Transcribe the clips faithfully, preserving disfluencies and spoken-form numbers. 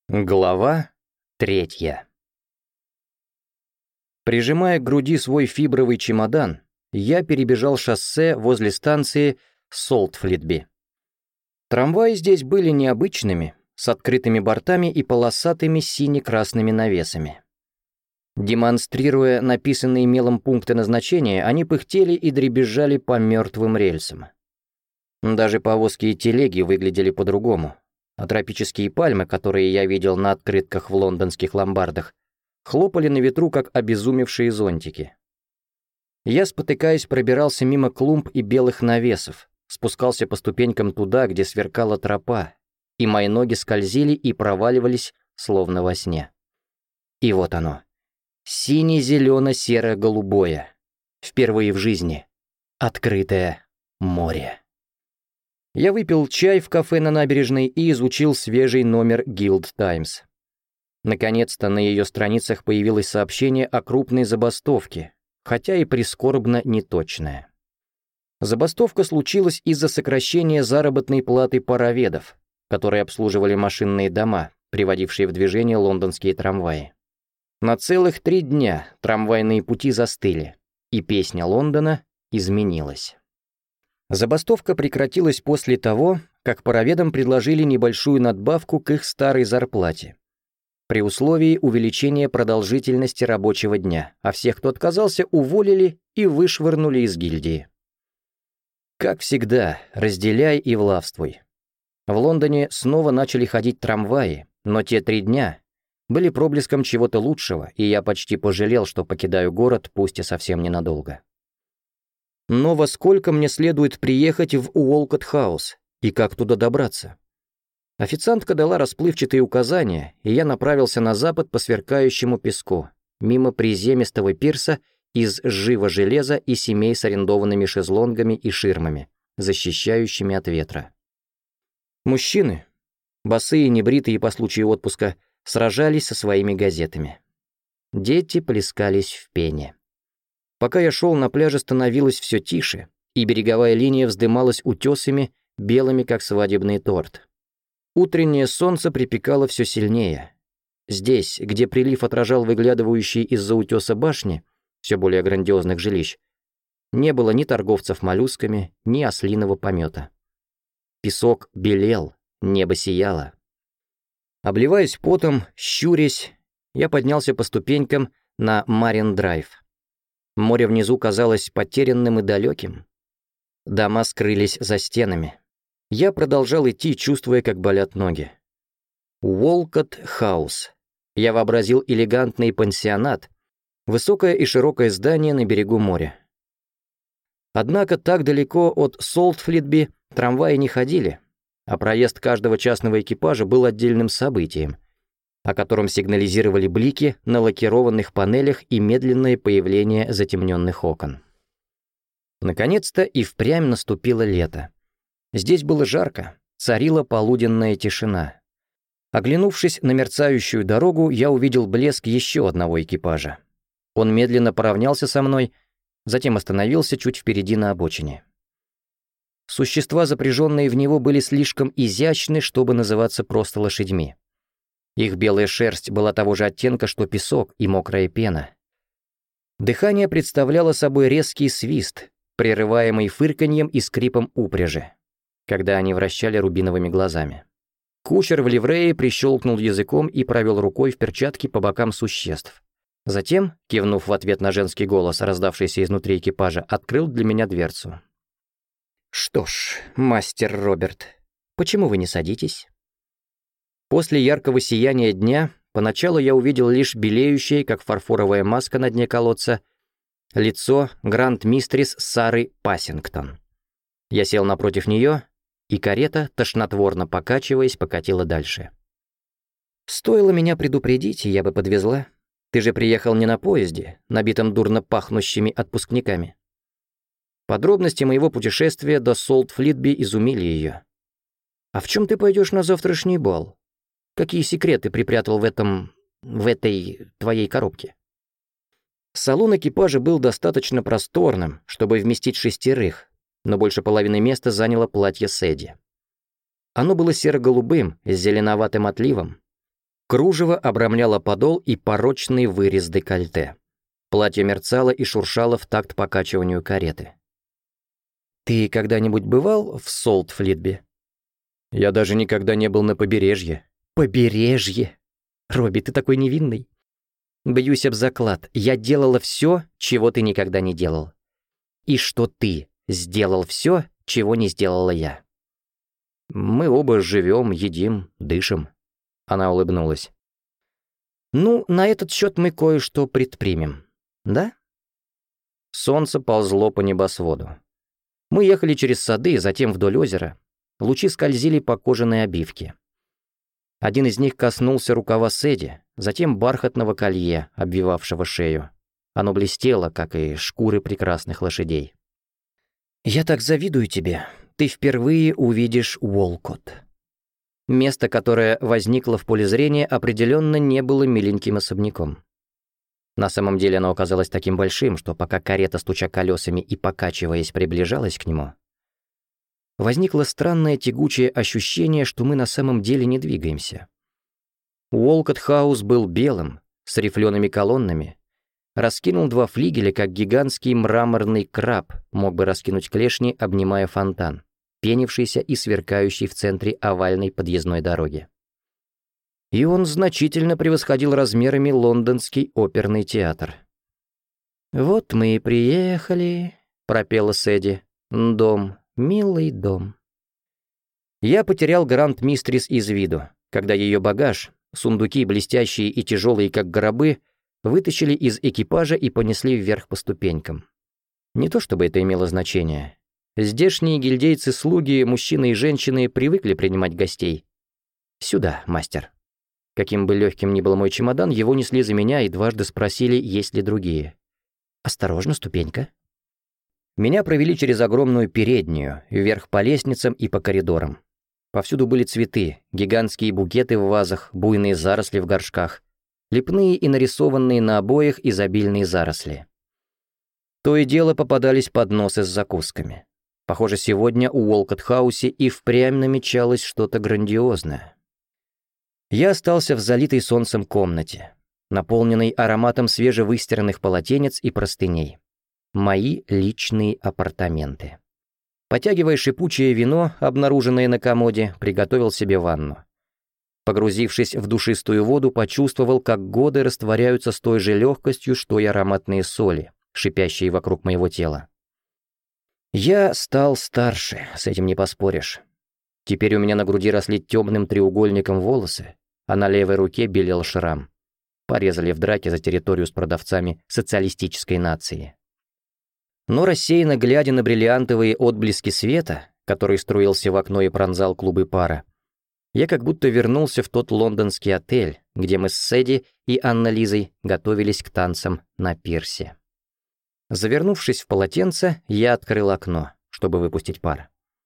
Глава третья. Прижимая к груди свой фибровый чемодан, я перебежал шоссе возле станции Солтфлитби. Трамваи здесь были необычными, с открытыми бортами и полосатыми сине-красными навесами. Демонстрируя написанные мелом пункты назначения, они пыхтели и дребезжали по мертвым рельсам. Даже повозки и телеги выглядели по-другому. А тропические пальмы, которые я видел на открытках в лондонских ломбардах, хлопали на ветру, как обезумевшие зонтики. Я, спотыкаясь, пробирался мимо клумб и белых навесов, спускался по ступенькам туда, где сверкала тропа, и мои ноги скользили и проваливались, словно во сне. И вот оно. Сине-зелено-серо-голубое. Впервые в жизни. Открытое море. Я выпил чай в кафе на набережной и изучил свежий номер Guild Times. Наконец-то на ее страницах появилось сообщение о крупной забастовке, хотя и прискорбно неточное. Забастовка случилась из-за сокращения заработной платы пароведов, которые обслуживали машинные дома, приводившие в движение лондонские трамваи. На целых три дня трамвайные пути застыли, и песня Лондона изменилась. Забастовка прекратилась после того, как пароведам предложили небольшую надбавку к их старой зарплате, при условии увеличения продолжительности рабочего дня, а всех, кто отказался, уволили и вышвырнули из гильдии. Как всегда, разделяй и властвуй. В Лондоне снова начали ходить трамваи, но те три дня были проблеском чего-то лучшего, и я почти пожалел, что покидаю город, пусть и совсем ненадолго. Но во сколько мне следует приехать в Уолкот-хаус, и как туда добраться? Официантка дала расплывчатые указания, и я направился на запад по сверкающему песку, мимо приземистого пирса из жива железа и семей с арендованными шезлонгами и ширмами, защищающими от ветра. Мужчины, босые, небритые по случаю отпуска, сражались со своими газетами. Дети плескались в пене. Пока я шел, на пляже становилось все тише, и береговая линия вздымалась утесами, белыми, как свадебный торт. Утреннее солнце припекало все сильнее. Здесь, где прилив отражал выглядывающие из-за утеса башни, все более грандиозных жилищ, не было ни торговцев моллюсками, ни ослиного помета. Песок белел, небо сияло. Обливаясь потом, щурясь, я поднялся по ступенькам на Марин-драйв. Море внизу казалось потерянным и далеким. Дома скрылись за стенами. Я продолжал идти, чувствуя, как болят ноги. Уолкот-хаус. Я вообразил элегантный пансионат, высокое и широкое здание на берегу моря. Однако так далеко от Солтфлитби трамваи не ходили, а проезд каждого частного экипажа был отдельным событием, о котором сигнализировали блики на лакированных панелях и медленное появление затемненных окон. Наконец-то и впрямь наступило лето. Здесь было жарко, царила полуденная тишина. Оглянувшись на мерцающую дорогу, я увидел блеск еще одного экипажа. Он медленно поравнялся со мной, затем остановился чуть впереди на обочине. Существа, запряженные в него, были слишком изящны, чтобы называться просто лошадьми. Их белая шерсть была того же оттенка, что песок и мокрая пена. Дыхание представляло собой резкий свист, прерываемый фырканьем и скрипом упряжи, когда они вращали рубиновыми глазами. Кучер в ливрее прищелкнул языком и провел рукой в перчатке по бокам существ. Затем, кивнув в ответ на женский голос, раздавшийся изнутри экипажа, открыл для меня дверцу. «Что ж, мастер Роберт, почему вы не садитесь?» После яркого сияния дня поначалу я увидел лишь белеющее, как фарфоровая маска на дне колодца, лицо гранд-мистрис Сары Пассингтон. Я сел напротив нее, и карета, тошнотворно покачиваясь, покатила дальше. «Стоило меня предупредить, я бы подвезла. Ты же приехал не на поезде, набитом дурно пахнущими отпускниками». Подробности моего путешествия до Солтфлитби изумили ее. «А в чем ты пойдешь на завтрашний бал? Какие секреты припрятал в этом... в этой твоей коробке?» Салон экипажа был достаточно просторным, чтобы вместить шестерых, но больше половины места заняло платье Сэдди. Оно было серо-голубым, с зеленоватым отливом. Кружево обрамляло подол и порочный вырез декольте. Платье мерцало и шуршало в такт покачиванию кареты. «Ты когда-нибудь бывал в Солт-Флитби?» «Я даже никогда не был на побережье». «Побережье? Робби, ты такой невинный. Бьюсь об заклад, я делала все, чего ты никогда не делал. И что ты сделал все, чего не сделала я. Мы оба живем, едим, дышим». Она улыбнулась. «Ну, на этот счет мы кое-что предпримем, да?» Солнце ползло по небосводу. Мы ехали через сады, затем вдоль озера. Лучи скользили по кожаной обивке. Один из них коснулся рукава Сэдди, затем бархатного колье, обвивавшего шею. Оно блестело, как и шкуры прекрасных лошадей. «Я так завидую тебе. Ты впервые увидишь Уолкотт». Место, которое возникло в поле зрения, определенно не было миленьким особняком. На самом деле оно оказалось таким большим, что пока карета, стуча колесами и покачиваясь, приближалась к нему, возникло странное тягучее ощущение, что мы на самом деле не двигаемся. Уолкотт-хаус был белым, с рифлеными колоннами, раскинул два флигеля, как гигантский мраморный краб мог бы раскинуть клешни, обнимая фонтан, пенившийся и сверкающий в центре овальной подъездной дороги. И он значительно превосходил размерами лондонский оперный театр. «Вот мы и приехали», — пропела Сэдди. «Дом, милый дом». Я потерял Гранд-Мистрис из виду, когда ее багаж, сундуки блестящие и тяжелые, как гробы, вытащили из экипажа и понесли вверх по ступенькам. Не то чтобы это имело значение. Здешние гильдейцы-слуги, мужчины и женщины, привыкли принимать гостей. «Сюда, мастер». Каким бы легким ни был мой чемодан, его несли за меня и дважды спросили, есть ли другие. «Осторожно, ступенька». Меня провели через огромную переднюю, вверх по лестницам и по коридорам. Повсюду были цветы, гигантские букеты в вазах, буйные заросли в горшках, лепные и нарисованные на обоях изобильные заросли. То и дело попадались подносы с закусками. Похоже, сегодня у Уолкотт-хаусе и впрямь намечалось что-то грандиозное. Я остался в залитой солнцем комнате, наполненной ароматом свежевыстиранных полотенец и простыней. Мои личные апартаменты. Потягивая шипучее вино, обнаруженное на комоде, приготовил себе ванну. Погрузившись в душистую воду, почувствовал, как годы растворяются с той же легкостью, что и ароматные соли, шипящие вокруг моего тела. Я стал старше, с этим не поспоришь. Теперь у меня на груди росли темным треугольником волосы, а на левой руке белел шрам. Порезали в драке за территорию с продавцами социалистической нации. Но рассеянно глядя на бриллиантовые отблески света, который струился в окно и пронзал клубы пара, я как будто вернулся в тот лондонский отель, где мы с Сэдди и Анна-Лизой готовились к танцам на пирсе. Завернувшись в полотенце, я открыл окно, чтобы выпустить пар.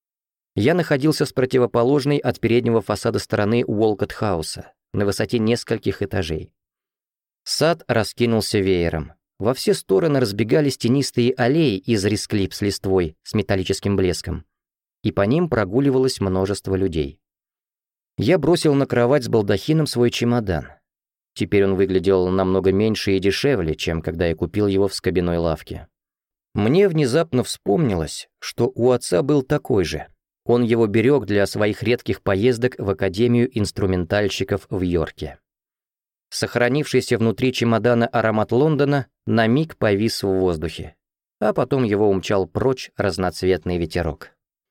Я находился с противоположной от переднего фасада стороны Уолкотт-хауса, на высоте нескольких этажей. Сад раскинулся веером. Во все стороны разбегались тенистые аллеи из ресклип с листвой, с металлическим блеском, и по ним прогуливалось множество людей. Я бросил на кровать с балдахином свой чемодан. Теперь он выглядел намного меньше и дешевле, чем когда я купил его в скобяной лавке. Мне внезапно вспомнилось, что у отца был такой же. Он его берег для своих редких поездок в Академию инструментальщиков в Йорке. Сохранившийся внутри чемодана аромат Лондона на миг повис в воздухе, а потом его умчал прочь разноцветный ветерок.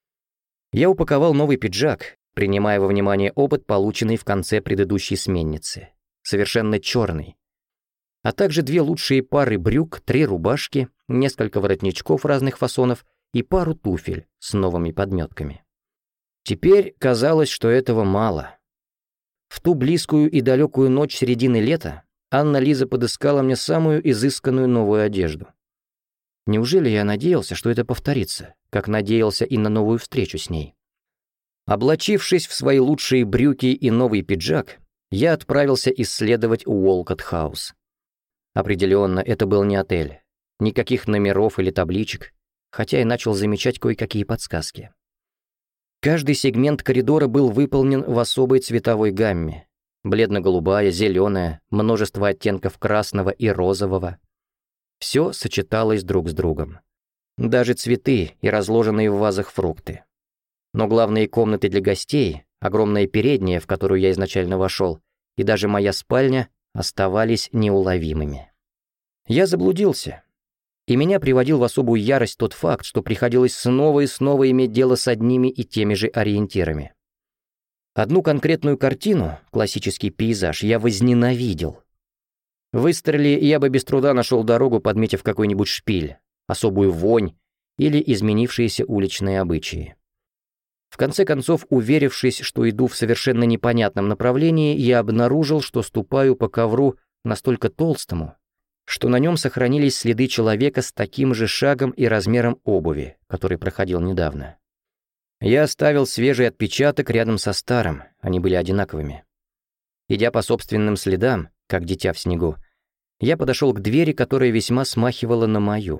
Я упаковал новый пиджак, принимая во внимание опыт, полученный в конце предыдущей сменницы, совершенно черный, а также две лучшие пары брюк, три рубашки, несколько воротничков разных фасонов и пару туфель с новыми подметками. Теперь казалось, что этого мало. В ту близкую и далекую ночь середины лета Анна-Лиза подыскала мне самую изысканную новую одежду. Неужели я надеялся, что это повторится, как надеялся и на новую встречу с ней? Облачившись в свои лучшие брюки и новый пиджак, я отправился исследовать Уолкотт-хаус. Определенно, это был не отель, никаких номеров или табличек, хотя и начал замечать кое-какие подсказки. Каждый сегмент коридора был выполнен в особой цветовой гамме. Бледно-голубая, зеленая, множество оттенков красного и розового. Все сочеталось друг с другом. Даже цветы и разложенные в вазах фрукты. Но главные комнаты для гостей, огромная передняя, в которую я изначально вошел, и даже моя спальня оставались неуловимыми. Я заблудился, и меня приводил в особую ярость тот факт, что приходилось снова и снова иметь дело с одними и теми же ориентирами. Одну конкретную картину, классический пейзаж, я возненавидел. В Истерле я бы без труда нашел дорогу, подметив какой-нибудь шпиль, особую вонь или изменившиеся уличные обычаи. В конце концов, уверившись, что иду в совершенно непонятном направлении, я обнаружил, что ступаю по ковру настолько толстому, что на нем сохранились следы человека с таким же шагом и размером обуви, который проходил недавно. Я оставил свежий отпечаток рядом со старым, они были одинаковыми. Идя по собственным следам, как дитя в снегу, я подошел к двери, которая весьма смахивала на мою.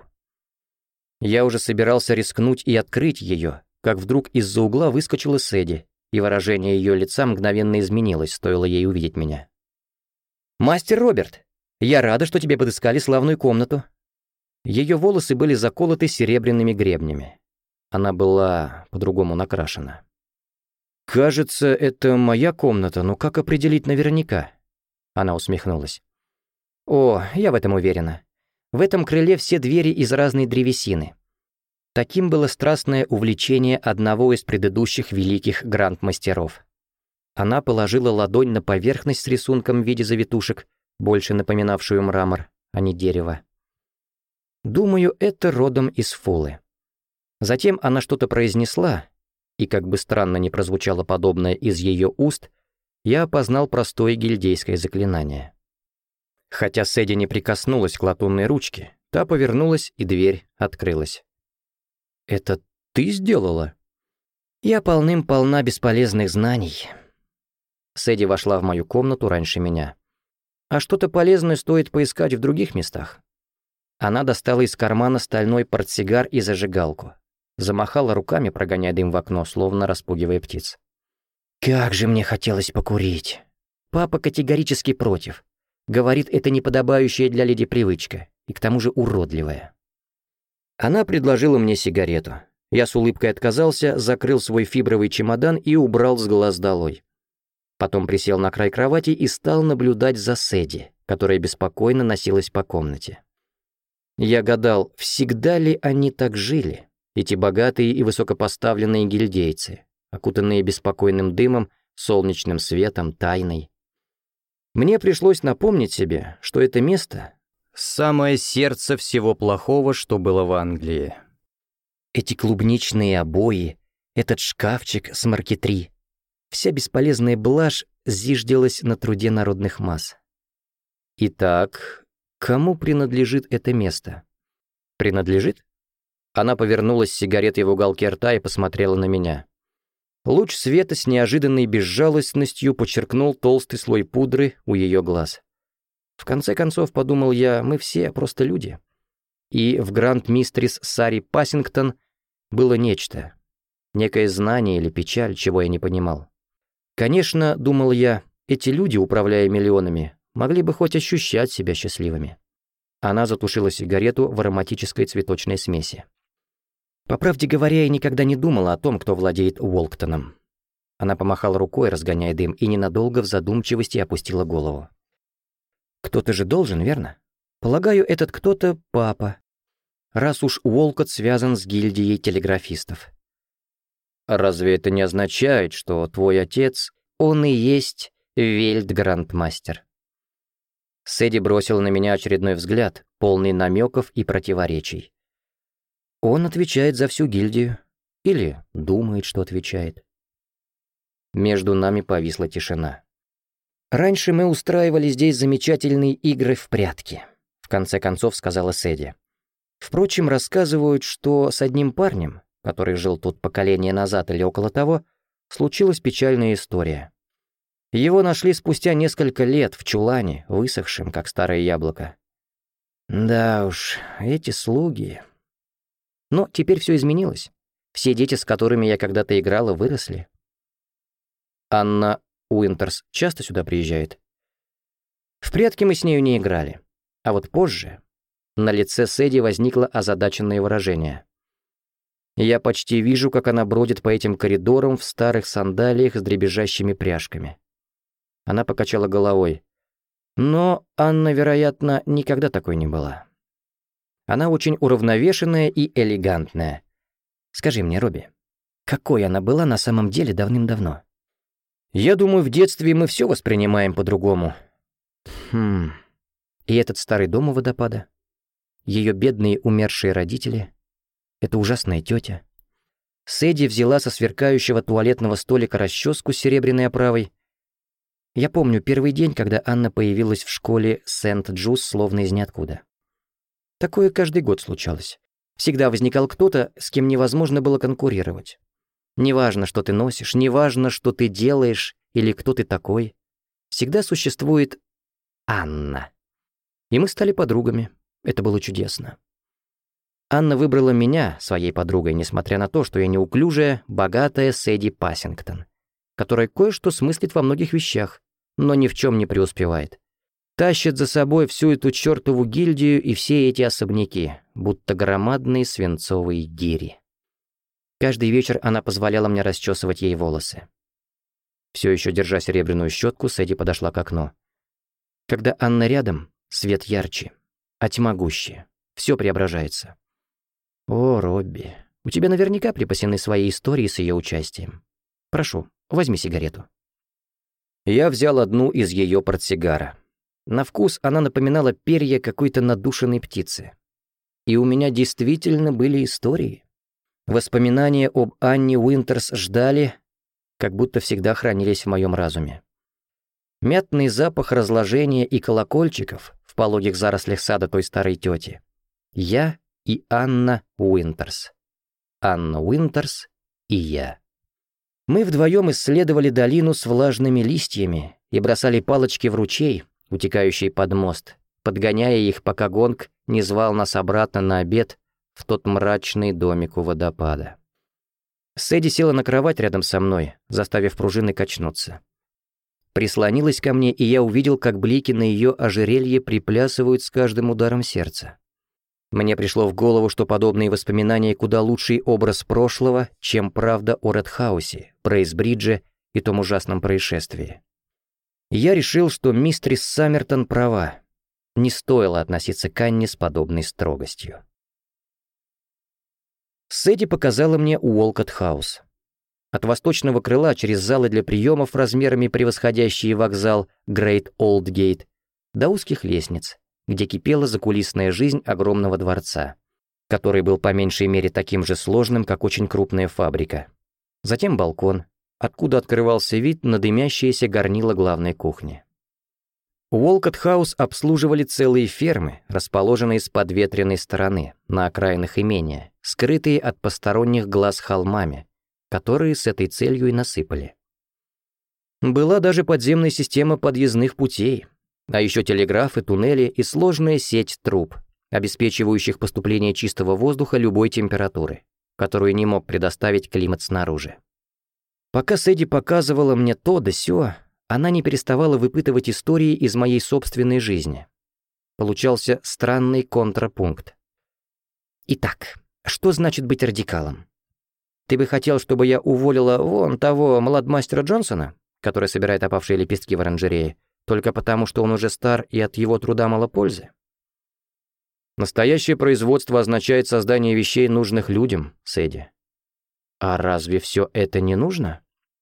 Я уже собирался рискнуть и открыть ее, как вдруг из-за угла выскочила Сэдди, и выражение ее лица мгновенно изменилось, стоило ей увидеть меня. «Мастер Роберт, я рада, что тебе подыскали славную комнату». Ее волосы были заколоты серебряными гребнями. Она была по-другому накрашена. «Кажется, это моя комната, но как определить наверняка?» Она усмехнулась. «О, я в этом уверена. В этом крыле все двери из разной древесины. Таким было страстное увлечение одного из предыдущих великих гранд-мастеров. Она положила ладонь на поверхность с рисунком в виде завитушек, больше напоминавшую мрамор, а не дерево. Думаю, это родом из Фулы. Затем она что-то произнесла, и как бы странно ни прозвучало подобное из ее уст, я опознал простое гильдейское заклинание. Хотя Сэдди не прикоснулась к латунной ручке, та повернулась, и дверь открылась. «Это ты сделала?» «Я полным-полна бесполезных знаний». Сэдди вошла в мою комнату раньше меня. «А что-то полезное стоит поискать в других местах». Она достала из кармана стальной портсигар и зажигалку. Замахала руками, прогоняя дым в окно, словно распугивая птиц. «Как же мне хотелось покурить!» Папа категорически против. Говорит, это неподобающая для леди привычка, и к тому же уродливая. Она предложила мне сигарету. Я с улыбкой отказался, закрыл свой фибровый чемодан и убрал с глаз долой. Потом присел на край кровати и стал наблюдать за Сэдди, которая беспокойно носилась по комнате. Я гадал, всегда ли они так жили, эти богатые и высокопоставленные гильдейцы, окутанные беспокойным дымом, солнечным светом, тайной. Мне пришлось напомнить себе, что это место — самое сердце всего плохого, что было в Англии. Эти клубничные обои, этот шкафчик с маркетри, вся бесполезная блажь зиждилась на труде народных масс. Итак, кому принадлежит это место? Принадлежит? Она повернулась с сигаретой в уголке рта и посмотрела на меня. Луч света с неожиданной безжалостностью подчеркнул толстый слой пудры у ее глаз. В конце концов, подумал я, мы все просто люди. И в гранд-мистрис Сари Пассингтон было нечто, некое знание или печаль, чего я не понимал. Конечно, думал я, эти люди, управляя миллионами, могли бы хоть ощущать себя счастливыми. Она затушила сигарету в ароматической цветочной смеси. По правде говоря, я никогда не думала о том, кто владеет Уолктоном. Она помахала рукой, разгоняя дым, и ненадолго в задумчивости опустила голову. Кто-то же должен, верно? Полагаю, этот кто-то — папа. Раз уж Уолкотт связан с гильдией телеграфистов. Разве это не означает, что твой отец, он и есть вельт-грандмастер? Сэдди бросила на меня очередной взгляд, полный намеков и противоречий. Он отвечает за всю гильдию. Или думает, что отвечает. Между нами повисла тишина. «Раньше мы устраивали здесь замечательные игры в прятки», — в конце концов сказала Сэдди. «Впрочем, рассказывают, что с одним парнем, который жил тут поколение назад или около того, случилась печальная история. Его нашли спустя несколько лет в чулане, высохшем, как старое яблоко. Да уж, эти слуги...» Но теперь все изменилось. Все дети, с которыми я когда-то играла, выросли. «Анна Уинтерс часто сюда приезжает?» В прятки мы с нею не играли. А вот позже на лице Сэдди возникло озадаченное выражение. Я почти вижу, как она бродит по этим коридорам в старых сандалиях с дребезжащими пряжками. Она покачала головой. Но Анна, вероятно, никогда такой не была. Она очень уравновешенная и элегантная. Скажи мне, Робби, какой она была на самом деле давным-давно? Я думаю, в детстве мы все воспринимаем по-другому. Хм. И этот старый дом у водопада? Ее бедные умершие родители? Это ужасная тетя? Сэдди взяла со сверкающего туалетного столика расческу с серебряной оправой. Я помню первый день, когда Анна появилась в школе Сент-Джуз словно из ниоткуда. Такое каждый год случалось. Всегда возникал кто-то, с кем невозможно было конкурировать. Неважно, что ты носишь, неважно, что ты делаешь или кто ты такой. Всегда существует Анна. И мы стали подругами. Это было чудесно. Анна выбрала меня своей подругой, несмотря на то, что я неуклюжая, богатая Сэдди Пассингтон, которая кое-что смыслит во многих вещах, но ни в чем не преуспевает. Тащит за собой всю эту чертову гильдию и все эти особняки, будто громадные свинцовые гири. Каждый вечер она позволяла мне расчесывать ей волосы. Все еще держа серебряную щетку, Сэдди подошла к окну. Когда Анна рядом, свет ярче, а тьма гуще. Все преображается. О, Робби, у тебя наверняка припасены свои истории с ее участием. Прошу, возьми сигарету. Я взял одну из ее портсигара. На вкус она напоминала перья какой-то надушенной птицы. И у меня действительно были истории. Воспоминания об Анне Уинтерс ждали, как будто всегда хранились в моем разуме. Мятный запах разложения и колокольчиков в пологих зарослях сада той старой тети. Я и Анна Уинтерс. Анна Уинтерс и я. Мы вдвоем исследовали долину с влажными листьями и бросали палочки в ручей, утекающий под мост, подгоняя их, пока гонг не звал нас обратно на обед в тот мрачный домик у водопада. Сэдди села на кровать рядом со мной, заставив пружины качнуться. Прислонилась ко мне, и я увидел, как блики на ее ожерелье приплясывают с каждым ударом сердца. Мне пришло в голову, что подобные воспоминания куда лучший образ прошлого, чем правда о Редхаусе, Брейсбридже и том ужасном происшествии. Я решил, что мистерис Саммертон права. Не стоило относиться к Анне с подобной строгостью. Сэдди показала мне Уолкотт-хаус. От восточного крыла через залы для приемов размерами превосходящие вокзал Грейт Олдгейт до узких лестниц, где кипела закулисная жизнь огромного дворца, который был по меньшей мере таким же сложным, как очень крупная фабрика. Затем балкон, откуда открывался вид на дымящееся горнило главной кухни. Уолкотт-хаус обслуживали целые фермы, расположенные с подветренной стороны, на окраинах имения, скрытые от посторонних глаз холмами, которые с этой целью и насыпали. Была даже подземная система подъездных путей, а еще телеграфы, туннели и сложная сеть труб, обеспечивающих поступление чистого воздуха любой температуры, которую не мог предоставить климат снаружи. Пока Сэдди показывала мне то да сё, она не переставала выпытывать истории из моей собственной жизни. Получался странный контрапункт. Итак, что значит быть радикалом? Ты бы хотел, чтобы я уволила вон того младмастера Джонсона, который собирает опавшие лепестки в оранжерее, только потому, что он уже стар и от его труда мало пользы? Настоящее производство означает создание вещей, нужных людям, Сэдди. А разве все это не нужно?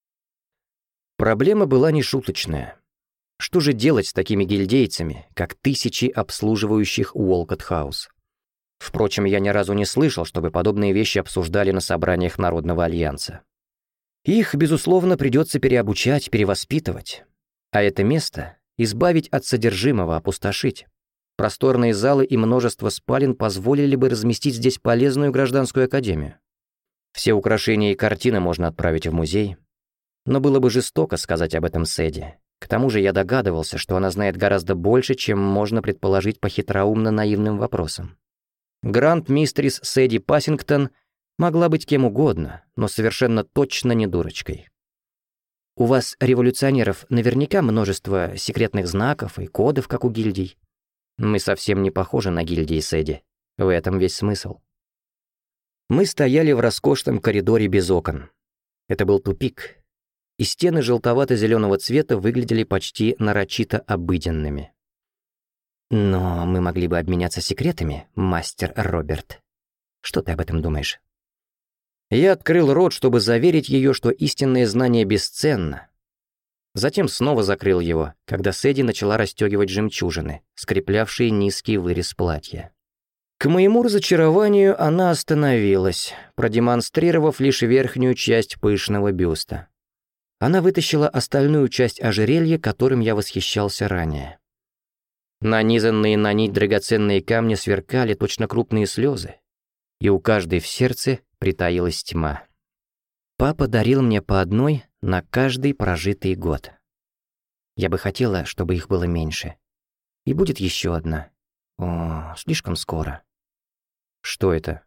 Проблема была нешуточная. Что же делать с такими гильдейцами, как тысячи обслуживающих Уолкотт-хаус? Впрочем, я ни разу не слышал, чтобы подобные вещи обсуждали на собраниях Народного альянса. Их, безусловно, придется переобучать, перевоспитывать. А это место избавить от содержимого, опустошить. Просторные залы и множество спален позволили бы разместить здесь полезную гражданскую академию. Все украшения и картины можно отправить в музей. Но было бы жестоко сказать об этом Сэдди. К тому же я догадывался, что она знает гораздо больше, чем можно предположить по хитроумно-наивным вопросам. Гранд-мистрис Сэдди Пассингтон могла быть кем угодно, но совершенно точно не дурочкой. У вас, революционеров, наверняка множество секретных знаков и кодов, как у гильдий. Мы совсем не похожи на гильдии, Сэдди. В этом весь смысл. Мы стояли в роскошном коридоре без окон. Это был тупик, и стены желтовато-зеленого цвета выглядели почти нарочито обыденными. Но мы могли бы обменяться секретами, мастер Роберт. Что ты об этом думаешь? Я открыл рот, чтобы заверить ее, что истинное знание бесценно. Затем снова закрыл его, когда Сэдди начала расстегивать жемчужины, скреплявшие низкий вырез платья. К моему разочарованию она остановилась, продемонстрировав лишь верхнюю часть пышного бюста. Она вытащила остальную часть ожерелья, которым я восхищался ранее. Нанизанные на нить драгоценные камни сверкали точно крупные слезы, и у каждой в сердце притаилась тьма. Папа дарил мне по одной на каждый прожитый год. Я бы хотела, чтобы их было меньше. И будет еще одна. О, слишком скоро. Что это?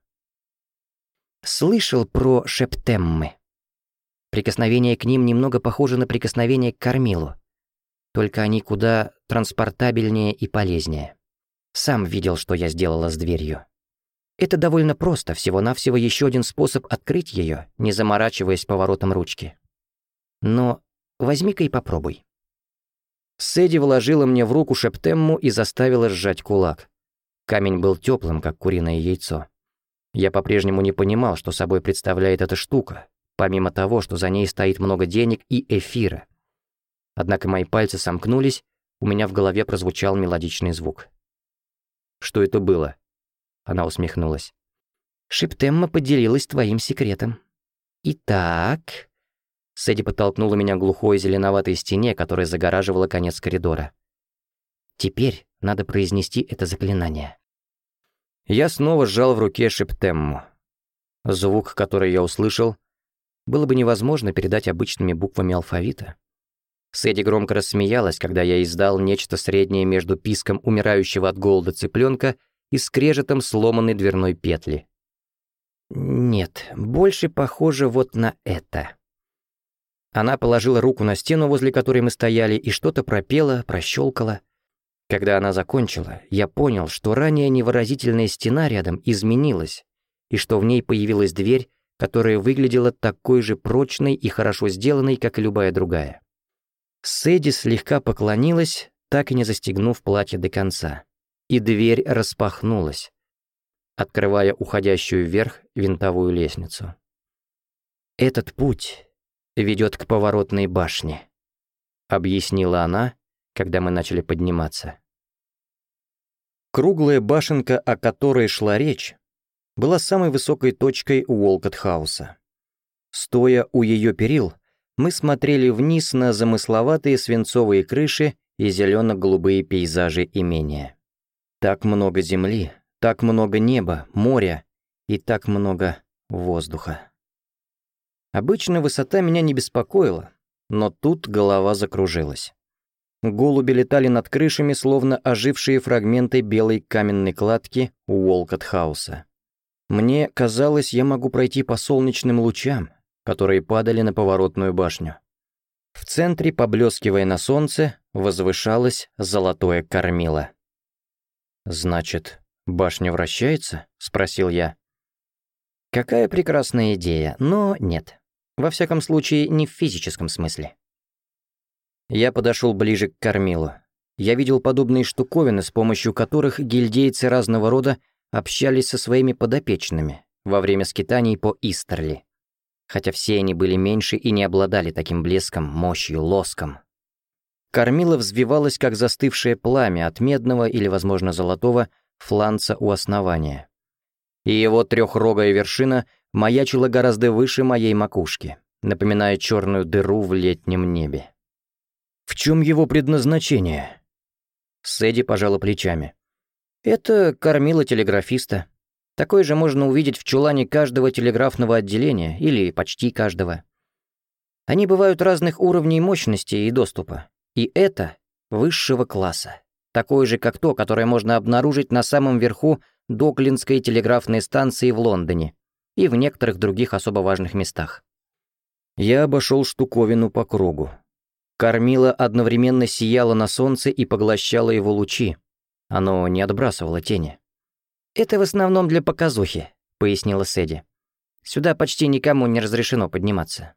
Слышал про шептеммы. Прикосновение к ним немного похоже на прикосновение к кормилу. Только они куда транспортабельнее и полезнее. Сам видел, что я сделала с дверью. Это довольно просто, всего-навсего еще один способ открыть ее, не заморачиваясь поворотом ручки. Но возьми-ка и попробуй. Сэдди вложила мне в руку шептемму и заставила сжать кулак. Камень был теплым, как куриное яйцо. Я по-прежнему не понимал, что собой представляет эта штука, помимо того, что за ней стоит много денег и эфира. Однако мои пальцы сомкнулись, у меня в голове прозвучал мелодичный звук. «Что это было?» Она усмехнулась. «Шептемма поделилась твоим секретом. Итак...» Сэдди подтолкнула меня к глухой зеленоватой стене, которая загораживала конец коридора. «Теперь надо произнести это заклинание». Я снова сжал в руке шептемму. Звук, который я услышал, было бы невозможно передать обычными буквами алфавита. Сэдди громко рассмеялась, когда я издал нечто среднее между писком умирающего от голода цыпленка и скрежетом сломанной дверной петли. «Нет, больше похоже вот на это». Она положила руку на стену, возле которой мы стояли, и что-то пропела, прощелкала. Когда она закончила, я понял, что ранее невыразительная стена рядом изменилась, и что в ней появилась дверь, которая выглядела такой же прочной и хорошо сделанной, как и любая другая. Сэдди слегка поклонилась, так и не застегнув платье до конца, и дверь распахнулась, открывая уходящую вверх винтовую лестницу. «Этот путь ведет к поворотной башне», — объяснила она, когда мы начали подниматься. Круглая башенка, о которой шла речь, была самой высокой точкой Уолкотт-хауса. Стоя у ее перил, мы смотрели вниз на замысловатые свинцовые крыши и зелено-голубые пейзажи имения. Так много земли, так много неба, моря и так много воздуха. Обычно высота меня не беспокоила, но тут голова закружилась. Голуби летали над крышами, словно ожившие фрагменты белой каменной кладки Уолкотт-хауса. Мне казалось, я могу пройти по солнечным лучам, которые падали на поворотную башню. В центре, поблескивая на солнце, возвышалось золотое кормило. «Значит, башня вращается?» — спросил я. Какая прекрасная идея, но нет. Во всяком случае, не в физическом смысле. Я подошел ближе к кормилу. Я видел подобные штуковины, с помощью которых гильдейцы разного рода общались со своими подопечными во время скитаний по Истерли. Хотя все они были меньше и не обладали таким блеском, мощью, лоском. Кормило взвивалось, как застывшее пламя от медного или, возможно, золотого фланца у основания. И его трехрогая вершина маячила гораздо выше моей макушки, напоминая черную дыру в летнем небе. «В чем его предназначение?» Сэдди пожала плечами. «Это кормило телеграфиста. Такое же можно увидеть в чулане каждого телеграфного отделения, или почти каждого. Они бывают разных уровней мощности и доступа. И это высшего класса, такое же, как то, которое можно обнаружить на самом верху Доклинской телеграфной станции в Лондоне и в некоторых других особо важных местах. Я обошел штуковину по кругу. Кормила одновременно сияла на солнце и поглощала его лучи. Оно не отбрасывало тени. «Это в основном для показухи», — пояснила Сэдди. «Сюда почти никому не разрешено подниматься».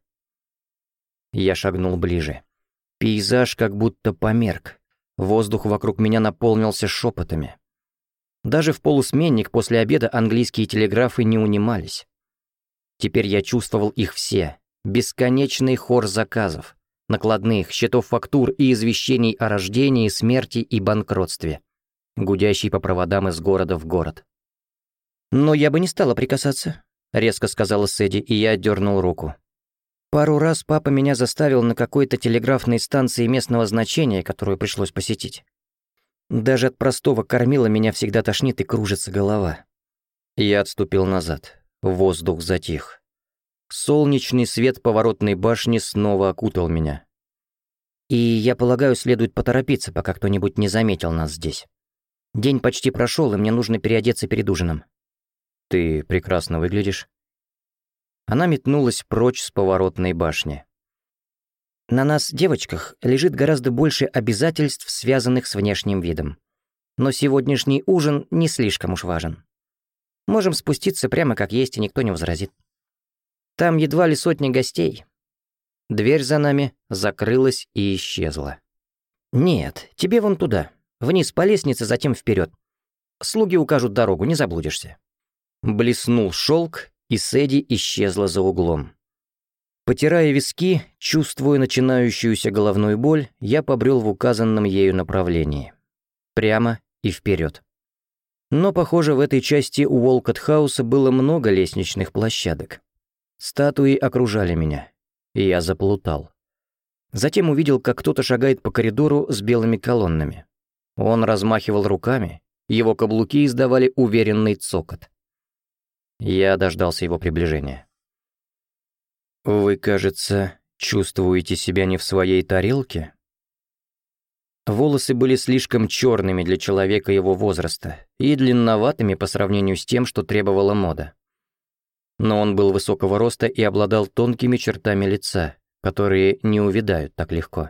Я шагнул ближе. Пейзаж как будто померк. Воздух вокруг меня наполнился шепотами. Даже в полусменник после обеда английские телеграфы не унимались. Теперь я чувствовал их все. Бесконечный хор заказов, накладных, счетов фактур и извещений о рождении, смерти и банкротстве, гудящий по проводам из города в город. «Но я бы не стала прикасаться», — резко сказала Сэдди, и я отдернул руку. «Пару раз папа меня заставил на какой-то телеграфной станции местного значения, которую пришлось посетить. Даже от простого кормила меня всегда тошнит и кружится голова». Я отступил назад. Воздух затих. Солнечный свет поворотной башни снова окутал меня. И, я полагаю, следует поторопиться, пока кто-нибудь не заметил нас здесь. День почти прошел, и мне нужно переодеться перед ужином. «Ты прекрасно выглядишь». Она метнулась прочь с поворотной башни. «На нас, девочках, лежит гораздо больше обязательств, связанных с внешним видом. Но сегодняшний ужин не слишком уж важен. Можем спуститься прямо как есть, и никто не возразит. Там едва ли сотня гостей». Дверь за нами закрылась и исчезла. «Нет, тебе вон туда. Вниз по лестнице, затем вперед. Слуги укажут дорогу, не заблудишься». Блеснул шелк, и Сэдди исчезла за углом. Потирая виски, чувствуя начинающуюся головную боль, я побрел в указанном ею направлении. Прямо и вперед. Но, похоже, в этой части Уолкотт-хауса было много лестничных площадок. Статуи окружали меня, и я заплутал. Затем увидел, как кто-то шагает по коридору с белыми колоннами. Он размахивал руками, его каблуки издавали уверенный цокот. Я дождался его приближения. «Вы, кажется, чувствуете себя не в своей тарелке?» Волосы были слишком черными для человека его возраста и длинноватыми по сравнению с тем, что требовала мода. Но он был высокого роста и обладал тонкими чертами лица, которые не увядают так легко.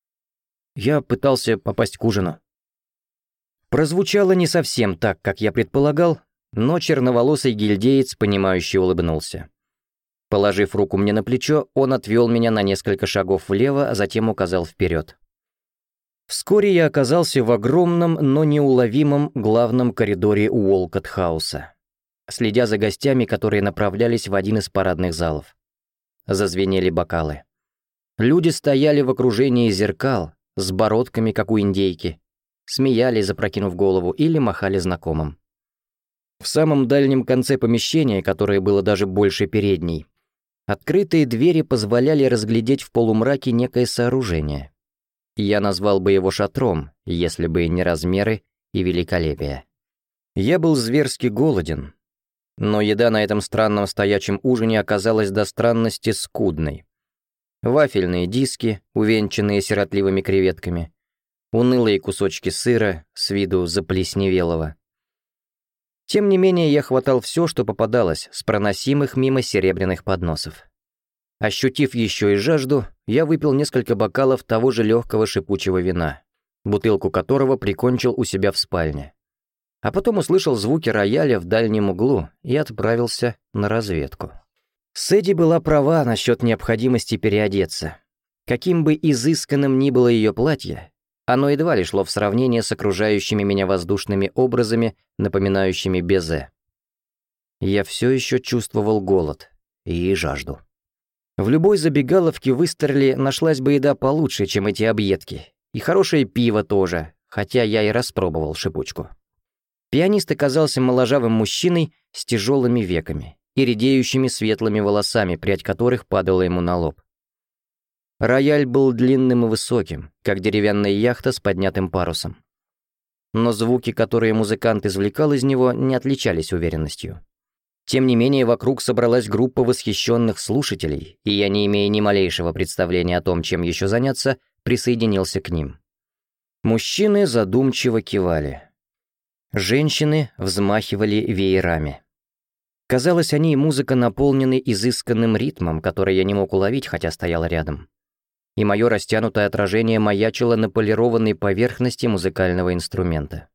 Я пытался попасть к ужину. Прозвучало не совсем так, как я предполагал, но черноволосый гильдеец, понимающе улыбнулся. Положив руку мне на плечо, он отвел меня на несколько шагов влево, а затем указал вперед. Вскоре я оказался в огромном, но неуловимом главном коридоре Уолкотт-хауса, следя за гостями, которые направлялись в один из парадных залов. Зазвенели бокалы. Люди стояли в окружении зеркал, с бородками, как у индейки, смеялись, запрокинув голову, или махали знакомым. В самом дальнем конце помещения, которое было даже больше передней, открытые двери позволяли разглядеть в полумраке некое сооружение. Я назвал бы его шатром, если бы не размеры и великолепие. Я был зверски голоден, но еда на этом странном стоячем ужине оказалась до странности скудной. Вафельные диски, увенчанные сиротливыми креветками, унылые кусочки сыра, с виду заплесневелого. Тем не менее, я хватал все, что попадалось, с проносимых мимо серебряных подносов. Ощутив еще и жажду, я выпил несколько бокалов того же легкого шипучего вина, бутылку которого прикончил у себя в спальне. А потом услышал звуки рояля в дальнем углу и отправился на разведку. Сэдди была права насчет необходимости переодеться. Каким бы изысканным ни было ее платье, оно едва ли шло в сравнение с окружающими меня воздушными образами, напоминающими безе. Я все еще чувствовал голод и жажду. В любой забегаловке в Истерли нашлась бы еда получше, чем эти объедки, и хорошее пиво тоже, хотя я и распробовал шипучку. Пианист оказался моложавым мужчиной с тяжелыми веками и редеющими светлыми волосами, прядь которых падала ему на лоб. Рояль был длинным и высоким, как деревянная яхта с поднятым парусом. Но звуки, которые музыкант извлекал из него, не отличались уверенностью. Тем не менее, вокруг собралась группа восхищенных слушателей, и я, не имея ни малейшего представления о том, чем еще заняться, присоединился к ним. Мужчины задумчиво кивали. Женщины взмахивали веерами. Казалось, они и музыка наполнены изысканным ритмом, который я не мог уловить, хотя стоял рядом. И мое растянутое отражение маячило на полированной поверхности музыкального инструмента.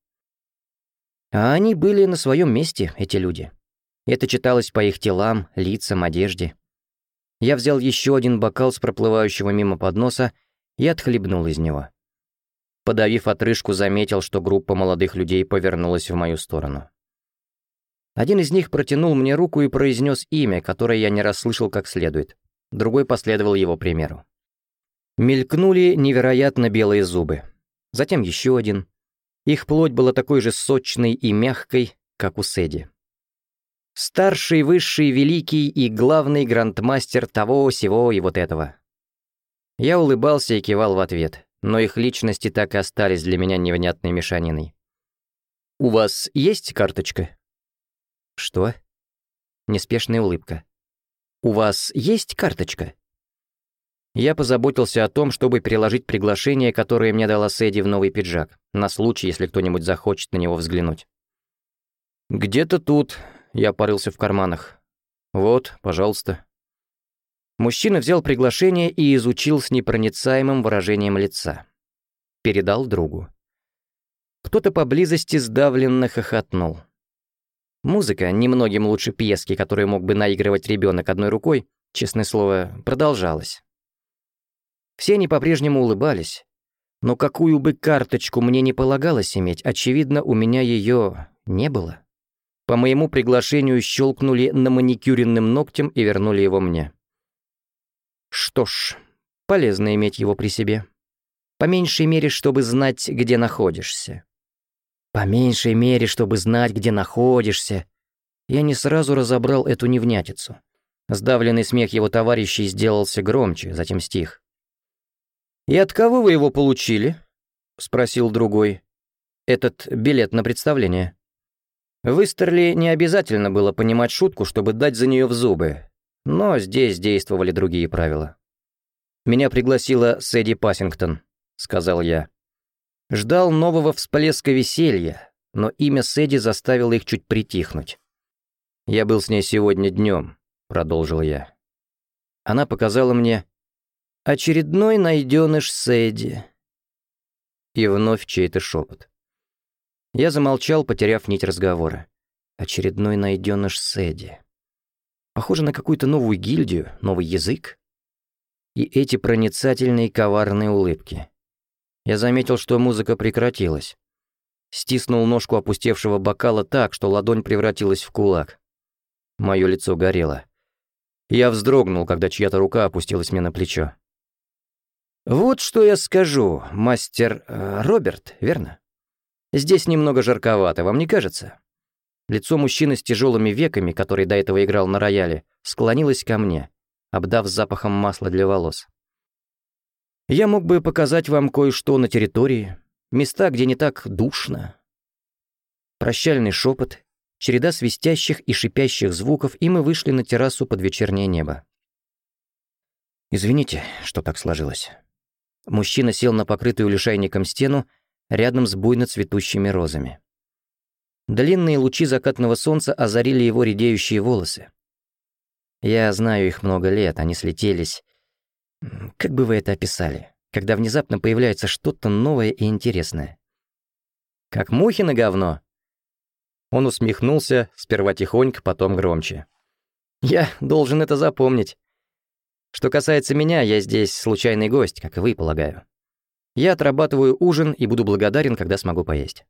А они были на своем месте, эти люди. Это читалось по их телам, лицам, одежде. Я взял еще один бокал с проплывающего мимо подноса и отхлебнул из него. Подавив отрыжку, заметил, что группа молодых людей повернулась в мою сторону. Один из них протянул мне руку и произнес имя, которое я не расслышал как следует. Другой последовал его примеру. Мелькнули невероятно белые зубы. Затем еще один. Их плоть была такой же сочной и мягкой, как у Сэдди. Старший, высший, великий и главный грандмастер того, сего и вот этого. Я улыбался и кивал в ответ, но их личности так и остались для меня невнятной мешаниной. «У вас есть карточка?» «Что?» Неспешная улыбка. «У вас есть карточка?» Я позаботился о том, чтобы переложить приглашение, которое мне дала Сэдди в новый пиджак, на случай, если кто-нибудь захочет на него взглянуть. «Где-то тут...» Я порылся в карманах. «Вот, пожалуйста». Мужчина взял приглашение и изучил с непроницаемым выражением лица. Передал другу. Кто-то поблизости сдавленно хохотнул. Музыка, немногим лучше пьески, которую мог бы наигрывать ребенок одной рукой, честное слово, продолжалась. Все они по-прежнему улыбались, но какую бы карточку мне не полагалось иметь, очевидно, у меня ее не было. По моему приглашению щелкнули на маникюренным ногтем и вернули его мне. Что ж, полезно иметь его при себе. По меньшей мере, чтобы знать, где находишься. По меньшей мере, чтобы знать, где находишься. Я не сразу разобрал эту невнятицу. Сдавленный смех его товарищей сделался громче, затем стих. «И от кого вы его получили?» — спросил другой. «Этот билет на представление». В Истерли не обязательно было понимать шутку, чтобы дать за нее в зубы, но здесь действовали другие правила. «Меня пригласила Сэдди Пассингтон», — сказал я. Ждал нового всплеска веселья, но имя Сэдди заставило их чуть притихнуть. «Я был с ней сегодня днем», — продолжил я. Она показала мне «очередной найденыш Сэдди». И вновь чей-то шепот. Я замолчал, потеряв нить разговора. Очередной найденыш Сэдди. Похоже на какую-то новую гильдию, новый язык. И эти проницательные коварные улыбки. Я заметил, что музыка прекратилась. Стиснул ножку опустевшего бокала так, что ладонь превратилась в кулак. Мое лицо горело. Я вздрогнул, когда чья-то рука опустилась мне на плечо. «Вот что я скажу, мастер э, Роберт, верно? Здесь немного жарковато, вам не кажется?» Лицо мужчины с тяжелыми веками, который до этого играл на рояле, склонилось ко мне, обдав запахом масла для волос. «Я мог бы показать вам кое-что на территории, места, где не так душно». Прощальный шепот, череда свистящих и шипящих звуков, и мы вышли на террасу под вечернее небо. «Извините, что так сложилось». Мужчина сел на покрытую лишайником стену, рядом с буйно цветущими розами. Длинные лучи закатного солнца озарили его редеющие волосы. Я знаю их много лет, они слетелись. Как бы вы это описали, когда внезапно появляется что-то новое и интересное? Как мухи на говно. Он усмехнулся, сперва тихонько, потом громче. Я должен это запомнить. Что касается меня, я здесь случайный гость, как и вы, полагаю. Я отрабатываю ужин и буду благодарен, когда смогу поесть.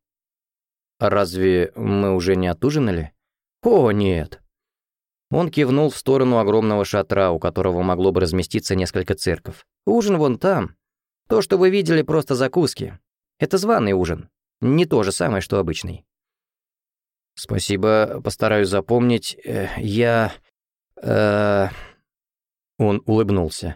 Разве мы уже не отужинали? О, нет. Он кивнул в сторону огромного шатра, у которого могло бы разместиться несколько цирков. Ужин вон там. То, что вы видели, просто закуски. Это званый ужин. Не то же самое, что обычный. Спасибо, постараюсь запомнить. Я... Э... Он улыбнулся.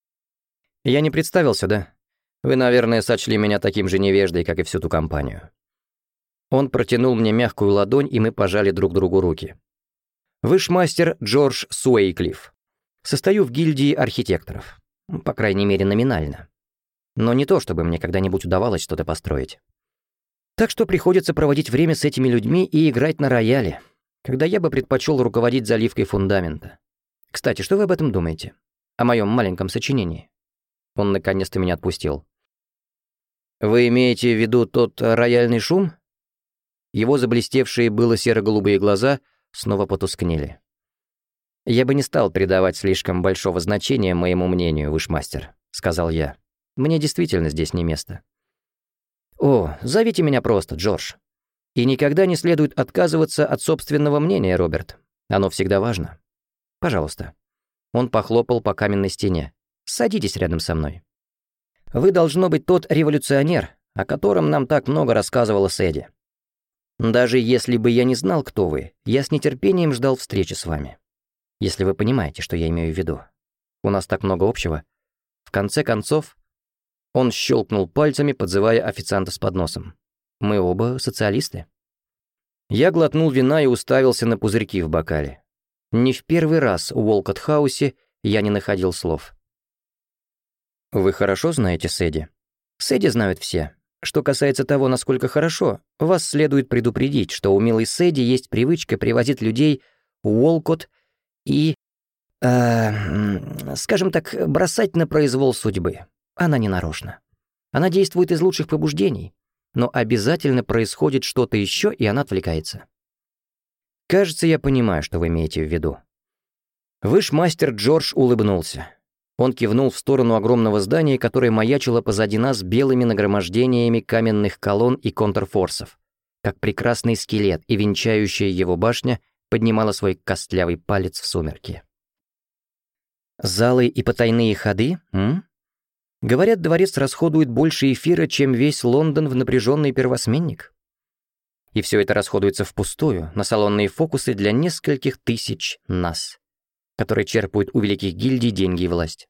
Я не представился, да? Вы, наверное, сочли меня таким же невеждой, как и всю ту компанию. Он протянул мне мягкую ладонь, и мы пожали друг другу руки. Вышмастер Джордж Суэйклифф. Состою в гильдии архитекторов. По крайней мере, номинально. Но не то, чтобы мне когда-нибудь удавалось что-то построить. Так что приходится проводить время с этими людьми и играть на рояле. когда я бы предпочел руководить заливкой фундамента. Кстати, что вы об этом думаете? О моем маленьком сочинении?» Он наконец-то меня отпустил. «Вы имеете в виду тот рояльный шум?» Его заблестевшие было серо-голубые глаза снова потускнели. «Я бы не стал придавать слишком большого значения моему мнению, вышмастер», — сказал я. «Мне действительно здесь не место». «О, зовите меня просто, Джордж. И никогда не следует отказываться от собственного мнения, Роберт. Оно всегда важно. Пожалуйста». Он похлопал по каменной стене. «Садитесь рядом со мной. Вы, должно быть, тот революционер, о котором нам так много рассказывала Сэдди. Даже если бы я не знал, кто вы, я с нетерпением ждал встречи с вами. Если вы понимаете, что я имею в виду. У нас так много общего. В конце концов, он щелкнул пальцами, подзывая официанта с подносом. Мы оба социалисты». Я глотнул вина и уставился на пузырьки в бокале. Не в первый раз в Уолкотт-хаусе я не находил слов. «Вы хорошо знаете Сэдди?» «Сэдди знают все. Что касается того, насколько хорошо, вас следует предупредить, что у милой Сэдди есть привычка привозить людей в Уолкотт и, э, скажем так, бросать на произвол судьбы. Она не нарочно. Она действует из лучших побуждений, но обязательно происходит что-то еще, и она отвлекается. Кажется, я понимаю, что вы имеете в виду». Вышмастер Джордж улыбнулся. Он кивнул в сторону огромного здания, которое маячило позади нас белыми нагромождениями каменных колонн и контрфорсов, как прекрасный скелет, и венчающая его башня поднимала свой костлявый палец в сумерки. «Залы и потайные ходы, м? Говорят, дворец расходует больше эфира, чем весь Лондон в напряженный первосменник. И все это расходуется впустую, на салонные фокусы для нескольких тысяч нас, которые черпают у великих гильдий деньги и власть.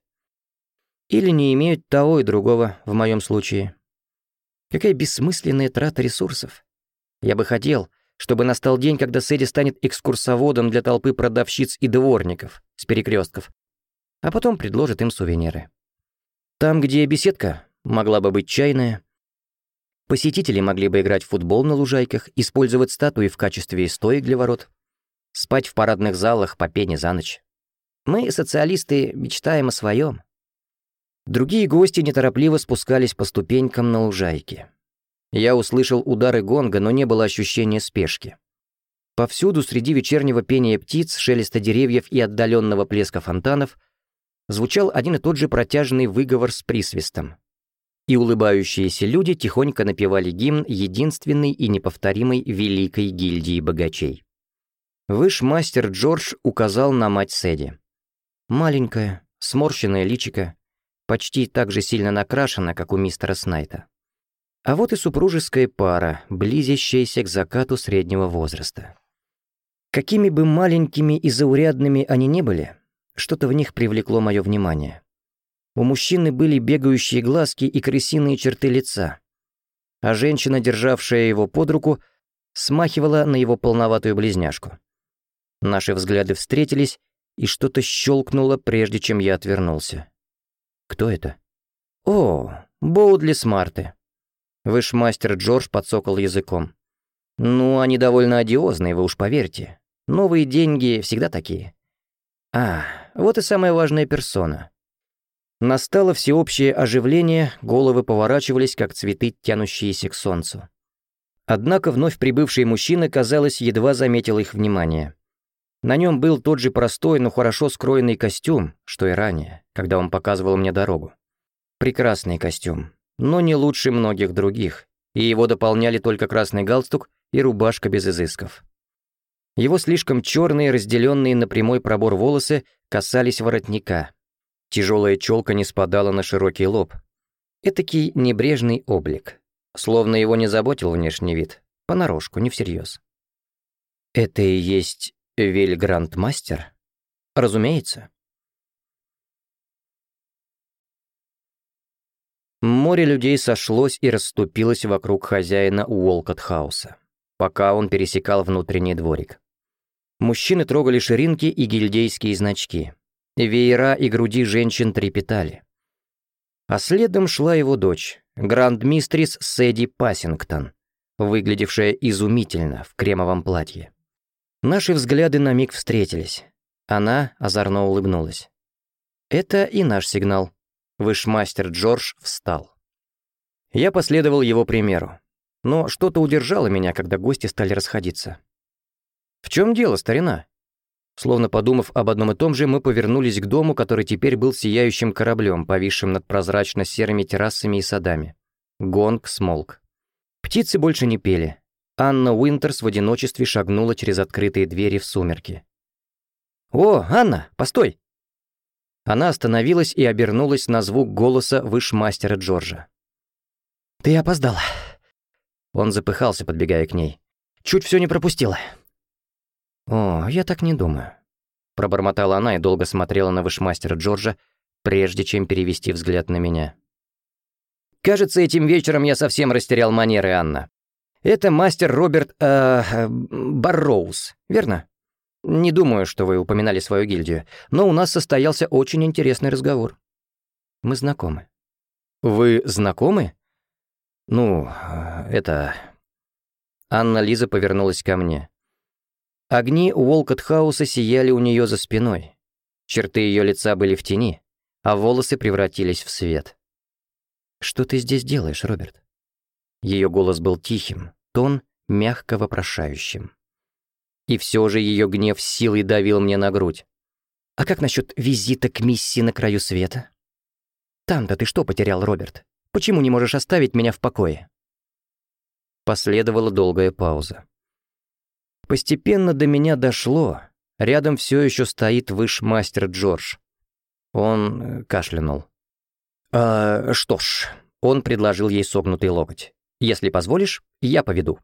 Или не имеют того и другого в моем случае. Какая бессмысленная трата ресурсов. Я бы хотел, чтобы настал день, когда Сэдди станет экскурсоводом для толпы продавщиц и дворников с перекрестков, а потом предложит им сувениры. Там, где беседка, могла бы быть чайная. Посетители могли бы играть в футбол на лужайках, использовать статуи в качестве стоек для ворот, спать в парадных залах по пене за ночь. Мы, социалисты, мечтаем о своем. Другие гости неторопливо спускались по ступенькам на лужайке. Я услышал удары гонга, но не было ощущения спешки. Повсюду, среди вечернего пения птиц, шелеста деревьев и отдаленного плеска фонтанов, звучал один и тот же протяжный выговор с присвистом. И улыбающиеся люди тихонько напевали гимн единственной и неповторимой великой гильдии богачей. Вышмастер Джордж указал на мать Сэдди. Маленькая, сморщенная личико, почти так же сильно накрашена, как у мистера Снайта. А вот и супружеская пара, близящаяся к закату среднего возраста. Какими бы маленькими и заурядными они ни были, что-то в них привлекло мое внимание. У мужчины были бегающие глазки и крысиные черты лица, а женщина, державшая его под руку, смахивала на его полноватую близняшку. Наши взгляды встретились, и что-то щелкнуло, прежде чем я отвернулся. Кто это? О, Боудли Смарты. Вышмастер Джордж подсокал языком. Ну, они довольно одиозные, вы уж поверьте. Новые деньги всегда такие. А, вот и самая важная персона. Настало всеобщее оживление, головы поворачивались, как цветы, тянущиеся к солнцу. Однако вновь прибывший мужчина, казалось, едва заметил их внимание. На нем был тот же простой, но хорошо скроенный костюм, что и ранее, когда он показывал мне дорогу. Прекрасный костюм, но не лучше многих других, и его дополняли только красный галстук и рубашка без изысков. Его слишком черные, разделенные на прямой пробор волосы, касались воротника. Тяжелая челка не спадала на широкий лоб. Этакий небрежный облик, словно его не заботил внешний вид, понарошку, не всерьез. Это и есть Вельграндмастер? Разумеется. Море людей сошлось и расступилось вокруг хозяина Уолкотт-хауса, пока он пересекал внутренний дворик. Мужчины трогали ширинки и гильдейские значки. Веера и груди женщин трепетали. А следом шла его дочь, грандмистрис Сэдди Пассингтон, выглядевшая изумительно в кремовом платье. Наши взгляды на миг встретились. Она озорно улыбнулась. Это и наш сигнал. Вышмастер Джордж встал. Я последовал его примеру. Но что-то удержало меня, когда гости стали расходиться. «В чем дело, старина?» Словно подумав об одном и том же, мы повернулись к дому, который теперь был сияющим кораблем, повисшим над прозрачно-серыми террасами и садами. Гонг смолк. Птицы больше не пели. Анна Уинтерс в одиночестве шагнула через открытые двери в сумерки. «О, Анна, постой!» Она остановилась и обернулась на звук голоса вышмастера Джорджа. «Ты опоздала». Он запыхался, подбегая к ней. «Чуть все не пропустила». «О, я так не думаю», — пробормотала она и долго смотрела на вышмастера Джорджа, прежде чем перевести взгляд на меня. «Кажется, этим вечером я совсем растерял манеры, Анна. Это мастер Роберт э, Барроуз, верно? Не думаю, что вы упоминали свою гильдию, но у нас состоялся очень интересный разговор. Мы знакомы». «Вы знакомы?» «Ну, это...» Анна Лиза повернулась ко мне. Огни Уолкот-хауса сияли у нее за спиной. Черты ее лица были в тени, а волосы превратились в свет. «Что ты здесь делаешь, Роберт?» Ее голос был тихим, тон мягко вопрошающим. И все же ее гнев силой давил мне на грудь. «А как насчет визита к миссии на краю света? Там-то ты что потерял, Роберт? Почему не можешь оставить меня в покое?» Последовала долгая пауза. Постепенно до меня дошло. Рядом все еще стоит вышмастер Джордж. Он кашлянул. «А, что ж», — он предложил ей согнутый локоть. «Если позволишь, я поведу».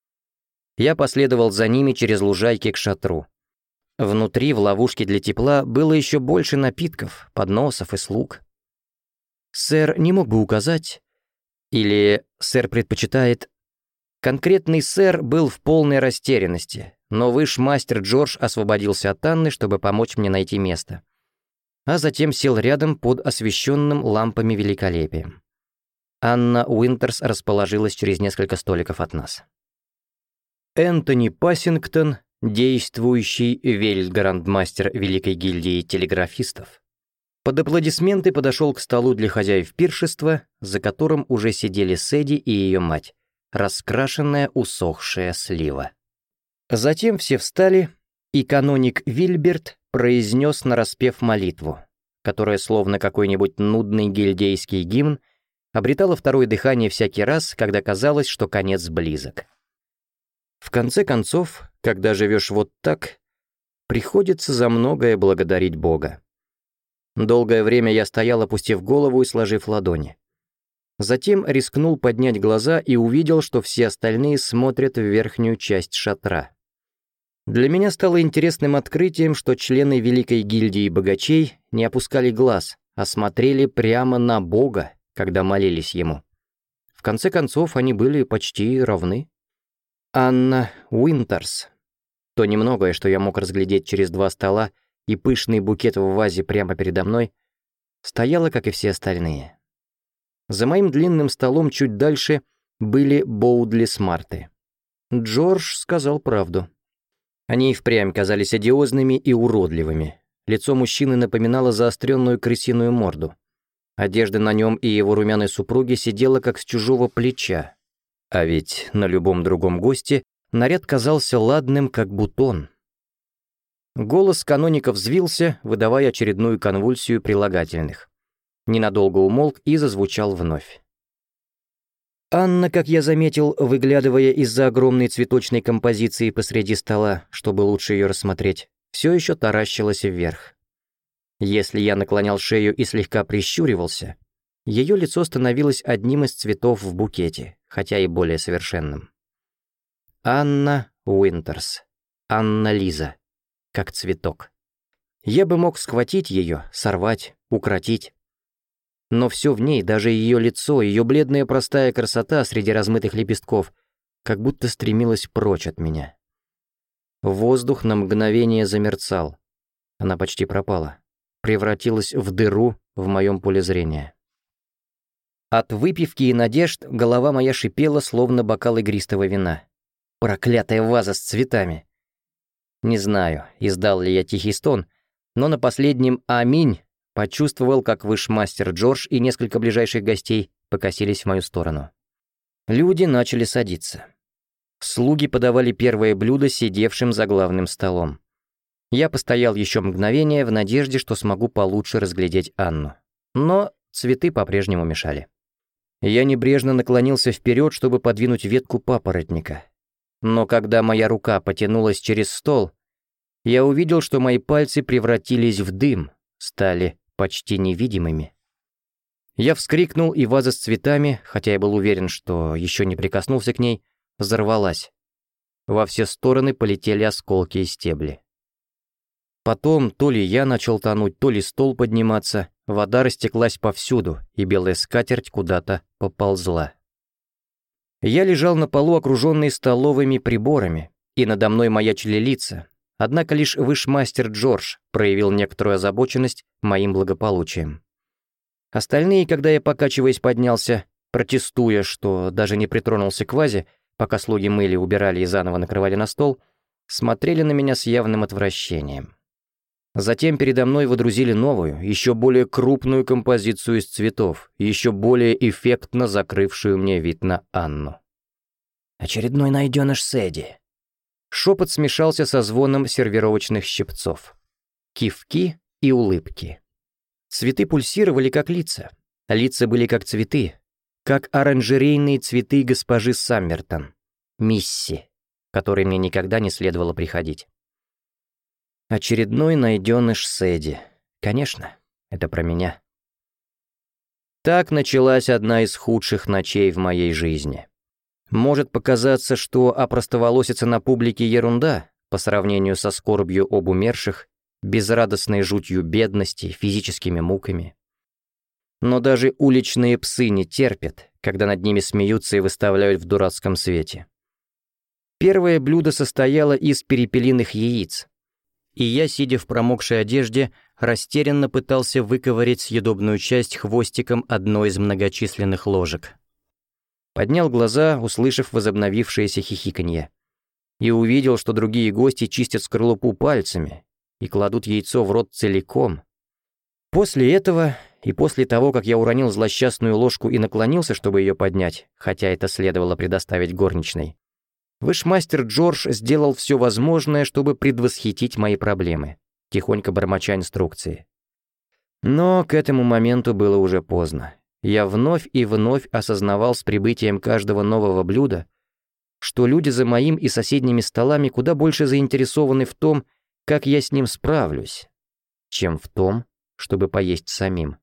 Я последовал за ними через лужайки к шатру. Внутри, в ловушке для тепла, было еще больше напитков, подносов и слуг. «Сэр не мог бы указать?» Или «Сэр предпочитает...» Конкретный сэр был в полной растерянности, но вышмастер Джордж освободился от Анны, чтобы помочь мне найти место. А затем сел рядом под освещенным лампами великолепием. Анна Уинтерс расположилась через несколько столиков от нас. Энтони Пассингтон, действующий вельт-грандмастер Великой гильдии телеграфистов, под аплодисменты подошел к столу для хозяев пиршества, за которым уже сидели Сэдди и ее мать, раскрашенная усохшая слива. Затем все встали, и каноник Вильберт произнес нараспев молитву, которая, словно какой-нибудь нудный гильдейский гимн, обретала второе дыхание всякий раз, когда казалось, что конец близок. В конце концов, когда живешь вот так, приходится за многое благодарить Бога. Долгое время я стоял, опустив голову и сложив ладони. Затем рискнул поднять глаза и увидел, что все остальные смотрят в верхнюю часть шатра. Для меня стало интересным открытием, что члены Великой гильдии богачей не опускали глаз, а смотрели прямо на Бога, когда молились Ему. В конце концов, они были почти равны. Анна Уинтерс. То немногое, что я мог разглядеть через два стола, и пышный букет в вазе прямо передо мной, стояла, как и все остальные. За моим длинным столом чуть дальше были Боудли Смарты. Джордж сказал правду. Они и впрямь казались одиозными и уродливыми. Лицо мужчины напоминало заостренную крысиную морду. Одежда на нем и его румяной супруге сидела как с чужого плеча. А ведь на любом другом госте наряд казался ладным, как бутон. Голос каноника взвился, выдавая очередную конвульсию прилагательных. Ненадолго умолк и зазвучал вновь. Анна, как я заметил, выглядывая из-за огромной цветочной композиции посреди стола, чтобы лучше ее рассмотреть, все еще таращилась вверх. Если я наклонял шею и слегка прищуривался, ее лицо становилось одним из цветов в букете, хотя и более совершенным. Анна Уинтерс. Анна Лиза. Как цветок. Я бы мог схватить ее, сорвать, укротить. Но все в ней, даже ее лицо, ее бледная простая красота среди размытых лепестков, как будто стремилась прочь от меня. Воздух на мгновение замерцал. Она почти пропала. Превратилась в дыру в моем поле зрения. От выпивки и надежд голова моя шипела, словно бокал игристого вина. Проклятая ваза с цветами. Не знаю, издал ли я тихий стон, но на последнем «Аминь» почувствовал, как вышмастер Джордж и несколько ближайших гостей покосились в мою сторону. Люди начали садиться. Слуги подавали первое блюдо сидевшим за главным столом. Я постоял еще мгновение в надежде, что смогу получше разглядеть Анну. Но цветы по-прежнему мешали. Я небрежно наклонился вперед, чтобы подвинуть ветку папоротника. Но когда моя рука потянулась через стол, я увидел, что мои пальцы превратились в дым, стали почти невидимыми. Я вскрикнул, и ваза с цветами, хотя я был уверен, что еще не прикоснулся к ней, взорвалась. Во все стороны полетели осколки и стебли. Потом то ли я начал тонуть, то ли стол подниматься, вода растеклась повсюду, и белая скатерть куда-то поползла. Я лежал на полу, окруженный столовыми приборами, и надо мной маячили лица, однако лишь вышмастер Джордж проявил некоторую озабоченность моим благополучием. Остальные, когда я, покачиваясь, поднялся, протестуя, что даже не притронулся к вазе, пока слуги мыли, убирали и заново накрывали на стол, смотрели на меня с явным отвращением. Затем передо мной водрузили новую, еще более крупную композицию из цветов, еще более эффектно закрывшую мне вид на Анну. «Очередной найденыш Сэдди». Шепот смешался со звоном сервировочных щипцов. Кивки и улыбки. Цветы пульсировали, как лица. Лица были как цветы, как оранжерейные цветы госпожи Саммертон, Мисси, которой мне никогда не следовало приходить. Очередной найденыш Сэдди. Конечно, это про меня. Так началась одна из худших ночей в моей жизни. Может показаться, что опростоволоситься на публике ерунда по сравнению со скорбью об умерших, безрадостной жутью бедности, физическими муками. Но даже уличные псы не терпят, когда над ними смеются и выставляют в дурацком свете. Первое блюдо состояло из перепелиных яиц, и я, сидя в промокшей одежде, растерянно пытался выковырять съедобную часть хвостиком одной из многочисленных ложек. Поднял глаза, услышав возобновившееся хихиканье, и увидел, что другие гости чистят скорлупу пальцами и кладут яйцо в рот целиком. После этого, и после того, как я уронил злосчастную ложку и наклонился, чтобы ее поднять, хотя это следовало предоставить горничной, вышмастер Джордж сделал все возможное, чтобы предвосхитить мои проблемы, тихонько бормоча инструкции. Но к этому моменту было уже поздно. Я вновь и вновь осознавал с прибытием каждого нового блюда, что люди за моим и соседними столами куда больше заинтересованы в том, как я с ним справлюсь, чем в том, чтобы поесть самим.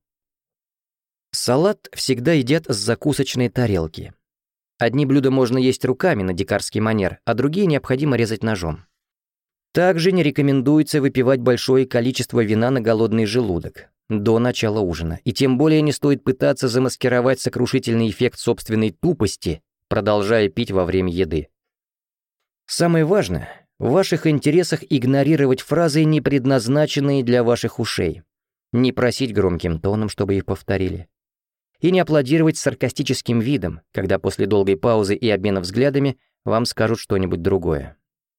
Салат всегда едят с закусочной тарелки. Одни блюда можно есть руками на дикарский манер, а другие необходимо резать ножом. Также не рекомендуется выпивать большое количество вина на голодный желудок до начала ужина, и тем более не стоит пытаться замаскировать сокрушительный эффект собственной тупости, продолжая пить во время еды. Самое важное — в ваших интересах игнорировать фразы, не предназначенные для ваших ушей, не просить громким тоном, чтобы их повторили, и не аплодировать с саркастическим видом, когда после долгой паузы и обмена взглядами вам скажут что-нибудь другое.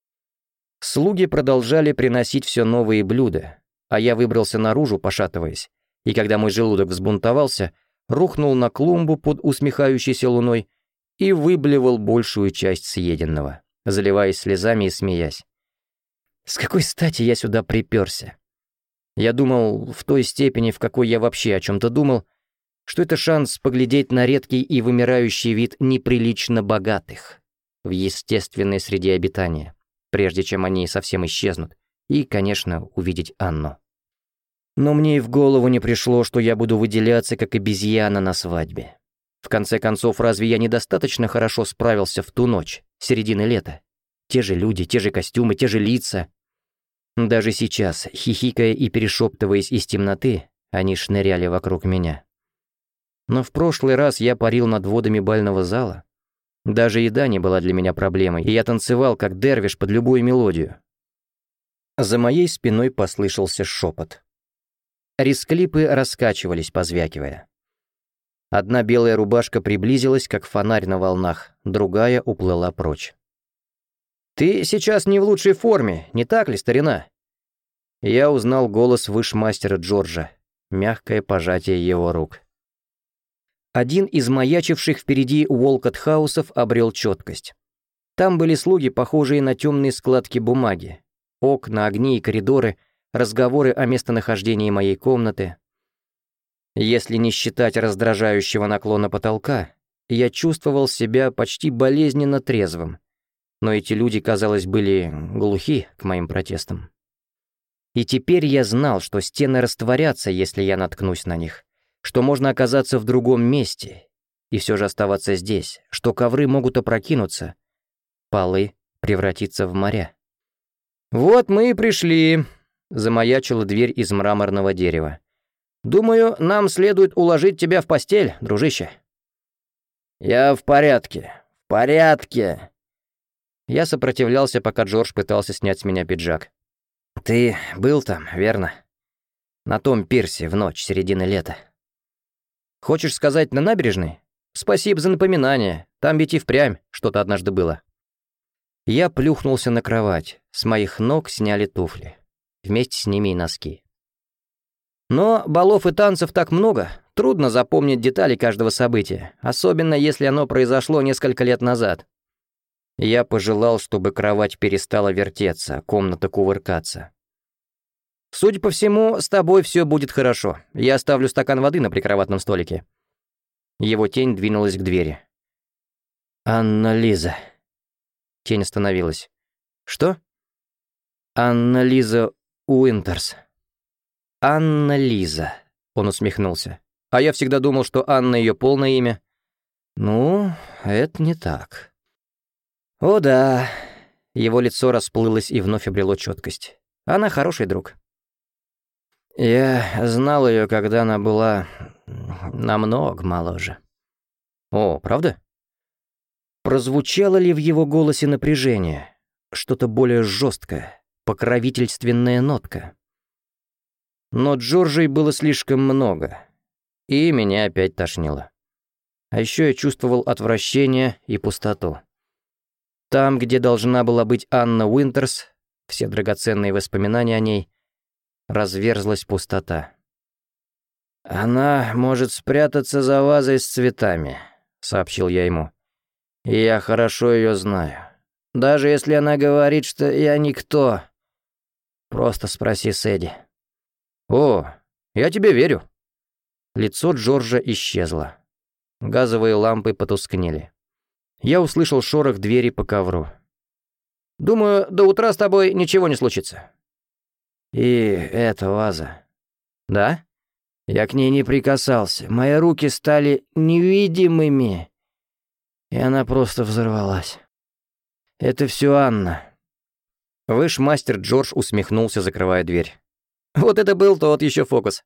Слуги продолжали приносить все новые блюда, а я выбрался наружу, пошатываясь, и когда мой желудок взбунтовался, рухнул на клумбу под усмехающейся луной и выблевал большую часть съеденного, заливаясь слезами и смеясь. С какой стати я сюда приперся? Я думал, в той степени, в какой я вообще о чем-то думал, что это шанс поглядеть на редкий и вымирающий вид неприлично богатых в естественной среде обитания, прежде чем они совсем исчезнут, и, конечно, увидеть Анну. Но мне и в голову не пришло, что я буду выделяться как обезьяна на свадьбе. В конце концов, разве я недостаточно хорошо справился в ту ночь, середины лета? Те же люди, те же костюмы, те же лица. Даже сейчас, хихикая и перешептываясь из темноты, они шныряли вокруг меня. Но в прошлый раз я парил над водами бального зала. Даже еда не была для меня проблемой, и я танцевал, как дервиш, под любую мелодию. За моей спиной послышался шепот. Рисклипы раскачивались, позвякивая. Одна белая рубашка приблизилась, как фонарь на волнах, другая уплыла прочь. «Ты сейчас не в лучшей форме, не так ли, старина?» Я узнал голос вышмастера Джорджа, мягкое пожатие его рук. Один из маячивших впереди Уолкот-хаусов обрел четкость. Там были слуги, похожие на темные складки бумаги, окна, огни и коридоры, разговоры о местонахождении моей комнаты. Если не считать раздражающего наклона потолка, я чувствовал себя почти болезненно трезвым, но эти люди, казалось, были глухи к моим протестам. И теперь я знал, что стены растворятся, если я наткнусь на них, что можно оказаться в другом месте и все же оставаться здесь, что ковры могут опрокинуться, полы превратиться в моря. «Вот мы и пришли», — замаячила дверь из мраморного дерева. «Думаю, нам следует уложить тебя в постель, дружище». «Я в порядке, в порядке». Я сопротивлялся, пока Джордж пытался снять с меня пиджак. «Ты был там, верно? На том пирсе в ночь середины лета. Хочешь сказать, на набережной? Спасибо за напоминание, там ведь и впрямь что-то однажды было». Я плюхнулся на кровать, с моих ног сняли туфли, вместе с ними и носки. Но балов и танцев так много, трудно запомнить детали каждого события, особенно если оно произошло несколько лет назад. Я пожелал, чтобы кровать перестала вертеться, комната кувыркаться. «Судя по всему, с тобой все будет хорошо. Я оставлю стакан воды на прикроватном столике». Его тень двинулась к двери. «Анна-Лиза». Тень остановилась. «Что?» «Анна-Лиза Уинтерс». «Анна-Лиза», — он усмехнулся. «А я всегда думал, что Анна ее полное имя». «Ну, это не так». «О да». Его лицо расплылось и вновь обрело четкость. «Она хороший друг». «Я знал ее, когда она была намного моложе». «О, правда?» Прозвучало ли в его голосе напряжение? Что-то более жесткое, покровительственная нотка. Но Джорджей было слишком много, и меня опять тошнило. А еще я чувствовал отвращение и пустоту. Там, где должна была быть Анна Уинтерс, все драгоценные воспоминания о ней, разверзлась пустота. «Она может спрятаться за вазой с цветами», — сообщил я ему. «И я хорошо ее знаю. Даже если она говорит, что я никто, просто спроси Сэдди». «О, я тебе верю». Лицо Джорджа исчезло. Газовые лампы потускнели. Я услышал шорох двери по ковру. «Думаю, до утра с тобой ничего не случится». «И эта ваза». «Да?» «Я к ней не прикасался. Мои руки стали невидимыми, и она просто взорвалась. Это все Анна». Вышмастер Джордж усмехнулся, закрывая дверь. «Вот это был тот еще фокус».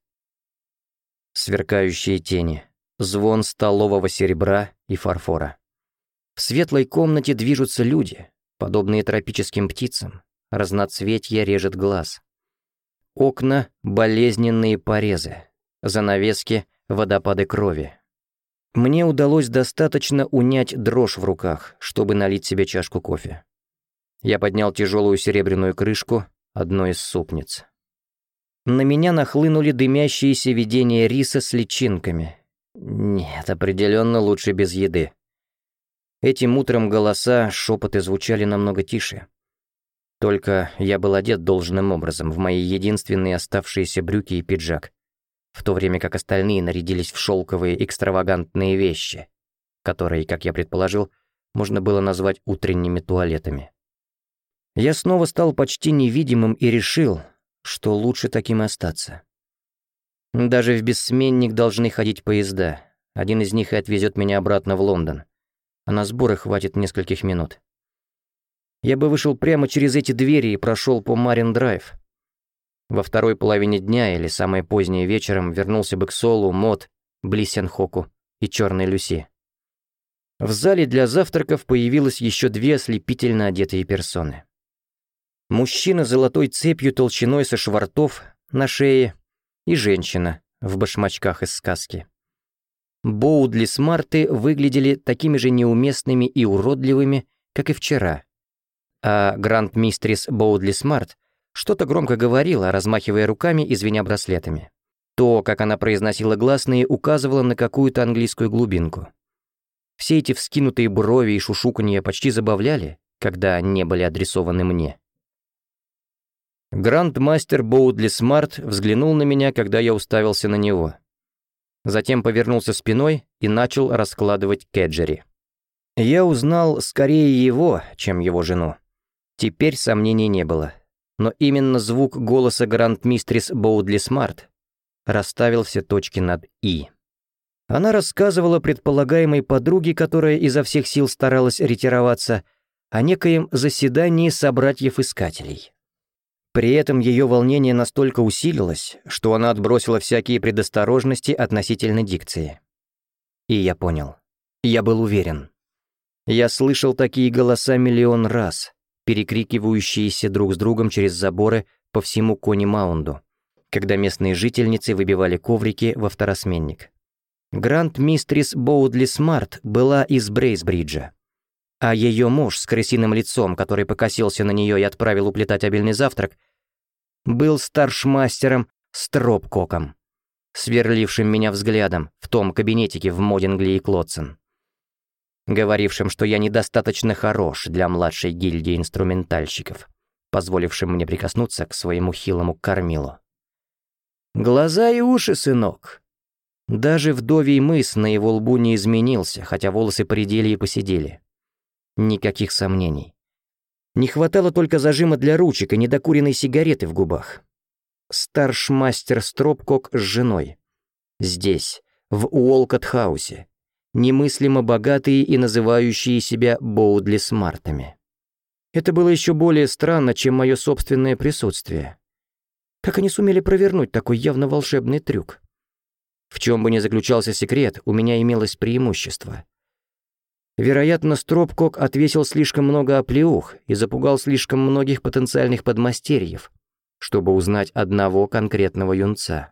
Сверкающие тени, звон столового серебра и фарфора. В светлой комнате движутся люди, подобные тропическим птицам. Разноцветье режет глаз. Окна — болезненные порезы, занавески — водопады крови. Мне удалось достаточно унять дрожь в руках, чтобы налить себе чашку кофе. Я поднял тяжелую серебряную крышку одной из супниц. На меня нахлынули дымящиеся видения риса с личинками. Нет, определенно лучше без еды. Этим утром голоса, шепоты звучали намного тише. Только я был одет должным образом в мои единственные оставшиеся брюки и пиджак, в то время как остальные нарядились в шелковые экстравагантные вещи, которые, как я предположил, можно было назвать утренними туалетами. Я снова стал почти невидимым и решил, что лучше таким и остаться. Даже в бессменник должны ходить поезда. Один из них и отвезет меня обратно в Лондон. А на сборы хватит нескольких минут. Я бы вышел прямо через эти двери и прошел по Марин-драйв. Во второй половине дня или самое позднее вечером вернулся бы к Солу, Мод, Блиссенхоку и Черной Люси. В зале для завтраков появилось еще две ослепительно одетые персоны. Мужчина с золотой цепью толщиной со швартов на шее и женщина в башмачках из сказки. Боудли Смарты выглядели такими же неуместными и уродливыми, как и вчера. а гранд-мистрис Боудли Смарт что-то громко говорила, размахивая руками и звеня браслетами. То, как она произносила гласные, указывало на какую-то английскую глубинку. Все эти вскинутые брови и шушуканья почти забавляли, когда не были адресованы мне. Гранд-мастер Боудли Смарт взглянул на меня, когда я уставился на него. Затем повернулся спиной и начал раскладывать кеджери. Я узнал скорее его, чем его жену. Теперь сомнений не было. Но именно звук голоса гранд-мистрис Боудли Смарт расставил все точки над «и». Она рассказывала предполагаемой подруге, которая изо всех сил старалась ретироваться, о некоем заседании собратьев-искателей. При этом ее волнение настолько усилилось, что она отбросила всякие предосторожности относительно дикции. И я понял. Я был уверен. Я слышал такие голоса миллион раз, перекрикивающиеся друг с другом через заборы по всему Кони-Маунду, когда местные жительницы выбивали коврики во второсменник. Гранд-мистрис Боудли Смарт была из Брейсбриджа, а ее муж с крысиным лицом, который покосился на нее и отправил уплетать обильный завтрак, был старшмастером Стропкоком, сверлившим меня взглядом в том кабинетике в Модингли и Клотсон, говорившим, что я недостаточно хорош для младшей гильдии инструментальщиков, позволившим мне прикоснуться к своему хилому кормилу. «Глаза и уши, сынок!» Даже вдовий мыс на его лбу не изменился, хотя волосы поредели и поседели. Никаких сомнений. Не хватало только зажима для ручек и недокуренной сигареты в губах. Старшмастер Стропкок с женой. Здесь, в Уолкотт-хаусе. Немыслимо богатые и называющие себя Боудли Смартами. Это было еще более странно, чем мое собственное присутствие. Как они сумели провернуть такой явно волшебный трюк? В чем бы ни заключался секрет, у меня имелось преимущество. Вероятно, Стропкок отвесил слишком много оплеух и запугал слишком многих потенциальных подмастерьев, чтобы узнать одного конкретного юнца.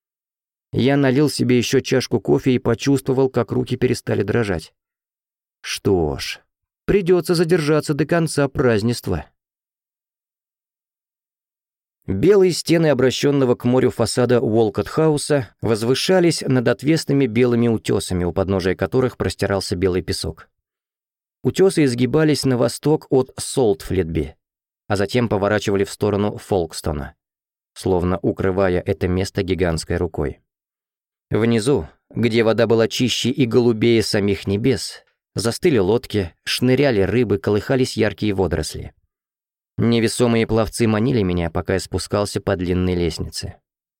Я налил себе еще чашку кофе и почувствовал, как руки перестали дрожать. Что ж, придется задержаться до конца празднества. Белые стены обращенного к морю фасада Уолкотт-хауса возвышались над отвесными белыми утесами, у подножия которых простирался белый песок. Утесы изгибались на восток от Солтфлетби, а затем поворачивали в сторону Фолкстона, словно укрывая это место гигантской рукой. Внизу, где вода была чище и голубее самих небес, застыли лодки, шныряли рыбы, колыхались яркие водоросли. Невесомые пловцы манили меня, пока я спускался по длинной лестнице.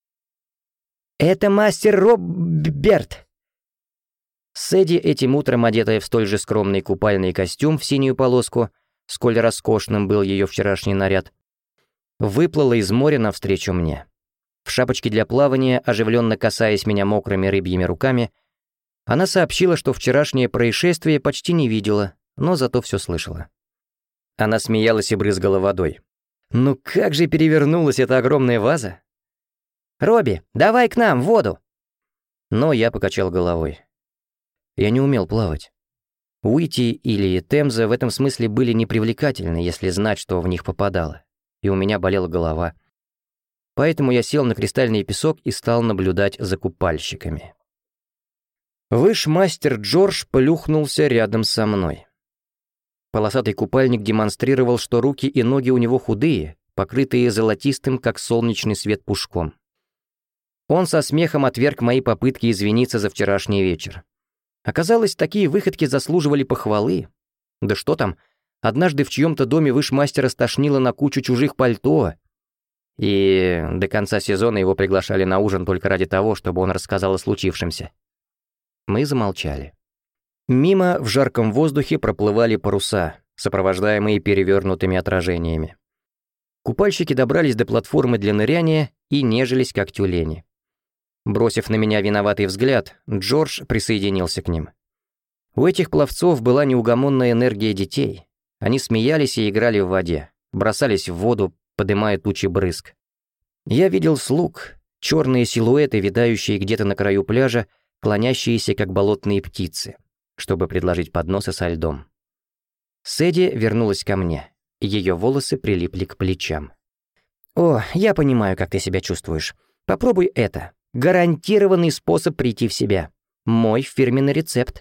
«Это мастер Роберт!» Сэдди, этим утром одетая в столь же скромный купальный костюм в синюю полоску, сколь роскошным был ее вчерашний наряд, выплыла из моря навстречу мне. В шапочке для плавания, оживленно касаясь меня мокрыми рыбьими руками, она сообщила, что вчерашнее происшествие почти не видела, но зато все слышала. Она смеялась и брызгала водой. «Ну как же перевернулась эта огромная ваза!» «Робби, давай к нам, в воду!» Но я покачал головой. Я не умел плавать. Уити или Темза в этом смысле были непривлекательны, если знать, что в них попадало, и у меня болела голова. Поэтому я сел на кристальный песок и стал наблюдать за купальщиками. Вышмастер Джордж плюхнулся рядом со мной. Полосатый купальник демонстрировал, что руки и ноги у него худые, покрытые золотистым, как солнечный свет, пушком. Он со смехом отверг мои попытки извиниться за вчерашний вечер. Оказалось, такие выходки заслуживали похвалы. Да что там, однажды в чьем-то доме вышмастера стошнило на кучу чужих пальто, и до конца сезона его приглашали на ужин только ради того, чтобы он рассказал о случившемся. Мы замолчали. Мимо в жарком воздухе проплывали паруса, сопровождаемые перевернутыми отражениями. Купальщики добрались до платформы для ныряния и нежились, как тюлени. Бросив на меня виноватый взгляд, Джордж присоединился к ним. У этих пловцов была неугомонная энергия детей. Они смеялись и играли в воде, бросались в воду, подымая тучи брызг. Я видел слуг, черные силуэты, витающие где-то на краю пляжа, клонящиеся, как болотные птицы, чтобы предложить подносы со льдом. Сэдди вернулась ко мне. Ее волосы прилипли к плечам. «О, я понимаю, как ты себя чувствуешь. Попробуй это. Гарантированный способ прийти в себя. Мой фирменный рецепт».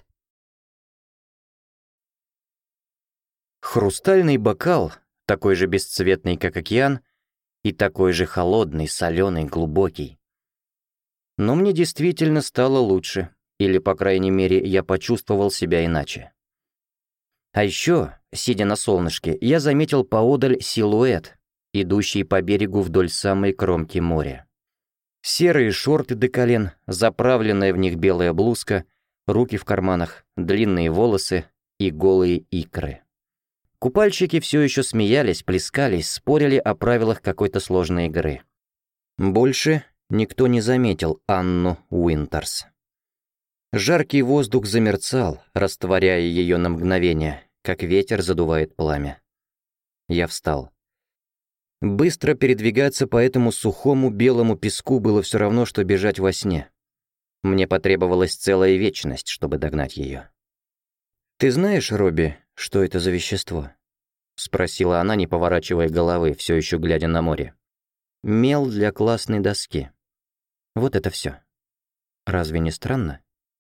Хрустальный бокал, такой же бесцветный, как океан, и такой же холодный, соленый, глубокий. Но мне действительно стало лучше, или, по крайней мере, я почувствовал себя иначе. А еще, сидя на солнышке, я заметил поодаль силуэт, идущий по берегу вдоль самой кромки моря. Серые шорты до колен, заправленная в них белая блузка, руки в карманах, длинные волосы и голые икры. Купальщики все еще смеялись, плескались, спорили о правилах какой-то сложной игры. Больше никто не заметил Анну Уинтерс. Жаркий воздух замерцал, растворяя ее на мгновение, как ветер задувает пламя. Я встал. Быстро передвигаться по этому сухому белому песку было все равно, что бежать во сне. Мне потребовалась целая вечность, чтобы догнать ее. «Ты знаешь, Робби, что это за вещество?» — спросила она, не поворачивая головы, все еще глядя на море. «Мел для классной доски. Вот это все. Разве не странно?»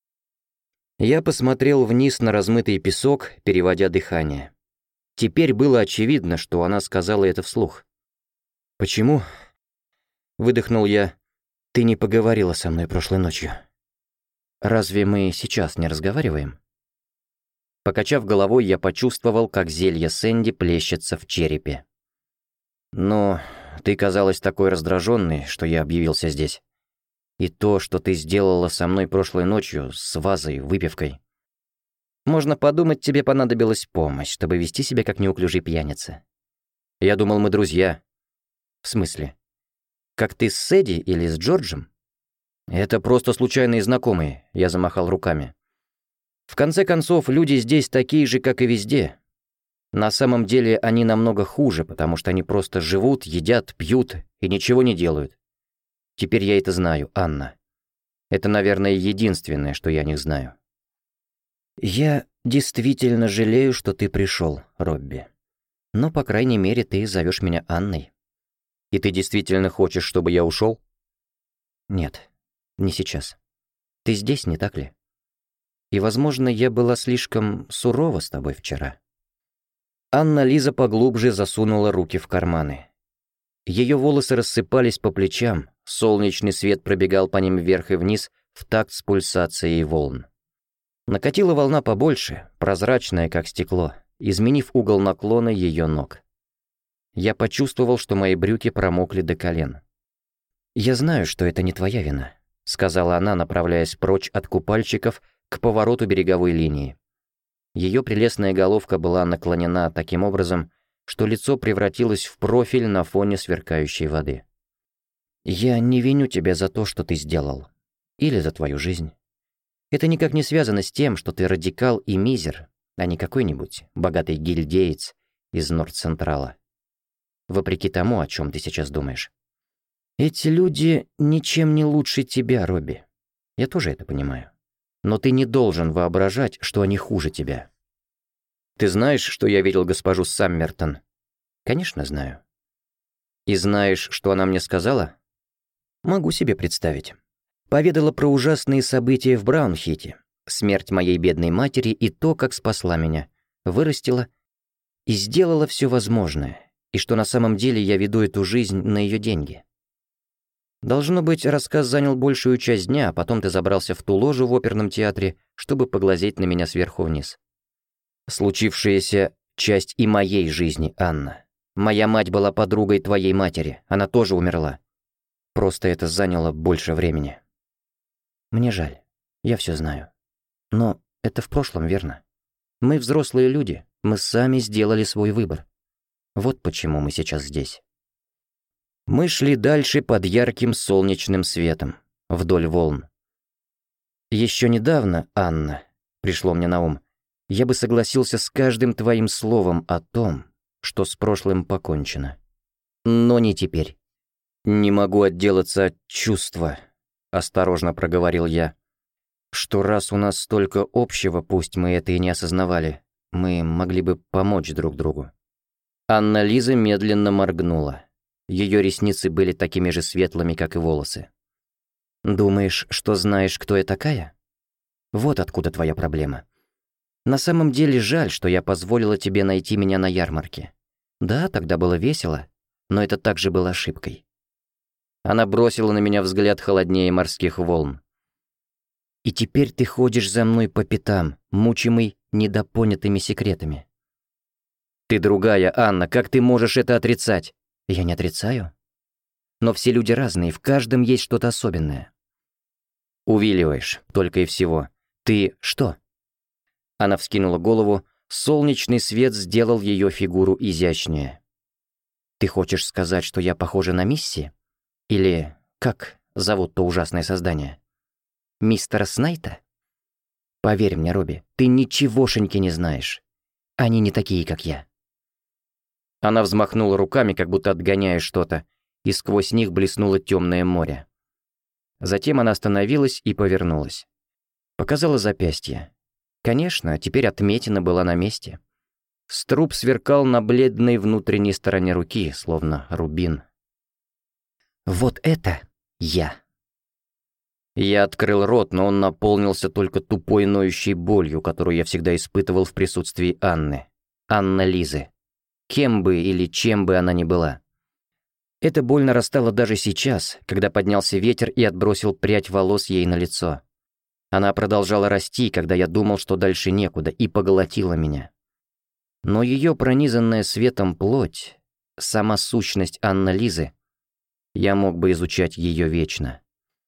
Я посмотрел вниз на размытый песок, переводя дыхание. Теперь было очевидно, что она сказала это вслух. «Почему?» — выдохнул я. «Ты не поговорила со мной прошлой ночью. Разве мы сейчас не разговариваем?» Покачав головой, я почувствовал, как зелье Сэнди плещется в черепе. «Но ты казалась такой раздраженной, что я объявился здесь. И то, что ты сделала со мной прошлой ночью, с вазой, выпивкой. Можно подумать, тебе понадобилась помощь, чтобы вести себя как неуклюжий пьяница. Я думал, мы друзья». «В смысле? Как ты с Сэдди или с Джорджем?» «Это просто случайные знакомые», — я замахал руками. «В конце концов, люди здесь такие же, как и везде. На самом деле они намного хуже, потому что они просто живут, едят, пьют и ничего не делают. Теперь я это знаю, Анна. Это, наверное, единственное, что я о них знаю». «Я действительно жалею, что ты пришел, Робби. Но, по крайней мере, ты зовешь меня Анной». «И ты действительно хочешь, чтобы я ушел?» «Нет, не сейчас. Ты здесь, не так ли? И, возможно, я была слишком сурова с тобой вчера». Анна-Лиза поглубже засунула руки в карманы. Ее волосы рассыпались по плечам, солнечный свет пробегал по ним вверх и вниз в такт с пульсацией волн. Накатила волна побольше, прозрачная, как стекло, изменив угол наклона ее ног. Я почувствовал, что мои брюки промокли до колен. «Я знаю, что это не твоя вина», — сказала она, направляясь прочь от купальщиков к повороту береговой линии. Ее прелестная головка была наклонена таким образом, что лицо превратилось в профиль на фоне сверкающей воды. «Я не виню тебя за то, что ты сделал. Или за твою жизнь. Это никак не связано с тем, что ты радикал и мизер, а не какой-нибудь богатый гильдеец из Норд-Централа. Вопреки тому, о чем ты сейчас думаешь. Эти люди ничем не лучше тебя, Робби. Я тоже это понимаю. Но ты не должен воображать, что они хуже тебя. Ты знаешь, что я видел госпожу Саммертон? Конечно, знаю. И знаешь, что она мне сказала? Могу себе представить. Поведала про ужасные события в Браунхите, смерть моей бедной матери и то, как спасла меня, вырастила и сделала все возможное, и что на самом деле я веду эту жизнь на ее деньги. Должно быть, рассказ занял большую часть дня, а потом ты забрался в ту ложу в оперном театре, чтобы поглазеть на меня сверху вниз. Случившаяся часть и моей жизни, Анна. Моя мать была подругой твоей матери, она тоже умерла. Просто это заняло больше времени. Мне жаль, я все знаю. Но это в прошлом, верно? Мы взрослые люди, мы сами сделали свой выбор. Вот почему мы сейчас здесь. Мы шли дальше под ярким солнечным светом, вдоль волн. Еще недавно, Анна, пришло мне на ум, я бы согласился с каждым твоим словом о том, что с прошлым покончено. Но не теперь. Не могу отделаться от чувства, осторожно проговорил я, что раз у нас столько общего, пусть мы это и не осознавали, мы могли бы помочь друг другу. Анна-Лиза медленно моргнула. Ее ресницы были такими же светлыми, как и волосы. «Думаешь, что знаешь, кто я такая? Вот откуда твоя проблема. На самом деле жаль, что я позволила тебе найти меня на ярмарке. Да, тогда было весело, но это также было ошибкой». Она бросила на меня взгляд холоднее морских волн. «И теперь ты ходишь за мной по пятам, мучимый недопонятыми секретами». «Ты другая, Анна, как ты можешь это отрицать?» «Я не отрицаю. Но все люди разные, в каждом есть что-то особенное». «Увиливаешь, только и всего. Ты что?» Она вскинула голову, солнечный свет сделал ее фигуру изящнее. «Ты хочешь сказать, что я похожа на Мисси? Или как зовут то ужасное создание? Мистера Снайта? Поверь мне, Робби, ты ничегошеньки не знаешь. Они не такие, как я». Она взмахнула руками, как будто отгоняя что-то, и сквозь них блеснуло темное море. Затем она остановилась и повернулась. Показала запястье. Конечно, теперь отметина была на месте. Струб сверкал на бледной внутренней стороне руки, словно рубин. «Вот это я!» Я открыл рот, но он наполнился только тупой ноющей болью, которую я всегда испытывал в присутствии Анны. Анна-Лизы. Кем бы или чем бы она ни была. Эта боль нарастала даже сейчас, когда поднялся ветер и отбросил прядь волос ей на лицо. Она продолжала расти, когда я думал, что дальше некуда, и поглотила меня. Но ее пронизанная светом плоть, сама сущность Анна-Лизы, я мог бы изучать ее вечно.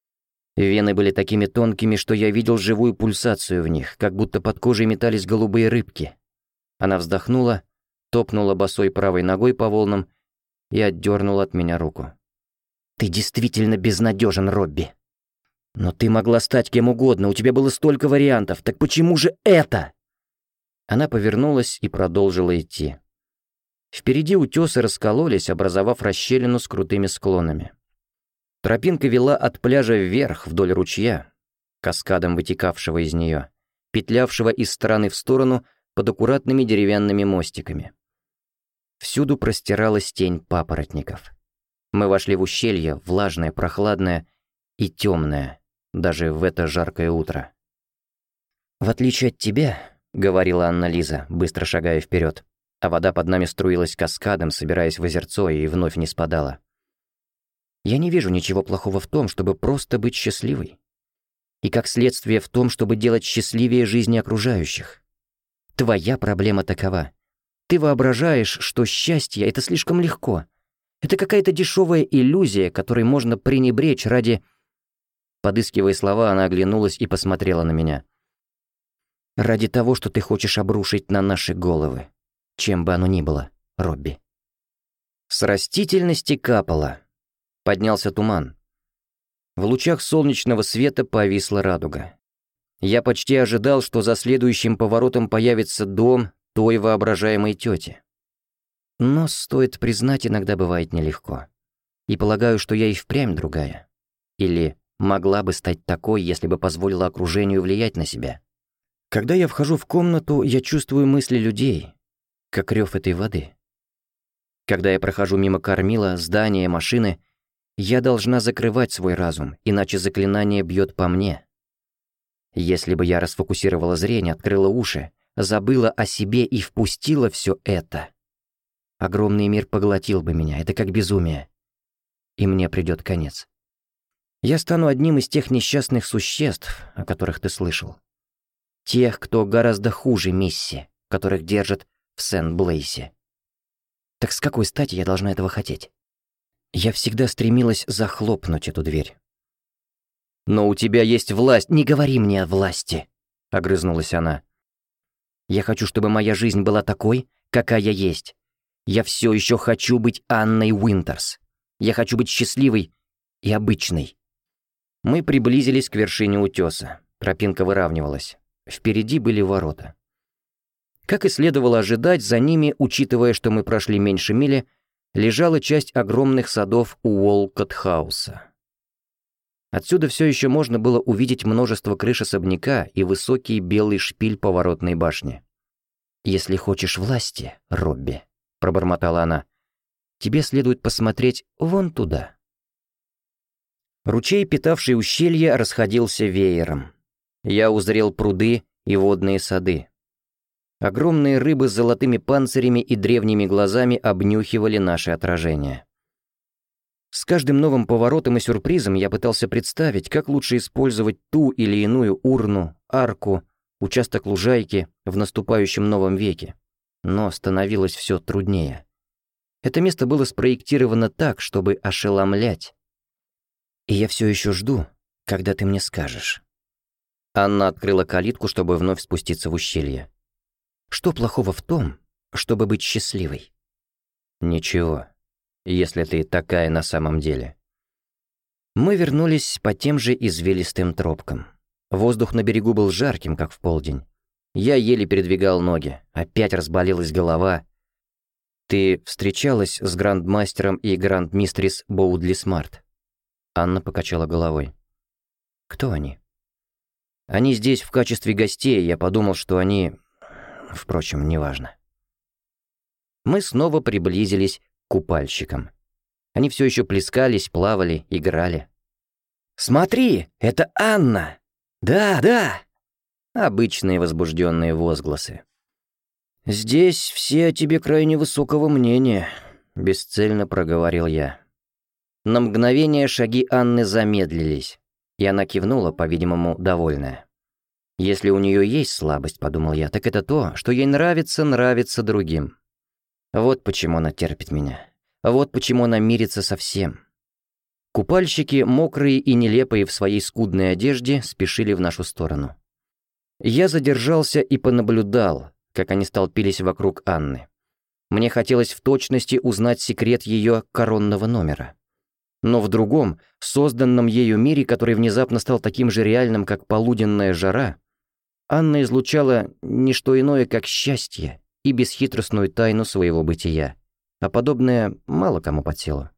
Вены были такими тонкими, что я видел живую пульсацию в них, как будто под кожей метались голубые рыбки. Она вздохнула, топнула босой правой ногой по волнам и отдернула от меня руку. «Ты действительно безнадежен, Робби. Но ты могла стать кем угодно, у тебя было столько вариантов, так почему же это?» Она повернулась и продолжила идти. Впереди утесы раскололись, образовав расщелину с крутыми склонами. Тропинка вела от пляжа вверх, вдоль ручья, каскадом вытекавшего из нее, петлявшего из стороны в сторону под аккуратными деревянными мостиками. Всюду простиралась тень папоротников. Мы вошли в ущелье, влажное, прохладное и темное, даже в это жаркое утро. «В отличие от тебя», — говорила Анна-Лиза, быстро шагая вперед, а вода под нами струилась каскадом, собираясь в озерцо и вновь не спадала. «Я не вижу ничего плохого в том, чтобы просто быть счастливой. И как следствие в том, чтобы делать счастливее жизни окружающих. Твоя проблема такова. Ты воображаешь, что счастье — это слишком легко. Это какая-то дешевая иллюзия, которой можно пренебречь ради...» Подыскивая слова, она оглянулась и посмотрела на меня. «Ради того, что ты хочешь обрушить на наши головы. Чем бы оно ни было, Робби». С растительности капало. Поднялся туман. В лучах солнечного света повисла радуга. Я почти ожидал, что за следующим поворотом появится дом той воображаемой тети. Но, стоит признать, иногда бывает нелегко. И полагаю, что я и впрямь другая. Или могла бы стать такой, если бы позволила окружению влиять на себя. Когда я вхожу в комнату, я чувствую мысли людей, как рев этой воды. Когда я прохожу мимо кормила, здания, машины, я должна закрывать свой разум, иначе заклинание бьет по мне. Если бы я расфокусировала зрение, открыла уши, забыла о себе и впустила все это, огромный мир поглотил бы меня, это как безумие. И мне придет конец. Я стану одним из тех несчастных существ, о которых ты слышал. Тех, кто гораздо хуже Мисси, которых держат в Сент-Блейсе. Так с какой стати я должна этого хотеть? Я всегда стремилась захлопнуть эту дверь. «Но у тебя есть власть!» «Не говори мне о власти!» — огрызнулась она. «Я хочу, чтобы моя жизнь была такой, какая есть. Я все еще хочу быть Анной Уинтерс. Я хочу быть счастливой и обычной». Мы приблизились к вершине утеса. Тропинка выравнивалась. Впереди были ворота. Как и следовало ожидать, за ними, учитывая, что мы прошли меньше мили, лежала часть огромных садов Уолкотт-хауса. Отсюда все еще можно было увидеть множество крыш особняка и высокий белый шпиль поворотной башни. «Если хочешь власти, Робби, — пробормотала она. «Тебе следует посмотреть вон туда». Ручей, питавший ущелье, расходился веером. Я узрел пруды и водные сады. Огромные рыбы с золотыми панцирями и древними глазами обнюхивали наши отражения. С каждым новым поворотом и сюрпризом я пытался представить, как лучше использовать ту или иную урну, арку, участок лужайки в наступающем новом веке. Но становилось все труднее. Это место было спроектировано так, чтобы ошеломлять. И я все еще жду, когда ты мне скажешь. Анна открыла калитку, чтобы вновь спуститься в ущелье. Что плохого в том, чтобы быть счастливой? Ничего, если ты такая на самом деле. Мы вернулись по тем же извилистым тропкам. Воздух на берегу был жарким, как в полдень. Я еле передвигал ноги, опять разболелась голова. Ты встречалась с грандмастером и грандмистрис Боудли Смарт? Анна покачала головой. Кто они? Они здесь в качестве гостей, я подумал, что они... Впрочем, неважно. Мы снова приблизились к купальщикам. Они все еще плескались, плавали, играли. «Смотри, это Анна! Да, да!» Обычные возбужденные возгласы. «Здесь все о тебе крайне высокого мнения», — бесцельно проговорил я. На мгновение шаги Анны замедлились, и она кивнула, по-видимому, довольная. «Если у нее есть слабость, — подумал я, — так это то, что ей нравится нравится другим. Вот почему она терпит меня. Вот почему она мирится со всем». Купальщики, мокрые и нелепые в своей скудной одежде, спешили в нашу сторону. Я задержался и понаблюдал, как они столпились вокруг Анны. Мне хотелось в точности узнать секрет ее коронного номера. Но в другом, созданном ею мире, который внезапно стал таким же реальным, как полуденная жара, Анна излучала не что иное, как счастье и бесхитростную тайну своего бытия, а подобное мало кому под силу.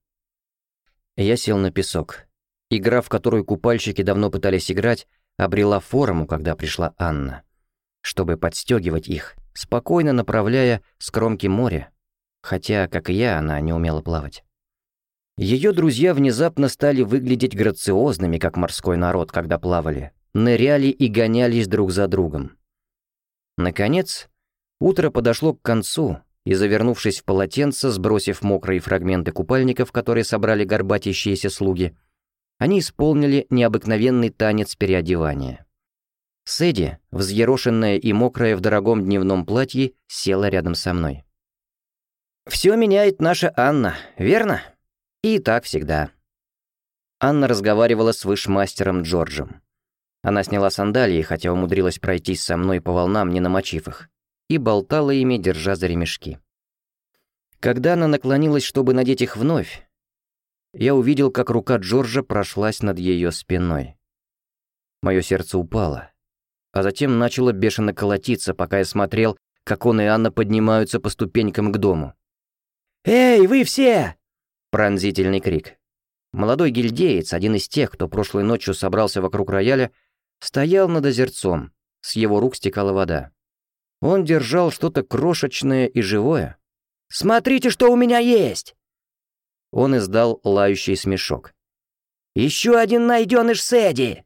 Я сел на песок. Игра, в которую купальщики давно пытались играть, обрела форму, когда пришла Анна, чтобы подстегивать их, спокойно направляя с кромки моря, хотя, как и я, она не умела плавать. Ее друзья внезапно стали выглядеть грациозными, как морской народ, когда плавали, ныряли и гонялись друг за другом. Наконец, утро подошло к концу, и, завернувшись в полотенце, сбросив мокрые фрагменты купальников, которые собрали горбатящиеся слуги, они исполнили необыкновенный танец переодевания. Сэдди, взъерошенная и мокрая в дорогом дневном платье, села рядом со мной. «Все меняет наша Анна, верно? И так всегда». Анна разговаривала с вышмастером Джорджем. Она сняла сандалии, хотя умудрилась пройтись со мной по волнам, не намочив их, и болтала ими, держа за ремешки. Когда она наклонилась, чтобы надеть их вновь, я увидел, как рука Джорджа прошлась над ее спиной. Мое сердце упало, а затем начало бешено колотиться, пока я смотрел, как он и Анна поднимаются по ступенькам к дому. «Эй, вы все!» — пронзительный крик. Молодой гильдеец, один из тех, кто прошлой ночью собрался вокруг рояля, стоял над озерцом, с его рук стекала вода. Он держал что-то крошечное и живое. «Смотрите, что у меня есть!» Он издал лающий смешок. «Еще один найденыш Сэдди!»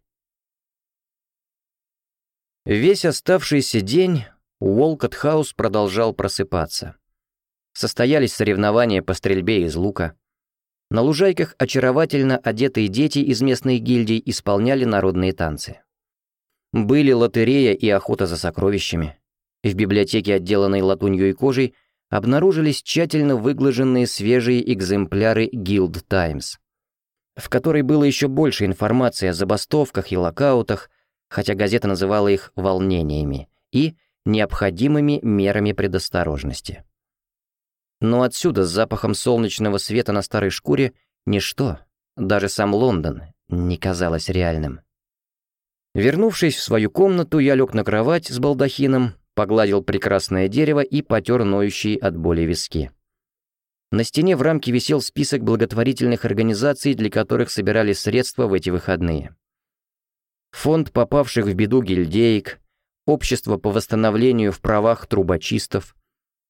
Весь оставшийся день Уолкотт-хаус продолжал просыпаться. Состоялись соревнования по стрельбе из лука. На лужайках очаровательно одетые дети из местных гильдий исполняли народные танцы. Были лотерея и охота за сокровищами. В библиотеке, отделанной латунью и кожей, обнаружились тщательно выглаженные свежие экземпляры Guild Times, в которой было еще больше информации о забастовках и локаутах, хотя газета называла их волнениями и необходимыми мерами предосторожности. Но отсюда, с запахом солнечного света на старой шкуре, ничто, даже сам Лондон, не казалось реальным. Вернувшись в свою комнату, я лег на кровать с балдахином, погладил прекрасное дерево и потер ноющие от боли виски. На стене в рамке висел список благотворительных организаций, для которых собирали средства в эти выходные. Фонд попавших в беду гильдеек, Общество по восстановлению в правах трубочистов,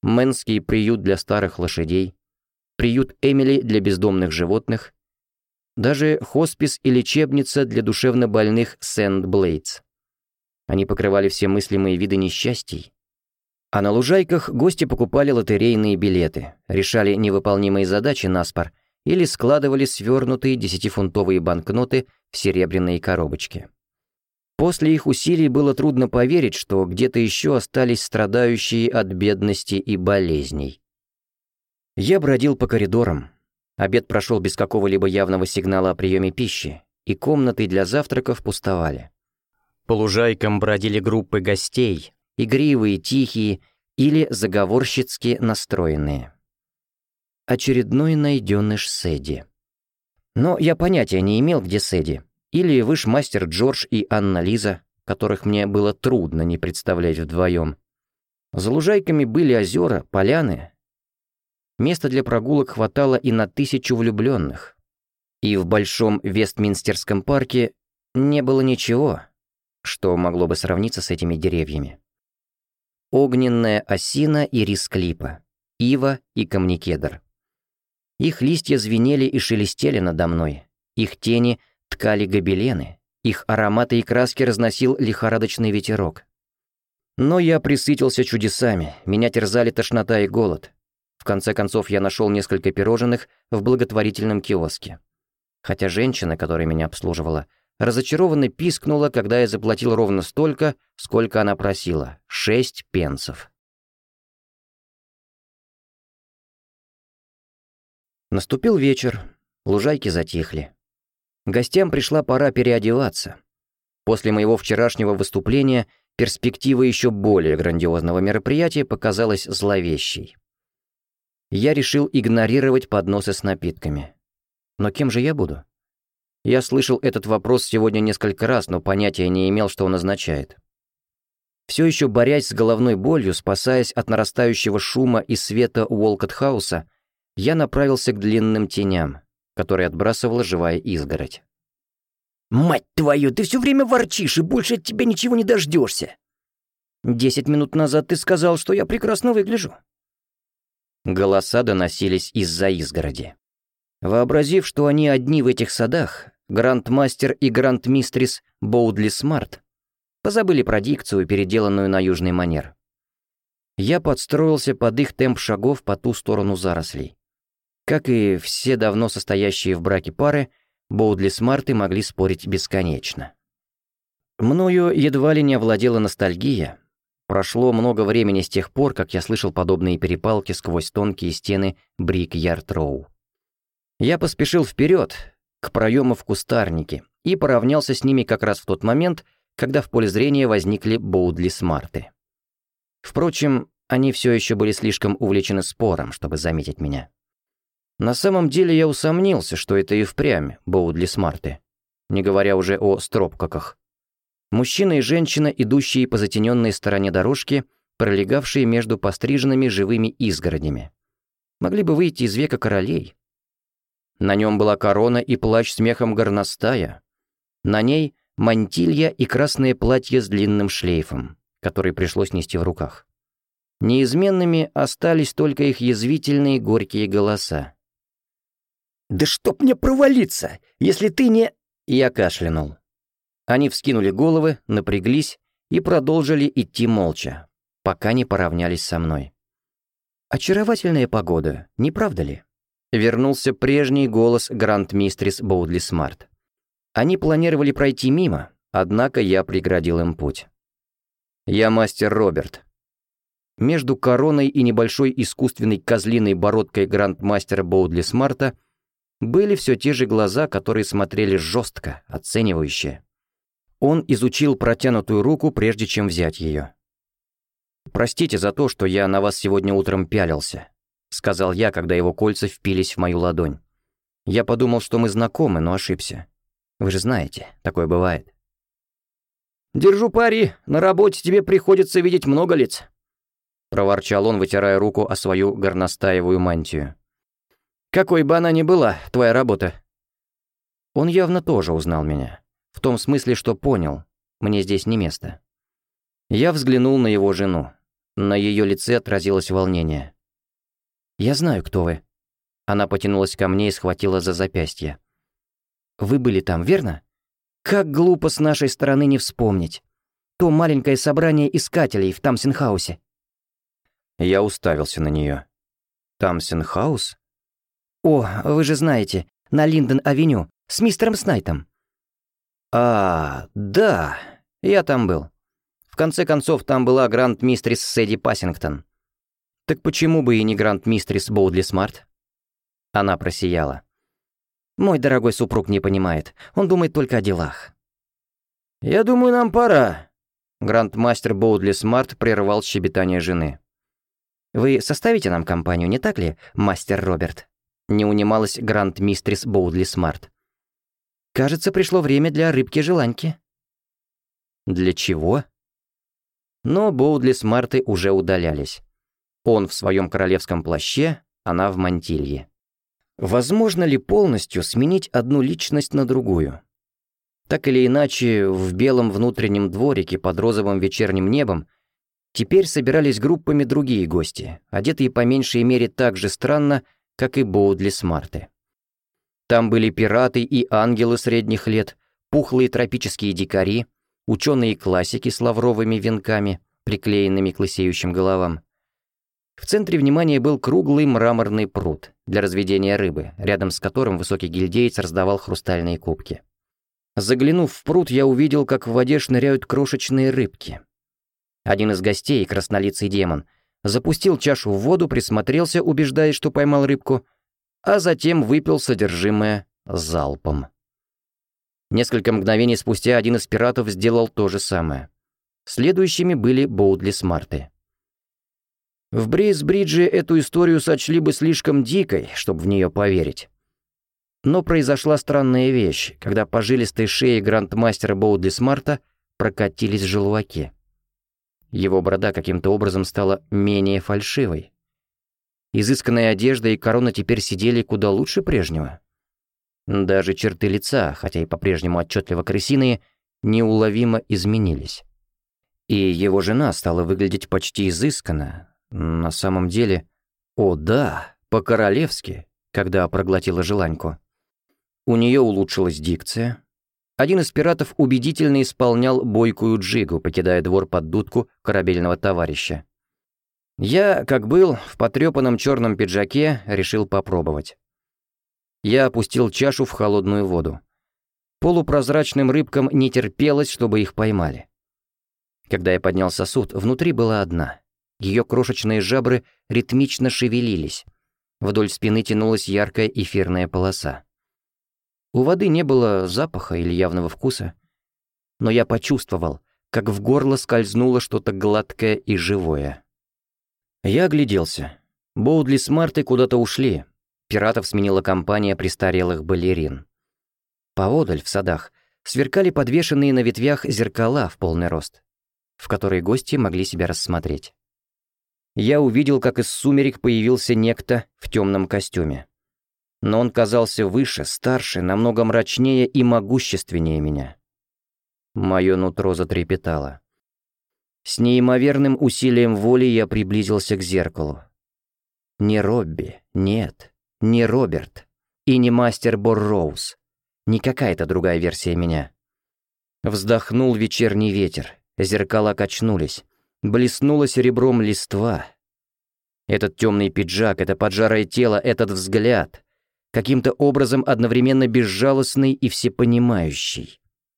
Мэнский приют для старых лошадей, приют Эмили для бездомных животных, даже хоспис и лечебница для душевнобольных Сент-Блейдс. Они покрывали все мыслимые виды несчастий. А на лужайках гости покупали лотерейные билеты, решали невыполнимые задачи наспор или складывали свернутые десятифунтовые банкноты в серебряные коробочки. После их усилий было трудно поверить, что где-то еще остались страдающие от бедности и болезней. Я бродил по коридорам. Обед прошел без какого-либо явного сигнала о приеме пищи, и комнаты для завтраков пустовали. По лужайкам бродили группы гостей, игривые, тихие или заговорщицки настроенные. Очередной найденыш Сэдди. Но я понятия не имел, где Сэдди. Или вышмастер Джордж и Анна-Лиза, которых мне было трудно не представлять вдвоем. За лужайками были озера, поляны. Места для прогулок хватало и на тысячу влюбленных. И в большом Вестминстерском парке не было ничего, что могло бы сравниться с этими деревьями. Огненная осина и рисклипа, ива и камнекедр. Их листья звенели и шелестели надо мной, их тени ткали гобелены, их ароматы и краски разносил лихорадочный ветерок. Но я присытился чудесами, меня терзали тошнота и голод. В конце концов, я нашел несколько пирожных в благотворительном киоске. Хотя женщина, которая меня обслуживала, разочарованно пискнула, когда я заплатил ровно столько, сколько она просила — шесть пенсов. Наступил вечер, лужайки затихли. Гостям пришла пора переодеваться. После моего вчерашнего выступления перспектива еще более грандиозного мероприятия показалась зловещей. Я решил игнорировать подносы с напитками. Но кем же я буду? Я слышал этот вопрос сегодня несколько раз, но понятия не имел, что он означает. Все еще борясь с головной болью, спасаясь от нарастающего шума и света Уолкотт-хауса, я направился к длинным теням, которые отбрасывала живая изгородь. «Мать твою, ты все время ворчишь, и больше от тебя ничего не дождешься. Десять минут назад ты сказал, что я прекрасно выгляжу». Голоса доносились из-за изгороди. Вообразив, что они одни в этих садах, грандмастер и грандмистрис Боудли Смарт позабыли про дикцию, переделанную на южный манер. Я подстроился под их темп шагов по ту сторону зарослей. Как и все давно состоящие в браке пары, Боудли Смарты могли спорить бесконечно. Мною едва ли не овладела ностальгия. Прошло много времени с тех пор, как я слышал подобные перепалки сквозь тонкие стены Брик-Ярд-Роу. Я поспешил вперед, к проему в кустарнике, и поравнялся с ними как раз в тот момент, когда в поле зрения возникли Боудли Смарты. Впрочем, они все еще были слишком увлечены спором, чтобы заметить меня. На самом деле я усомнился, что это и впрямь Боудли Смарты, не говоря уже о Стропкоках. Мужчина и женщина, идущие по затененной стороне дорожки, пролегавшие между постриженными живыми изгородями. Могли бы выйти из века королей. На нем была корона и плащ с мехом горностая. На ней мантилья и красное платье с длинным шлейфом, который пришлось нести в руках. Неизменными остались только их язвительные горькие голоса. «Да чтоб мне провалиться, если ты не...» Я кашлянул. Они вскинули головы, напряглись и продолжили идти молча, пока не поравнялись со мной. «Очаровательная погода, не правда ли?» Вернулся прежний голос грандмистрис Боудли Смарт. Они планировали пройти мимо, однако я преградил им путь. «Я мастер Роберт». Между короной и небольшой искусственной козлиной бородкой грандмастера Боудли Смарта были все те же глаза, которые смотрели жестко, оценивающе. Он изучил протянутую руку, прежде чем взять ее. «Простите за то, что я на вас сегодня утром пялился», — сказал я, когда его кольца впились в мою ладонь. «Я подумал, что мы знакомы, но ошибся. Вы же знаете, такое бывает». «Держу пари, на работе тебе приходится видеть много лиц», — проворчал он, вытирая руку о свою горностаевую мантию. «Какой бы она ни была, твоя работа». Он явно тоже узнал меня. В том смысле, что понял, мне здесь не место. Я взглянул на его жену. На ее лице отразилось волнение. «Я знаю, кто вы». Она потянулась ко мне и схватила за запястье. «Вы были там, верно? Как глупо с нашей стороны не вспомнить. То маленькое собрание искателей в Тамсенхаусе». Я уставился на нее. «Тамсенхаус?» «О, вы же знаете, на Линден-авеню, с мистером Снайтом». «А, да, я там был. В конце концов, там была гранд-мистрис Сэдди Пассингтон. Так почему бы и не гранд-мистрис Боудли Смарт?» Она просияла. «Мой дорогой супруг не понимает, он думает только о делах». «Я думаю, нам пора». Гранд-мастер Боудли Смарт прервал щебетание жены. «Вы составите нам компанию, не так ли, мастер Роберт?» Не унималась гранд-мистрис Боудли Смарт. «Кажется, пришло время для рыбки-желаньки». «Для чего?» Но Боудли Смарты уже удалялись. Он в своем королевском плаще, она в мантилье. Возможно ли полностью сменить одну личность на другую? Так или иначе, в белом внутреннем дворике под розовым вечерним небом теперь собирались группами другие гости, одетые по меньшей мере так же странно, как и Боудли Смарты. Там были пираты и ангелы средних лет, пухлые тропические дикари, ученые-классики с лавровыми венками, приклеенными к лысеющим головам. В центре внимания был круглый мраморный пруд для разведения рыбы, рядом с которым высокий гильдеец раздавал хрустальные кубки. Заглянув в пруд, я увидел, как в воде шныряют крошечные рыбки. Один из гостей, краснолицый демон, запустил чашу в воду, присмотрелся, убеждаясь, что поймал рыбку, а затем выпил содержимое залпом. Несколько мгновений спустя один из пиратов сделал то же самое. Следующими были Боудли Смарты. В Брейсбридже эту историю сочли бы слишком дикой, чтобы в нее поверить. Но произошла странная вещь, когда по жилистой шее грандмастера Боудли Смарта прокатились желваки. Его борода каким-то образом стала менее фальшивой. Изысканная одежда и корона теперь сидели куда лучше прежнего. Даже черты лица, хотя и по-прежнему отчетливо крысиные, неуловимо изменились. И его жена стала выглядеть почти изысканно. На самом деле, о да, по-королевски, когда проглотила желаньку. У нее улучшилась дикция. Один из пиратов убедительно исполнял бойкую джигу, покидая двор под дудку корабельного товарища. Я, как был, в потрепанном черном пиджаке, решил попробовать. Я опустил чашу в холодную воду. Полупрозрачным рыбкам не терпелось, чтобы их поймали. Когда я поднял сосуд, внутри была одна. Ее крошечные жабры ритмично шевелились. Вдоль спины тянулась яркая эфирная полоса. У воды не было запаха или явного вкуса, но я почувствовал, как в горло скользнуло что-то гладкое и живое. Я огляделся. Боудли Смарты куда-то ушли. Пиратов сменила компания престарелых балерин. Поодаль, в садах, сверкали подвешенные на ветвях зеркала в полный рост, в которые гости могли себя рассмотреть. Я увидел, как из сумерек появился некто в темном костюме. Но он казался выше, старше, намного мрачнее и могущественнее меня. Мое нутро затрепетало. С неимоверным усилием воли я приблизился к зеркалу. Не Робби, нет, не Роберт и не мастер Борроуз, не какая-то другая версия меня. Вздохнул вечерний ветер, зеркала качнулись, блеснуло серебром листва. Этот темный пиджак, это поджарое тело, этот взгляд, каким-то образом одновременно безжалостный и всепонимающий.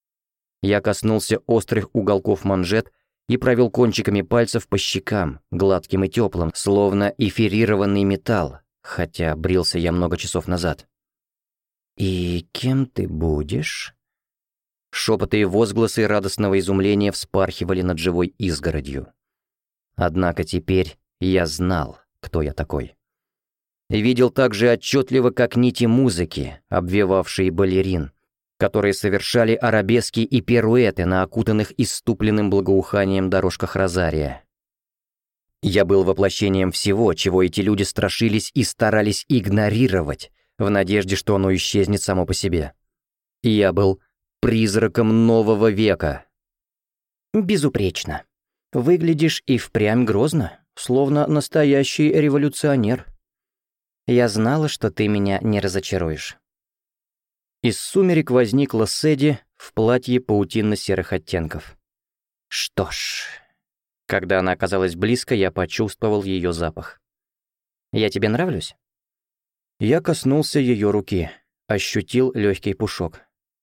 Я коснулся острых уголков манжет и провел кончиками пальцев по щекам, гладким и теплым, словно эфирированный металл, хотя брился я много часов назад. «И кем ты будешь?» Шепоты и возгласы радостного изумления вспархивали над живой изгородью. Однако теперь я знал, кто я такой. Видел так же отчетливо, как нити музыки, обвевавшие балерин, которые совершали арабески и пируэты на окутанных исступленным благоуханием дорожках розария. Я был воплощением всего, чего эти люди страшились и старались игнорировать, в надежде, что оно исчезнет само по себе. Я был призраком нового века. «Безупречно. Выглядишь и впрямь грозно, словно настоящий революционер. Я знала, что ты меня не разочаруешь». Из сумерек возникла Сэдди в платье паутинно-серых оттенков. Что ж, когда она оказалась близко, я почувствовал ее запах. «Я тебе нравлюсь?» Я коснулся ее руки, ощутил легкий пушок.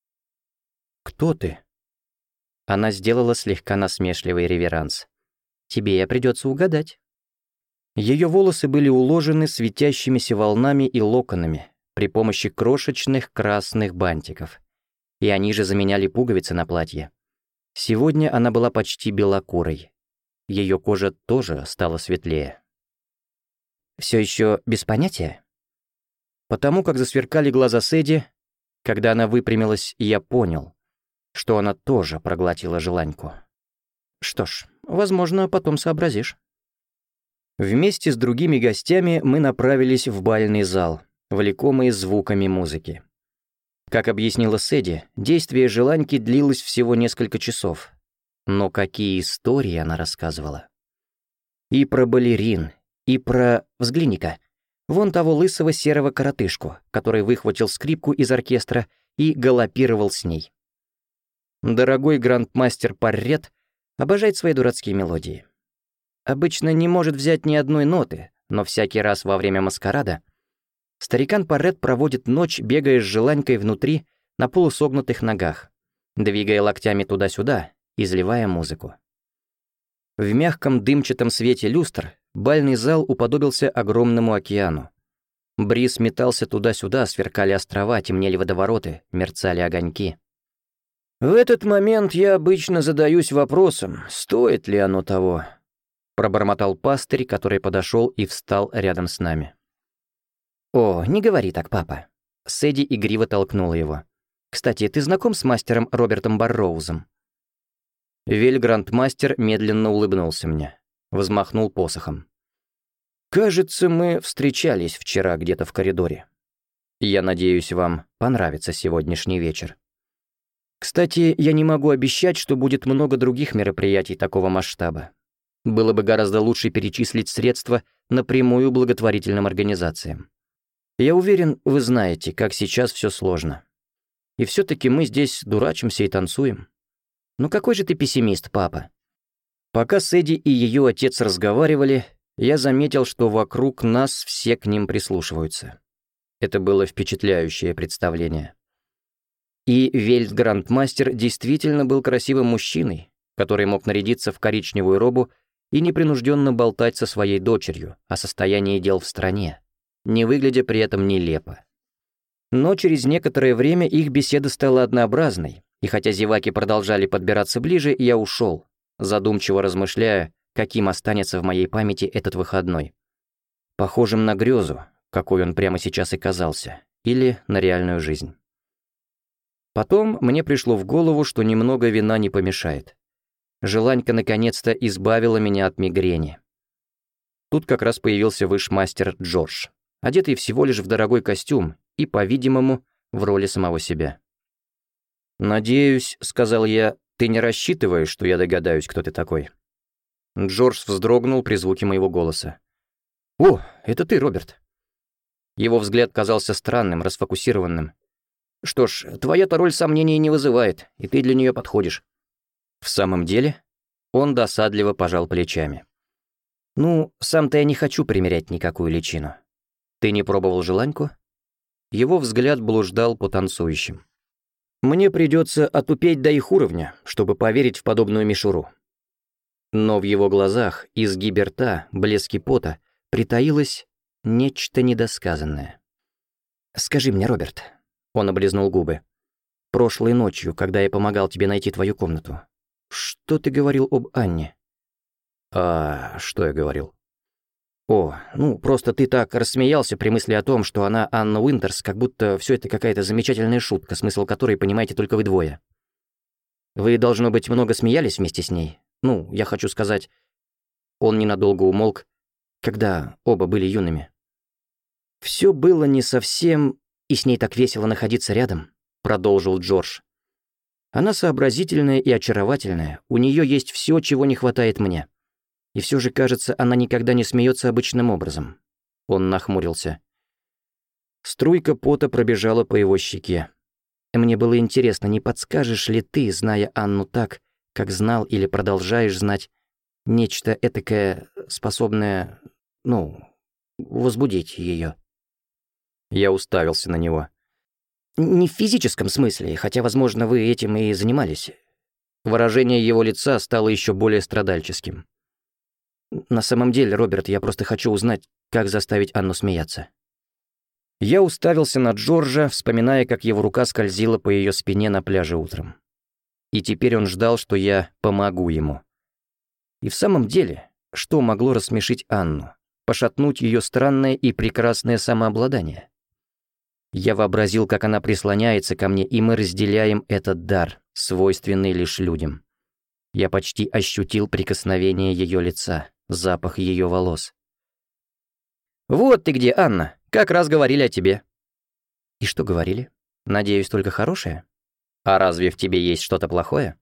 «Кто ты?» Она сделала слегка насмешливый реверанс. «Тебе придется угадать». Ее волосы были уложены светящимися волнами и локонами при помощи крошечных красных бантиков, и они же заменяли пуговицы на платье. Сегодня она была почти белокурой. Ее кожа тоже стала светлее. «Все еще без понятия?» Потому как засверкали глаза Сэдди, когда она выпрямилась, я понял, что она тоже проглотила желаньку. Что ж, возможно, потом сообразишь. Вместе с другими гостями мы направились в бальный зал, влекомые звуками музыки. Как объяснила Сэдди, действие желаньки длилось всего несколько часов. Но какие истории она рассказывала. И про балерин, и про... Взгляни-ка, вон того лысого серого коротышку, который выхватил скрипку из оркестра и галопировал с ней. Дорогой грандмастер Паррет обожает свои дурацкие мелодии. Обычно не может взять ни одной ноты, но всякий раз во время маскарада старикан Паррет проводит ночь, бегая с желанькой внутри на полусогнутых ногах, двигая локтями туда-сюда, изливая музыку. В мягком дымчатом свете люстр бальный зал уподобился огромному океану. Бриз метался туда-сюда, сверкали острова, темнели водовороты, мерцали огоньки. «В этот момент я обычно задаюсь вопросом, стоит ли оно того», пробормотал пастырь, который подошел и встал рядом с нами. «О, не говори так, папа». Сэдди игриво толкнула его. «Кстати, ты знаком с мастером Робертом Барроузом?» Вельграндмастер медленно улыбнулся мне, взмахнул посохом. «Кажется, мы встречались вчера где-то в коридоре. Я надеюсь, вам понравится сегодняшний вечер. Кстати, я не могу обещать, что будет много других мероприятий такого масштаба. Было бы гораздо лучше перечислить средства напрямую благотворительным организациям. Я уверен, вы знаете, как сейчас все сложно. И все-таки мы здесь дурачимся и танцуем. Ну какой же ты пессимист, папа?» Пока Сэдди и ее отец разговаривали, я заметил, что вокруг нас все к ним прислушиваются. Это было впечатляющее представление. И Вельтграндмастер действительно был красивым мужчиной, который мог нарядиться в коричневую робу и непринужденно болтать со своей дочерью о состоянии дел в стране, не выглядя при этом нелепо. Но через некоторое время их беседа стала однообразной, и хотя зеваки продолжали подбираться ближе, я ушел, задумчиво размышляя, каким останется в моей памяти этот выходной. Похожим на грезу, какой он прямо сейчас и казался, или на реальную жизнь. Потом мне пришло в голову, что немного вина не помешает. Желанька наконец-то избавила меня от мигрени. Тут как раз появился вышмастер Джордж, одетый всего лишь в дорогой костюм и, по-видимому, в роли самого себя. «Надеюсь, — сказал я, — ты не рассчитываешь, что я догадаюсь, кто ты такой?» Джордж вздрогнул при звуке моего голоса. «О, это ты, Роберт!» Его взгляд казался странным, расфокусированным. «Что ж, твоя-то роль сомнений не вызывает, и ты для нее подходишь». «В самом деле?» Он досадливо пожал плечами. «Ну, сам-то я не хочу примерять никакую личину. Ты не пробовал желаньку?» Его взгляд блуждал по танцующим. «Мне придется отупеть до их уровня, чтобы поверить в подобную мишуру». Но в его глазах, изгибе рта, блеске пота, притаилось нечто недосказанное. «Скажи мне, Роберт», — он облизнул губы, «прошлой ночью, когда я помогал тебе найти твою комнату, что ты говорил об Анне?» «А что я говорил?» «О, ну, просто ты так рассмеялся при мысли о том, что она Анна Уинтерс, как будто все это какая-то замечательная шутка, смысл которой понимаете только вы двое. Вы, должно быть, много смеялись вместе с ней? Ну, я хочу сказать...» Он ненадолго умолк, когда оба были юными. «Все было не совсем, и с ней так весело находиться рядом», — продолжил Джордж. Она сообразительная и очаровательная, у нее есть все, чего не хватает мне. И все же, кажется, она никогда не смеется обычным образом. Он нахмурился. Струйка пота пробежала по его щеке. Мне было интересно, не подскажешь ли ты, зная Анну так, как знал или продолжаешь знать, нечто этакое, способное, ну, возбудить ее. Я уставился на него. Не в физическом смысле, хотя, возможно, вы этим и занимались. Выражение его лица стало еще более страдальческим. На самом деле, Роберт, я просто хочу узнать, как заставить Анну смеяться. Я уставился на Джорджа, вспоминая, как его рука скользила по ее спине на пляже утром. И теперь он ждал, что я помогу ему. И в самом деле, что могло рассмешить Анну, пошатнуть ее странное и прекрасное самообладание? Я вообразил, как она прислоняется ко мне, и мы разделяем этот дар, свойственный лишь людям. Я почти ощутил прикосновение ее лица, запах ее волос. «Вот ты где, Анна! Как раз говорили о тебе». «И что говорили? Надеюсь, только хорошее? А разве в тебе есть что-то плохое?»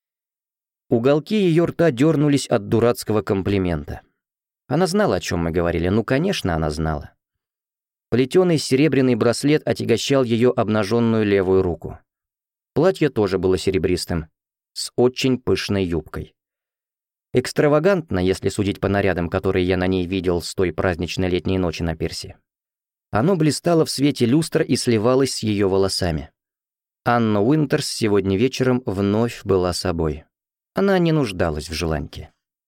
Уголки ее рта дернулись от дурацкого комплимента. Она знала, о чем мы говорили, ну, конечно, она знала. Плетеный серебряный браслет отягощал ее обнаженную левую руку. Платье тоже было серебристым, с очень пышной юбкой. Экстравагантно, если судить по нарядам, которые я на ней видел с той праздничной летней ночи на пирсе. Оно блистало в свете люстр и сливалось с ее волосами. Анна Уинтерс сегодня вечером вновь была собой. Она не нуждалась в желанке.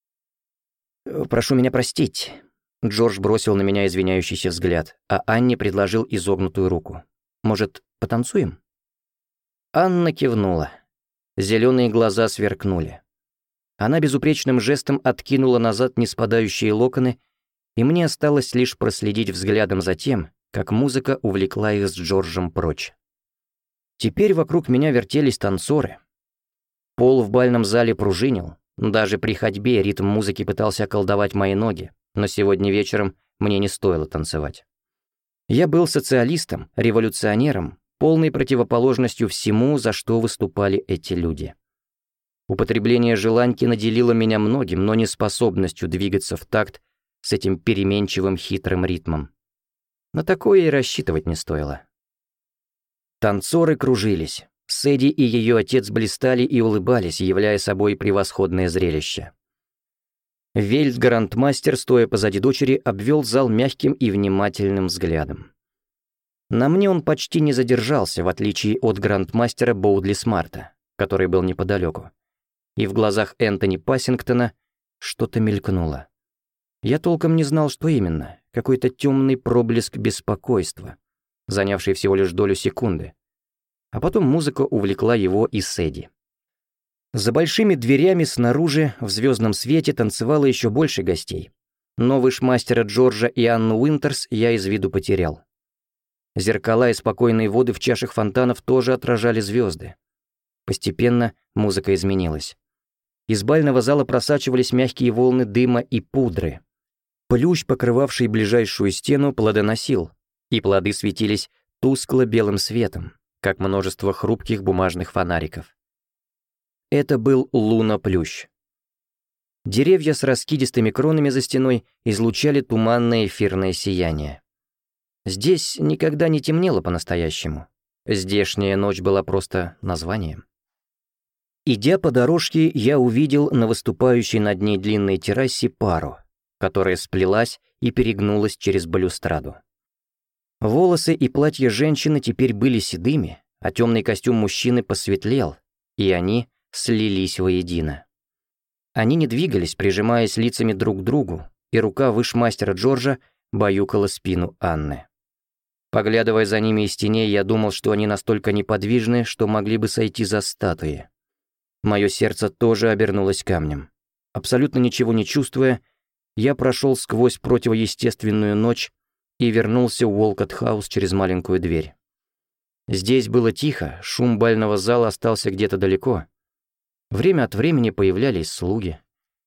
«Прошу меня простить». Джордж бросил на меня извиняющийся взгляд, а Анне предложил изогнутую руку. «Может, потанцуем?» Анна кивнула. Зеленые глаза сверкнули. Она безупречным жестом откинула назад неспадающие локоны, и мне осталось лишь проследить взглядом за тем, как музыка увлекла их с Джорджем прочь. Теперь вокруг меня вертелись танцоры. Пол в бальном зале пружинил, даже при ходьбе ритм музыки пытался околдовать мои ноги, но сегодня вечером мне не стоило танцевать. Я был социалистом, революционером, полной противоположностью всему, за что выступали эти люди. Употребление желанки наделило меня многим, но не способностью двигаться в такт с этим переменчивым хитрым ритмом. На такое и рассчитывать не стоило. Танцоры кружились. Сэдди и ее отец блистали и улыбались, являя собой превосходное зрелище. Вельт-грандмастер, стоя позади дочери, обвел зал мягким и внимательным взглядом. На мне он почти не задержался, в отличие от грандмастера Боудли Смарта, который был неподалеку. И в глазах Энтони Пассингтона что-то мелькнуло. Я толком не знал, что именно, какой-то темный проблеск беспокойства, занявший всего лишь долю секунды. А потом музыка увлекла его и Сэдди. За большими дверями снаружи в звездном свете танцевало еще больше гостей. Но вышмастера Джорджа и Анну Уинтерс я из виду потерял. Зеркала и спокойные воды в чашах фонтанов тоже отражали звезды. Постепенно музыка изменилась. Из бального зала просачивались мягкие волны дыма и пудры. Плющ, покрывавший ближайшую стену, плодоносил, и плоды светились тускло-белым светом, как множество хрупких бумажных фонариков. Это был луна-плющ. Деревья с раскидистыми кронами за стеной излучали туманное эфирное сияние. Здесь никогда не темнело по-настоящему. Здешняя ночь была просто названием. Идя по дорожке, я увидел на выступающей над ней длинной террасе пару, которая сплелась и перегнулась через балюстраду. Волосы и платье женщины теперь были седыми, а темный костюм мужчины посветлел, и они слились воедино. Они не двигались, прижимаясь лицами друг к другу, и рука вышмастера Джорджа баюкала спину Анны. Поглядывая за ними из теней, я думал, что они настолько неподвижны, что могли бы сойти за статуи. Мое сердце тоже обернулось камнем. Абсолютно ничего не чувствуя, я прошел сквозь противоестественную ночь и вернулся в Уолкотт-хаус через маленькую дверь. Здесь было тихо, шум бального зала остался где-то далеко. Время от времени появлялись слуги.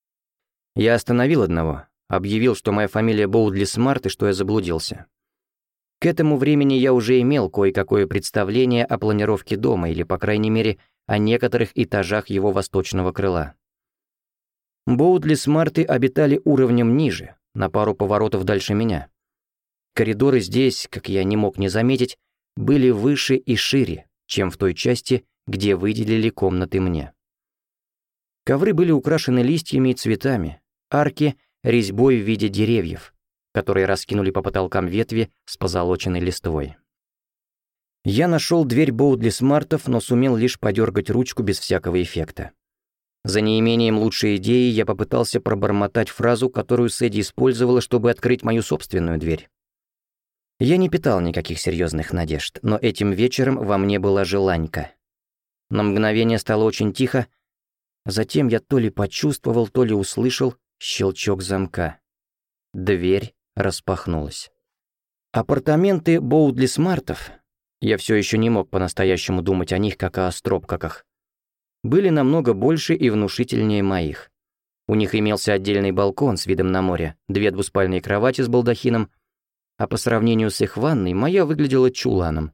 Я остановил одного, объявил, что моя фамилия Боудли Смарт и что я заблудился. К этому времени я уже имел кое-какое представление о планировке дома, или, по крайней мере, о некоторых этажах его восточного крыла. Боудли-смарты обитали уровнем ниже, на пару поворотов дальше меня. Коридоры здесь, как я не мог не заметить, были выше и шире, чем в той части, где выделили комнаты мне. Ковры были украшены листьями и цветами, арки — резьбой в виде деревьев, которые раскинули по потолкам ветви с позолоченной листвой. Я нашел дверь Боудли-смартов, но сумел лишь подергать ручку без всякого эффекта. За неимением лучшей идеи я попытался пробормотать фразу, которую Сэдди использовала, чтобы открыть мою собственную дверь. Я не питал никаких серьезных надежд, но этим вечером во мне была желанька. На мгновение стало очень тихо, затем я то ли почувствовал, то ли услышал щелчок замка. Дверь распахнулась. Апартаменты Боудли-смартов, я все еще не мог по-настоящему думать о них, как о стропкаках, были намного больше и внушительнее моих. У них имелся отдельный балкон с видом на море, две двуспальные кровати с балдахином, а по сравнению с их ванной моя выглядела чуланом.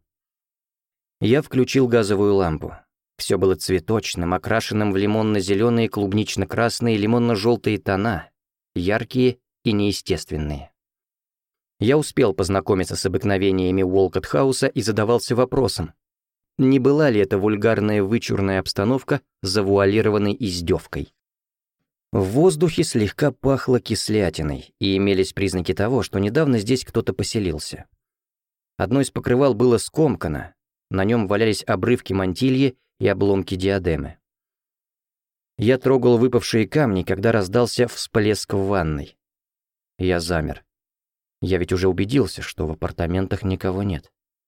Я включил газовую лампу. Все было цветочным, окрашенным в лимонно-зеленые, клубнично-красные, лимонно-желтые тона, яркие и неестественные. Я успел познакомиться с обыкновениями Уолкотт-хауса и задавался вопросом, не была ли это вульгарная вычурная обстановка завуалированной издевкой. В воздухе слегка пахло кислятиной, и имелись признаки того, что недавно здесь кто-то поселился. Одно из покрывал было скомкано, на нем валялись обрывки мантильи и обломки диадемы. Я трогал выпавшие камни, когда раздался всплеск в ванной. Я замер. Я ведь уже убедился, что в апартаментах никого нет.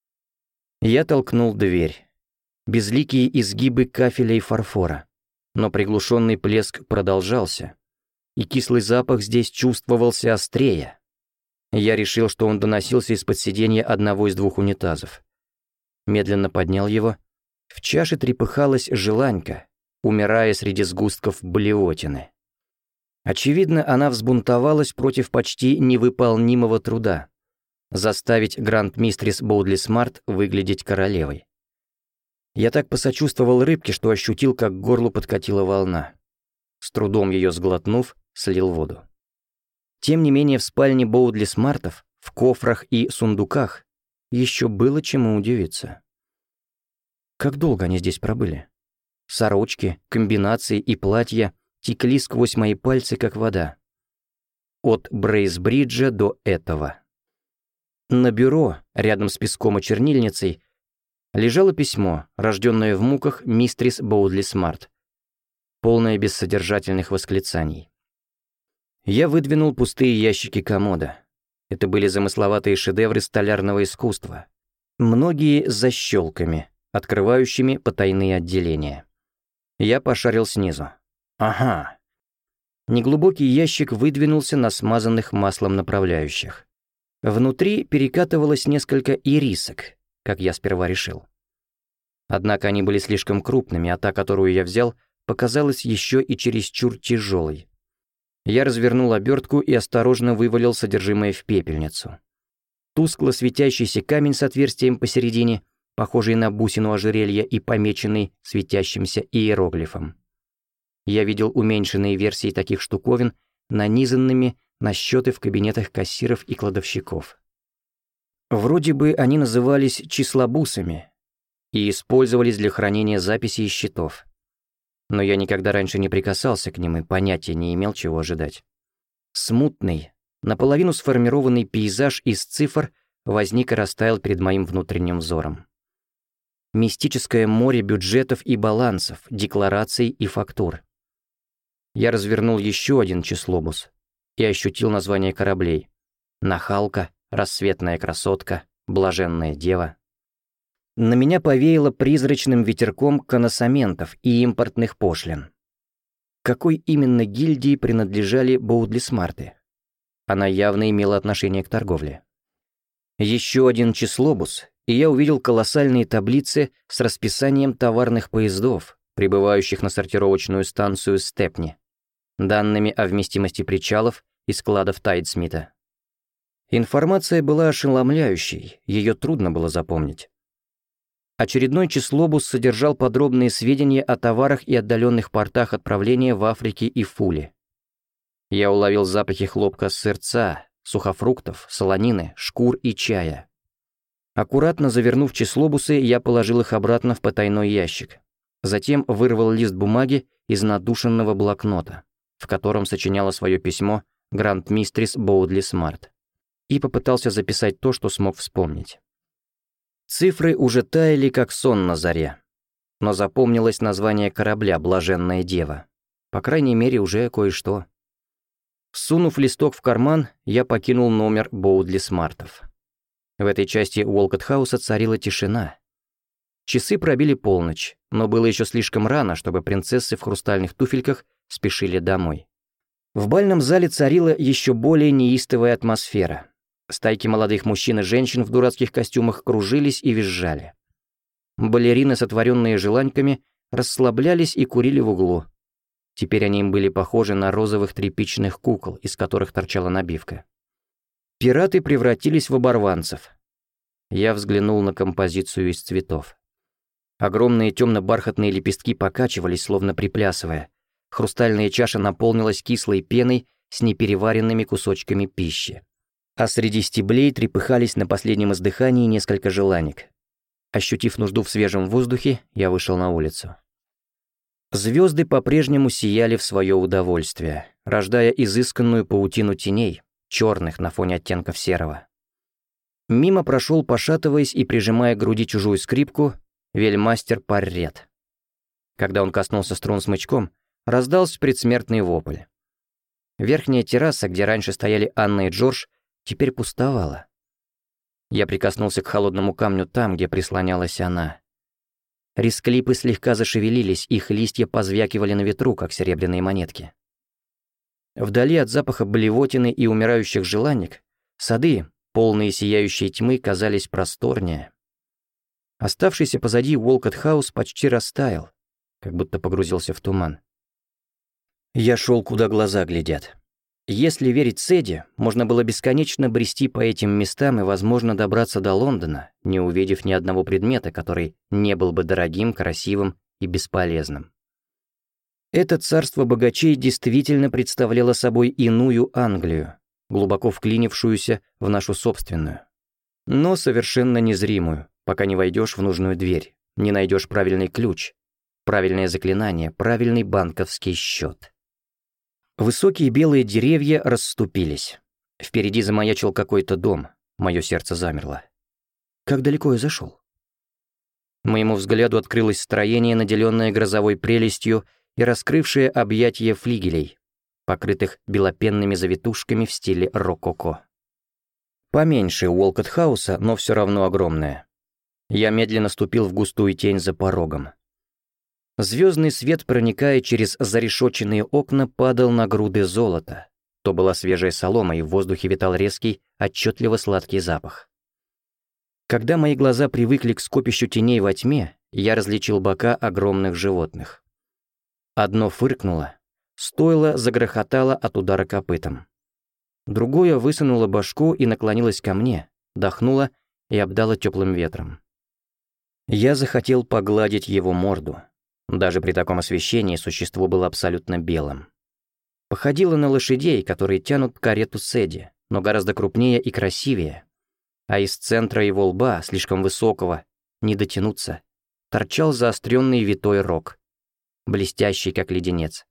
Я толкнул дверь. Безликие изгибы кафеля и фарфора. Но приглушенный плеск продолжался, и кислый запах здесь чувствовался острее. Я решил, что он доносился из-под сиденья одного из двух унитазов. Медленно поднял его. В чаше трепыхалась желанька, умирая среди сгустков блевотины. Очевидно, она взбунтовалась против почти невыполнимого труда — заставить гранд-мистрис Боудли-смарт выглядеть королевой. Я так посочувствовал рыбке, что ощутил, как к горлу подкатила волна. С трудом ее сглотнув, слил воду. Тем не менее, в спальне Боудли-смартов, в кофрах и сундуках, еще было чему удивиться. Как долго они здесь пробыли? Сорочки, комбинации и платья текли сквозь мои пальцы, как вода. От Брейсбриджа до этого. На бюро, рядом с песком и чернильницей, лежало письмо, рожденное в муках мистрис Боудли-смарт, полное бессодержательных восклицаний. Я выдвинул пустые ящики комода. Это были замысловатые шедевры столярного искусства. Многие с защелками, открывающими потайные отделения. Я пошарил снизу. Ага. Неглубокий ящик выдвинулся на смазанных маслом направляющих. Внутри перекатывалось несколько ирисок, как я сперва решил. Однако они были слишком крупными, а та, которую я взял, показалась еще и чересчур тяжелой. Я развернул обертку и осторожно вывалил содержимое в пепельницу. Тускло светящийся камень с отверстием посередине, похожий на бусину ожерелья и помеченный светящимся иероглифом. Я видел уменьшенные версии таких штуковин, нанизанными на счеты в кабинетах кассиров и кладовщиков. Вроде бы они назывались числобусами и использовались для хранения записей и счетов. Но я никогда раньше не прикасался к ним и понятия не имел, чего ожидать. Смутный, наполовину сформированный пейзаж из цифр возник и растаял перед моим внутренним взором. Мистическое море бюджетов и балансов, деклараций и фактур. Я развернул еще один числобус и ощутил название кораблей. Нахалка, рассветная красотка, блаженная дева. На меня повеяло призрачным ветерком коносаментов и импортных пошлин. Какой именно гильдии принадлежали Боудли-смарты? Она явно имела отношение к торговле. Еще один числобус, и я увидел колоссальные таблицы с расписанием товарных поездов, прибывающих на сортировочную станцию Степни, данными о вместимости причалов и складов Тайдсмита. Информация была ошеломляющей, ее трудно было запомнить. Очередной числобус содержал подробные сведения о товарах и отдаленных портах отправления в Африке и Фуле. Я уловил запахи хлопка с сырца, сухофруктов, солонины, шкур и чая. Аккуратно завернув числобусы, я положил их обратно в потайной ящик. Затем вырвал лист бумаги из надушенного блокнота, в котором сочиняла свое письмо гранд-мистрис Боудли Смарт, и попытался записать то, что смог вспомнить. Цифры уже таяли, как сон на заре, но запомнилось название корабля «Блаженная дева». По крайней мере, уже кое-что. Сунув листок в карман, я покинул номер Боудли Смартов. В этой части Уолкотт-хауса царила тишина. Часы пробили полночь, но было еще слишком рано, чтобы принцессы в хрустальных туфельках спешили домой. В бальном зале царила еще более неистовая атмосфера. Стайки молодых мужчин и женщин в дурацких костюмах кружились и визжали. Балерины, сотворенные желаньками, расслаблялись и курили в углу. Теперь они им были похожи на розовых тряпичных кукол, из которых торчала набивка. Пираты превратились в оборванцев. Я взглянул на композицию из цветов. Огромные темно-бархатные лепестки покачивались, словно приплясывая. Хрустальная чаша наполнилась кислой пеной с непереваренными кусочками пищи. А среди стеблей трепыхались на последнем издыхании несколько желаник. Ощутив нужду в свежем воздухе, я вышел на улицу. Звезды по-прежнему сияли в свое удовольствие, рождая изысканную паутину теней, черных на фоне оттенков серого. Мимо прошел, пошатываясь и прижимая к груди чужую скрипку, вельмастер Паррет. Когда он коснулся струн смычком, раздался предсмертный вопль. Верхняя терраса, где раньше стояли Анна и Джордж, теперь пустовала. Я прикоснулся к холодному камню там, где прислонялась она. Рисклипы слегка зашевелились, их листья позвякивали на ветру, как серебряные монетки. Вдали от запаха блевотины и умирающих желаник, сады, полные сияющей тьмы, казались просторнее. Оставшийся позади Уолкотт-хаус почти растаял, как будто погрузился в туман. Я шел, куда глаза глядят. Если верить Сэдди, можно было бесконечно брести по этим местам и, возможно, добраться до Лондона, не увидев ни одного предмета, который не был бы дорогим, красивым и бесполезным. Это царство богачей действительно представляло собой иную Англию, глубоко вклинившуюся в нашу собственную, но совершенно незримую, пока не войдешь в нужную дверь, не найдешь правильный ключ, правильное заклинание, правильный банковский счет. Высокие белые деревья расступились. Впереди замаячил какой-то дом. Мое сердце замерло. Как далеко я зашел? Моему взгляду открылось строение, наделенное грозовой прелестью и раскрывшее объятия флигелей, покрытых белопенными завитушками в стиле рококо. Поменьше Уолкотт-хауса, но все равно огромное. Я медленно ступил в густую тень за порогом. Звездный свет, проникая через зарешоченные окна, падал на груды золота. То была свежая солома, и в воздухе витал резкий, отчетливо сладкий запах. Когда мои глаза привыкли к скопищу теней во тьме, я различил бока огромных животных. Одно фыркнуло, стойло загрохотало от удара копытом. Другое высунуло башку и наклонилось ко мне, дохнуло и обдало теплым ветром. Я захотел погладить его морду. Даже при таком освещении существо было абсолютно белым. Походило на лошадей, которые тянут карету Сэдди, но гораздо крупнее и красивее. А из центра его лба, слишком высокого, не дотянуться, торчал заостренный витой рог, блестящий, как леденец.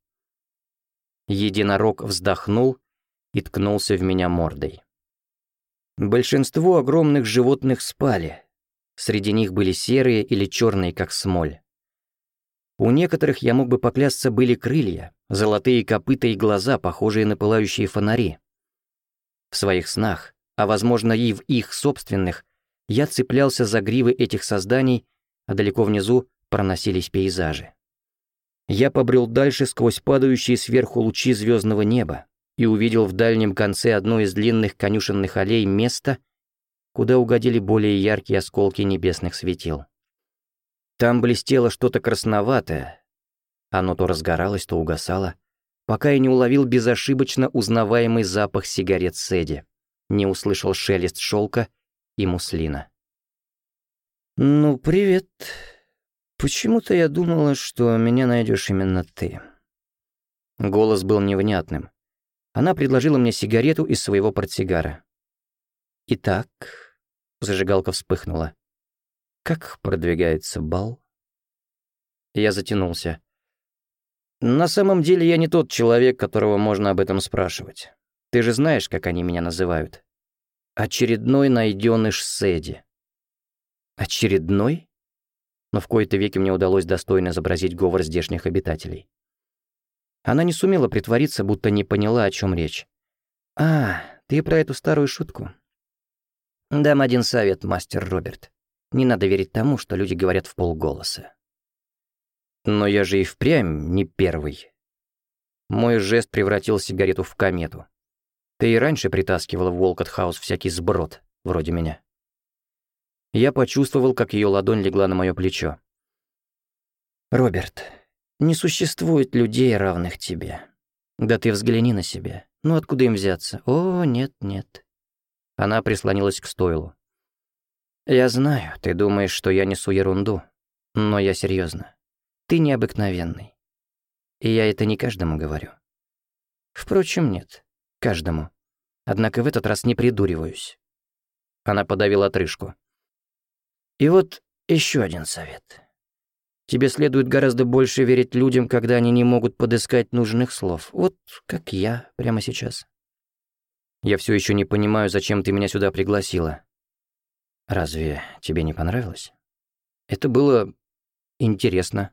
Единорог вздохнул и ткнулся в меня мордой. Большинство огромных животных спали. Среди них были серые или черные, как смоль. У некоторых, я мог бы поклясться, были крылья, золотые копыта и глаза, похожие на пылающие фонари. В своих снах, а возможно и в их собственных, я цеплялся за гривы этих созданий, а далеко внизу проносились пейзажи. Я побрел дальше сквозь падающие сверху лучи звездного неба и увидел в дальнем конце одной из длинных конюшенных аллей место, куда угодили более яркие осколки небесных светил. Там блестело что-то красноватое. Оно то разгоралось, то угасало, пока я не уловил безошибочно узнаваемый запах сигарет Сэдди, не услышал шелест шелка и муслина. «Ну, привет. Почему-то я думала, что меня найдешь именно ты». Голос был невнятным. Она предложила мне сигарету из своего портсигара. «Итак», — зажигалка вспыхнула, — «как продвигается бал?» Я затянулся. «На самом деле я не тот человек, которого можно об этом спрашивать. Ты же знаешь, как они меня называют. Очередной найденыш Сэдди». «Очередной?» Но в кои-то веки мне удалось достойно изобразить говор здешних обитателей. Она не сумела притвориться, будто не поняла, о чем речь. «А, ты про эту старую шутку?» «Дам один совет, мастер Роберт. Не надо верить тому, что люди говорят в полголоса». «Но я же и впрямь не первый». Мой жест превратил сигарету в комету. «Ты и раньше притаскивала в Уолкот-хаус всякий сброд, вроде меня». Я почувствовал, как ее ладонь легла на мое плечо. «Роберт, не существует людей, равных тебе. Да ты взгляни на себя. Ну откуда им взяться? О, нет, нет». Она прислонилась к стойлу. «Я знаю, ты думаешь, что я несу ерунду, но я серьезно. Ты необыкновенный. И я это не каждому говорю. Впрочем, нет, каждому. Однако в этот раз не придуриваюсь». Она подавила отрыжку. «И вот еще один совет. Тебе следует гораздо больше верить людям, когда они не могут подыскать нужных слов. Вот как я прямо сейчас. Я все еще не понимаю, зачем ты меня сюда пригласила. Разве тебе не понравилось? Это было интересно».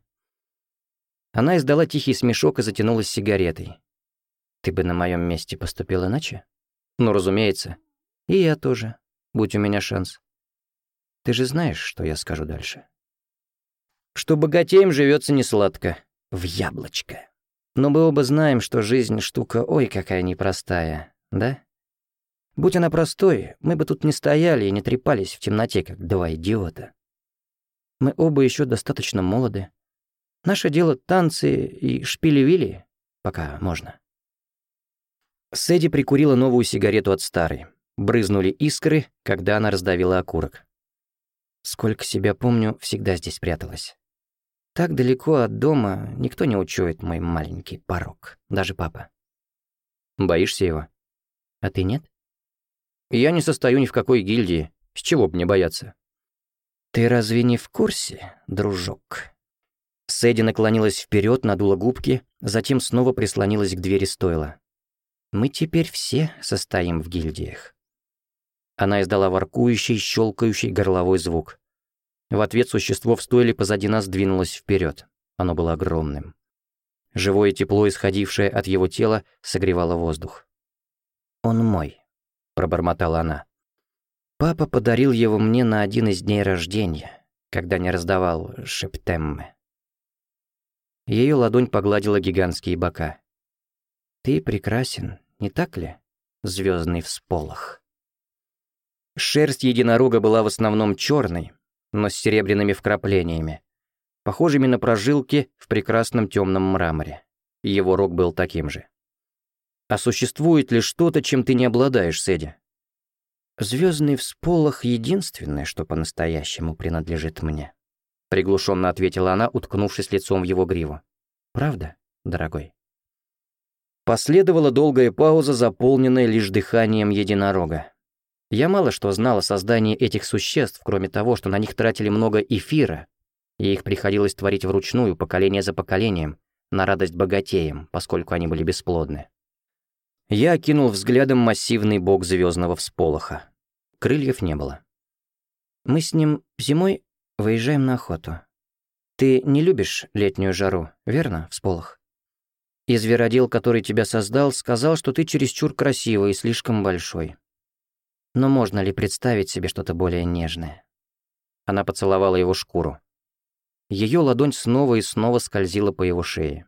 Она издала тихий смешок и затянулась сигаретой. «Ты бы на моем месте поступил иначе?» «Ну, разумеется. И я тоже, будь у меня шанс. Ты же знаешь, что я скажу дальше?» «Что богатеям живется несладко. В яблочко. Но мы оба знаем, что жизнь штука ой какая непростая, да? Будь она простой, мы бы тут не стояли и не трепались в темноте, как два идиота. Мы оба еще достаточно молоды. Наше дело танцы и шпили-вили, пока можно». Сэдди прикурила новую сигарету от старой. Брызнули искры, когда она раздавила окурок. «Сколько себя помню, всегда здесь пряталась. Так далеко от дома никто не учует мой маленький порог, даже папа». «Боишься его?» «А ты нет?» «Я не состою ни в какой гильдии. С чего б мне бояться?» «Ты разве не в курсе, дружок?» Сэдди наклонилась вперед, надула губки, затем снова прислонилась к двери стойла. «Мы теперь все состоим в гильдиях». Она издала воркующий, щелкающий горловой звук. В ответ существо в стойле позади нас двинулось вперед. Оно было огромным. Живое тепло, исходившее от его тела, согревало воздух. «Он мой», — пробормотала она. «Папа подарил его мне на один из дней рождения, когда не раздавал шептеммы». Ее ладонь погладила гигантские бока. «Ты прекрасен, не так ли, звездный всполох?» Шерсть единорога была в основном черной, но с серебряными вкраплениями, похожими на прожилки в прекрасном темном мраморе. Его рог был таким же. «А существует ли что-то, чем ты не обладаешь, Сэдди?» «Звездный всполох — единственное, что по-настоящему принадлежит мне», — приглушенно ответила она, уткнувшись лицом в его гриву. «Правда, дорогой?» Последовала долгая пауза, заполненная лишь дыханием единорога. Я мало что знал о создании этих существ, кроме того, что на них тратили много эфира, и их приходилось творить вручную, поколение за поколением, на радость богатеям, поскольку они были бесплодны. Я окинул взглядом массивный бок звездного всполоха. Крыльев не было. «Мы с ним зимой выезжаем на охоту. Ты не любишь летнюю жару, верно, всполох? И зверодел, который тебя создал, сказал, что ты чересчур красивый и слишком большой. Но можно ли представить себе что-то более нежное?» Она поцеловала его шкуру. Ее ладонь снова и снова скользила по его шее.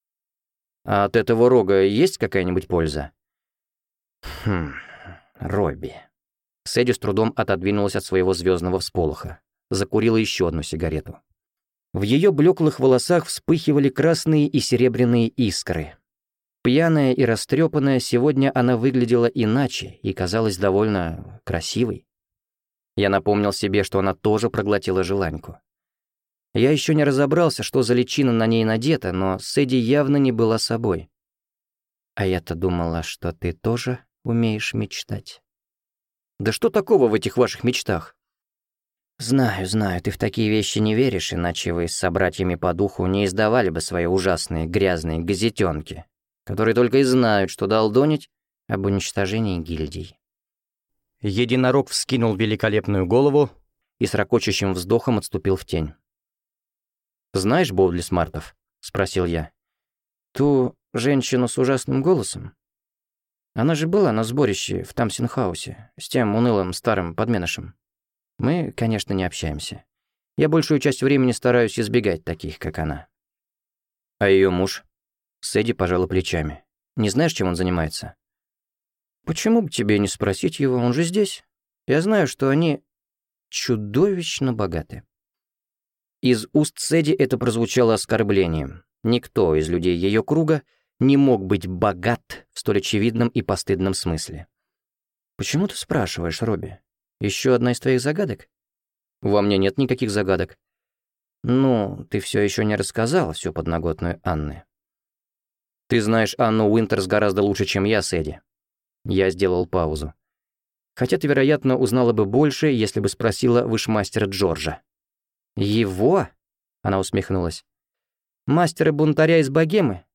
«А от этого рога есть какая-нибудь польза?» «Хм... Робби...» Сэдди с трудом отодвинулась от своего звездного всполоха. Закурила еще одну сигарету. В ее блеклых волосах вспыхивали красные и серебряные искры. Пьяная и растрепанная, сегодня она выглядела иначе и казалась довольно красивой. Я напомнил себе, что она тоже проглотила желаньку. Я еще не разобрался, что за личина на ней надета, но Сэдди явно не была собой. А я-то думала, что ты тоже умеешь мечтать. Да что такого в этих ваших мечтах? Знаю, знаю, ты в такие вещи не веришь, иначе вы с собратьями по духу не издавали бы свои ужасные грязные газетенки, которые только и знают, что долдонить об уничтожении гильдий. Единорог вскинул великолепную голову и с ракочущим вздохом отступил в тень. «Знаешь Боудли Смартов?» — спросил я. «Ту женщину с ужасным голосом? Она же была на сборище в Тамсин-хаусе с тем унылым старым подменышем. Мы, конечно, не общаемся. Я большую часть времени стараюсь избегать таких, как она». «А ее муж?» Сэдди пожала плечами. «Не знаешь, чем он занимается?» «Почему бы тебе не спросить его, он же здесь. Я знаю, что они чудовищно богаты». Из уст Сэдди это прозвучало оскорблением. Никто из людей ее круга не мог быть богат в столь очевидном и постыдном смысле. «Почему ты спрашиваешь, Робби? Еще одна из твоих загадок?» «Во мне нет никаких загадок». «Ну, ты все еще не рассказал всю подноготную Анны». «Ты знаешь Анну Уинтерс гораздо лучше, чем я, Сэдди». Я сделал паузу. «Хотя ты, вероятно, узнала бы больше, если бы спросила вышмастера Джорджа». «Его?» — она усмехнулась. «Мастера-бунтаря из богемы?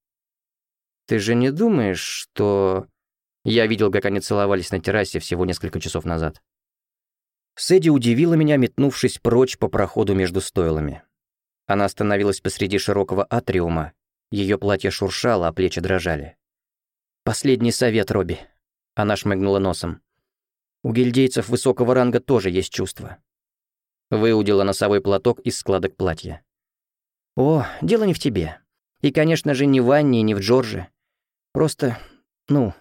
Ты же не думаешь, что...» Я видел, как они целовались на террасе всего несколько часов назад. Сэдди удивила меня, метнувшись прочь по проходу между стойлами. Она остановилась посреди широкого атриума. Ее платье шуршало, а плечи дрожали. «Последний совет, Робби». Она шмыгнула носом. «У гильдейцев высокого ранга тоже есть чувства». Выудила носовой платок из складок платья. «О, дело не в тебе. И, конечно же, не в Анне и не в Джордже. Просто, ну...»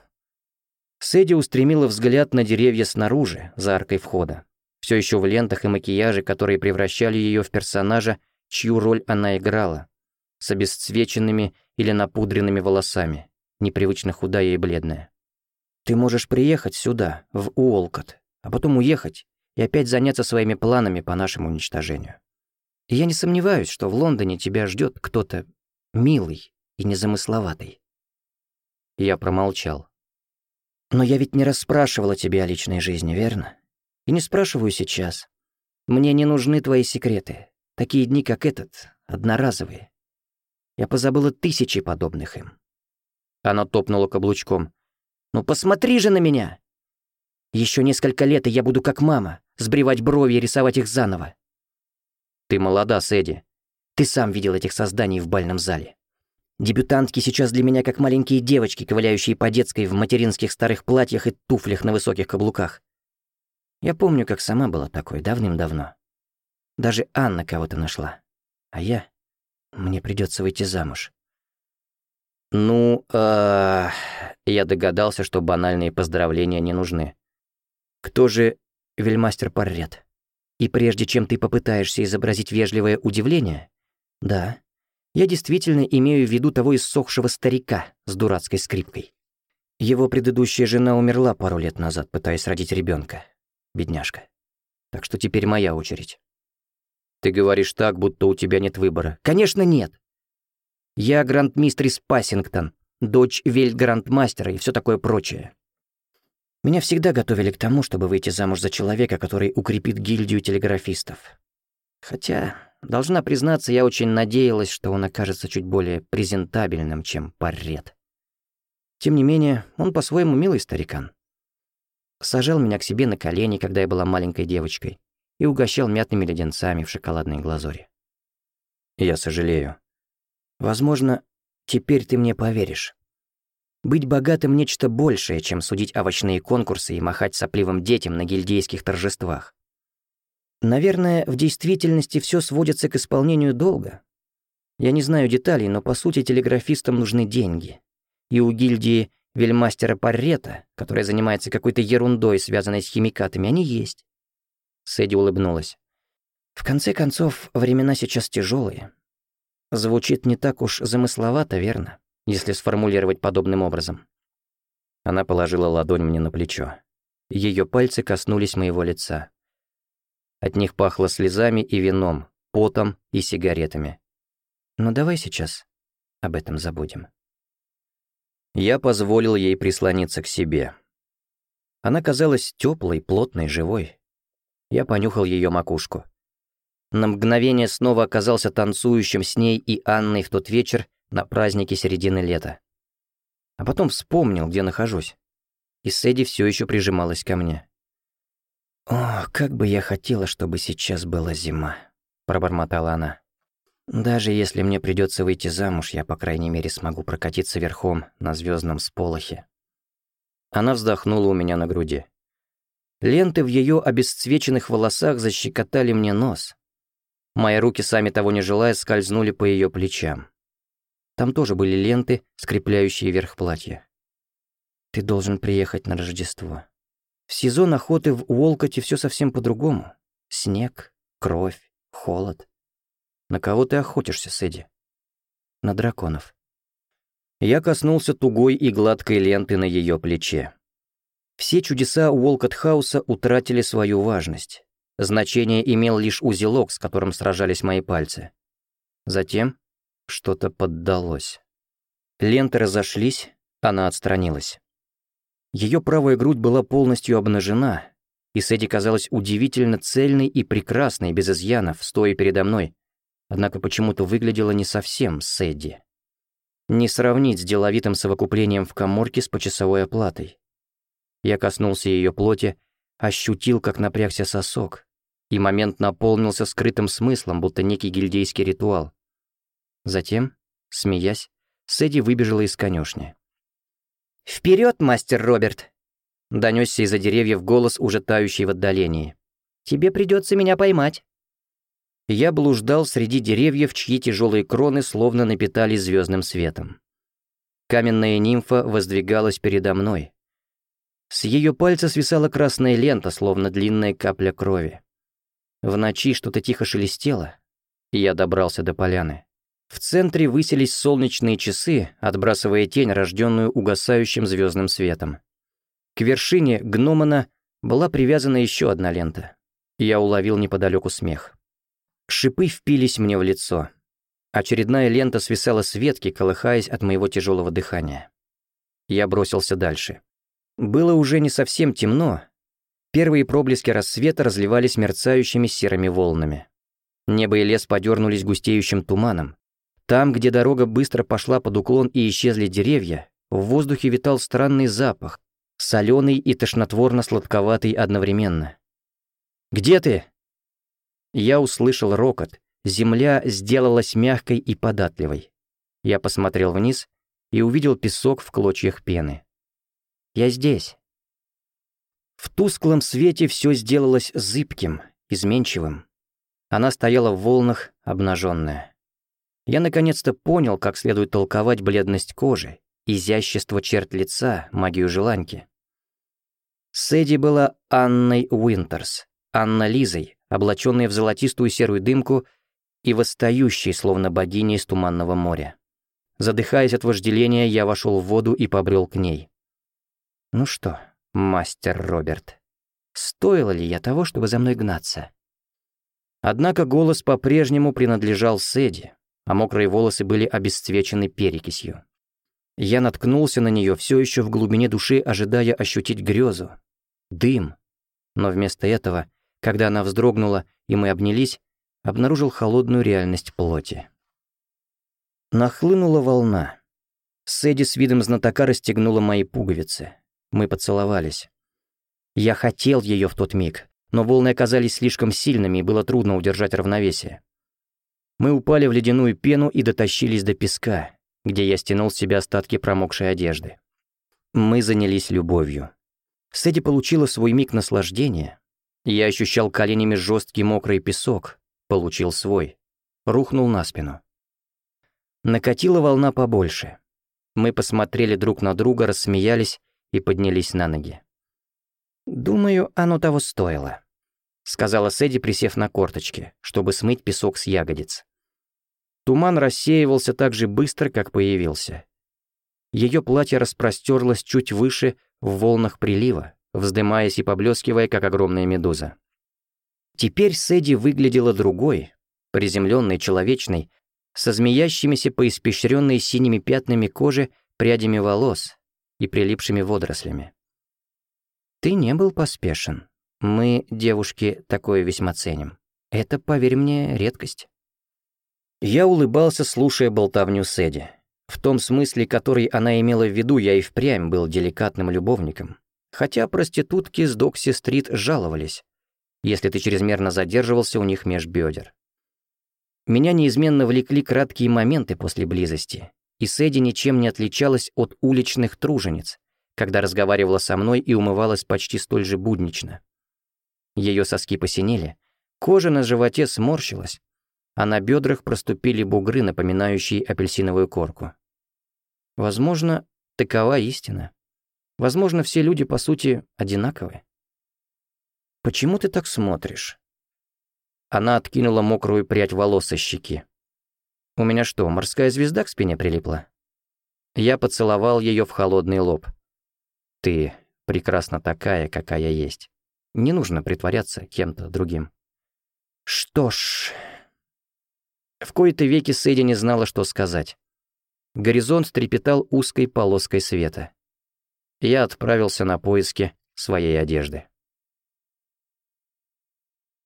Сэдди устремила взгляд на деревья снаружи, за аркой входа. Все еще в лентах и макияже, которые превращали ее в персонажа, чью роль она играла. С обесцвеченными или напудренными волосами, непривычно худая и бледная. «Ты можешь приехать сюда, в Уолкотт, а потом уехать и опять заняться своими планами по нашему уничтожению. И я не сомневаюсь, что в Лондоне тебя ждет кто-то милый и незамысловатый». Я промолчал. «Но я ведь не расспрашивала тебя о личной жизни, верно? И не спрашиваю сейчас. Мне не нужны твои секреты. Такие дни, как этот, одноразовые. Я позабыла тысячи подобных им». Она топнула каблучком. «Ну посмотри же на меня! Еще несколько лет, и я буду как мама, сбривать брови и рисовать их заново». «Ты молода, Сэдди. Ты сам видел этих созданий в бальном зале. Дебютантки сейчас для меня как маленькие девочки, ковыляющие по детской в материнских старых платьях и туфлях на высоких каблуках. Я помню, как сама была такой давным-давно. Даже Анна кого-то нашла. А я... Мне придется выйти замуж». «Ну, а...» Я догадался, что банальные поздравления не нужны. «Кто же вельмастер Паррет? И прежде чем ты попытаешься изобразить вежливое удивление...» «Да, я действительно имею в виду того иссохшего старика с дурацкой скрипкой. Его предыдущая жена умерла пару лет назад, пытаясь родить ребенка. Бедняжка. Так что теперь моя очередь». «Ты говоришь так, будто у тебя нет выбора». «Конечно нет. Я грандмистрис Пассингтон, дочь вельт-грандмастера и все такое прочее. Меня всегда готовили к тому, чтобы выйти замуж за человека, который укрепит гильдию телеграфистов. Хотя, должна признаться, я очень надеялась, что он окажется чуть более презентабельным, чем Паррет. Тем не менее, он по-своему милый старикан. Сажал меня к себе на колени, когда я была маленькой девочкой, и угощал мятными леденцами в шоколадной глазури. Я сожалею. Возможно, теперь ты мне поверишь. Быть богатым — нечто большее, чем судить овощные конкурсы и махать сопливым детям на гильдейских торжествах. Наверное, в действительности все сводится к исполнению долга. Я не знаю деталей, но по сути телеграфистам нужны деньги. И у гильдии вельмастера Паррета, которая занимается какой-то ерундой, связанной с химикатами, они есть. Сэдди улыбнулась. В конце концов, времена сейчас тяжелые. Звучит не так уж замысловато, верно, если сформулировать подобным образом. Она положила ладонь мне на плечо. Ее пальцы коснулись моего лица. От них пахло слезами и вином, потом и сигаретами. Но давай сейчас об этом забудем. Я позволил ей прислониться к себе. Она казалась теплой, плотной, живой. Я понюхал ее макушку. На мгновение снова оказался танцующим с ней и Анной в тот вечер на празднике середины лета. А потом вспомнил, где нахожусь. И Сэдди все еще прижималась ко мне. «О, как бы я хотела, чтобы сейчас была зима», — пробормотала она. «Даже если мне придется выйти замуж, я, по крайней мере, смогу прокатиться верхом на звездном сполохе». Она вздохнула у меня на груди. Ленты в ее обесцвеченных волосах защекотали мне нос. Мои руки, сами того не желая, скользнули по ее плечам. Там тоже были ленты, скрепляющие верх платья. «Ты должен приехать на Рождество. В сезон охоты в Уолкотте все совсем по-другому. Снег, кровь, холод. На кого ты охотишься, Сэдди?» «На драконов». Я коснулся тугой и гладкой ленты на ее плече. Все чудеса Уолкотт-хауса утратили свою важность. Значение имел лишь узелок, с которым сражались мои пальцы. Затем что-то поддалось. Ленты разошлись, она отстранилась. Ее правая грудь была полностью обнажена, и Сэдди казалась удивительно цельной и прекрасной, без изъянов, стоя передо мной, однако почему-то выглядела не совсем Сэдди. Не сравнить с деловитым совокуплением в каморке с почасовой оплатой. Я коснулся ее плоти, ощутил, как напрягся сосок, и момент наполнился скрытым смыслом, будто некий гильдейский ритуал. Затем, смеясь, Сэдди выбежала из конюшни. «Вперед, мастер Роберт!» — донесся из-за деревьев голос, уже тающий в отдалении. «Тебе придется меня поймать». Я блуждал среди деревьев, чьи тяжелые кроны словно напитали звездным светом. Каменная нимфа воздвигалась передо мной. С ее пальца свисала красная лента, словно длинная капля крови. В ночи что-то тихо шелестело, и я добрался до поляны. В центре высились солнечные часы, отбрасывая тень, рожденную угасающим звездным светом. К вершине гномона была привязана еще одна лента. Я уловил неподалеку смех. Шипы впились мне в лицо. Очередная лента свисала с ветки, колыхаясь от моего тяжелого дыхания. Я бросился дальше. Было уже не совсем темно. Первые проблески рассвета разливались мерцающими серыми волнами. Небо и лес подернулись густеющим туманом. Там, где дорога быстро пошла под уклон и исчезли деревья, в воздухе витал странный запах, соленый и тошнотворно-сладковатый одновременно. «Где ты?» Я услышал рокот, земля сделалась мягкой и податливой. Я посмотрел вниз и увидел песок в клочьях пены. «Я здесь». В тусклом свете все сделалось зыбким, изменчивым. Она стояла в волнах, обнаженная. Я наконец-то понял, как следует толковать бледность кожи, изящество черт лица, магию желанки. Сэдди была Анной Уинтерс, Анна Лизой, облаченной в золотистую серую дымку и восстающей, словно богиня из туманного моря. Задыхаясь от вожделения, я вошел в воду и побрел к ней. «Ну что, мастер Роберт, стоило ли я того, чтобы за мной гнаться?» Однако голос по-прежнему принадлежал Сэдди, а мокрые волосы были обесцвечены перекисью. Я наткнулся на нее все еще в глубине души, ожидая ощутить грезу, дым, но вместо этого, когда она вздрогнула и мы обнялись, обнаружил холодную реальность плоти. Нахлынула волна. Сэдди с видом знатока расстегнула мои пуговицы. Мы поцеловались. Я хотел ее в тот миг, но волны оказались слишком сильными, и было трудно удержать равновесие. Мы упали в ледяную пену и дотащились до песка, где я стянул с себя остатки промокшей одежды. Мы занялись любовью. Сэдди получила свой миг наслаждения. Я ощущал коленями жесткий мокрый песок, получил свой, рухнул на спину. Накатила волна побольше. Мы посмотрели друг на друга, рассмеялись и поднялись на ноги. «Думаю, оно того стоило», — сказала Сэдди, присев на корточки, чтобы смыть песок с ягодиц. Туман рассеивался так же быстро, как появился. Ее платье распростерлось чуть выше в волнах прилива, вздымаясь и поблескивая, как огромная медуза. Теперь Сэдди выглядела другой, приземленной, человечной, со змеящимися по испещренной синими пятнами кожи прядями волос и прилипшими водорослями. «Ты не был поспешен. Мы, девушки, такое весьма ценим. Это, поверь мне, редкость». Я улыбался, слушая болтовню Сэдди. В том смысле, который она имела в виду, я и впрямь был деликатным любовником. Хотя проститутки с Докси-стрит жаловались, если ты чрезмерно задерживался у них меж бедер. Меня неизменно влекли краткие моменты после близости, и Сэдди ничем не отличалась от уличных тружениц, когда разговаривала со мной и умывалась почти столь же буднично. Ее соски посинели, кожа на животе сморщилась, а на бедрах проступили бугры, напоминающие апельсиновую корку. Возможно, такова истина. Возможно, все люди, по сути, одинаковы. «Почему ты так смотришь?» Она откинула мокрую прядь волос со щеки. «У меня что, морская звезда к спине прилипла?» Я поцеловал ее в холодный лоб. «Ты прекрасна такая, какая есть. Не нужно притворяться кем-то другим». «Что ж...» В кои-то веки Сэдди не знала, что сказать. Горизонт трепетал узкой полоской света. Я отправился на поиски своей одежды.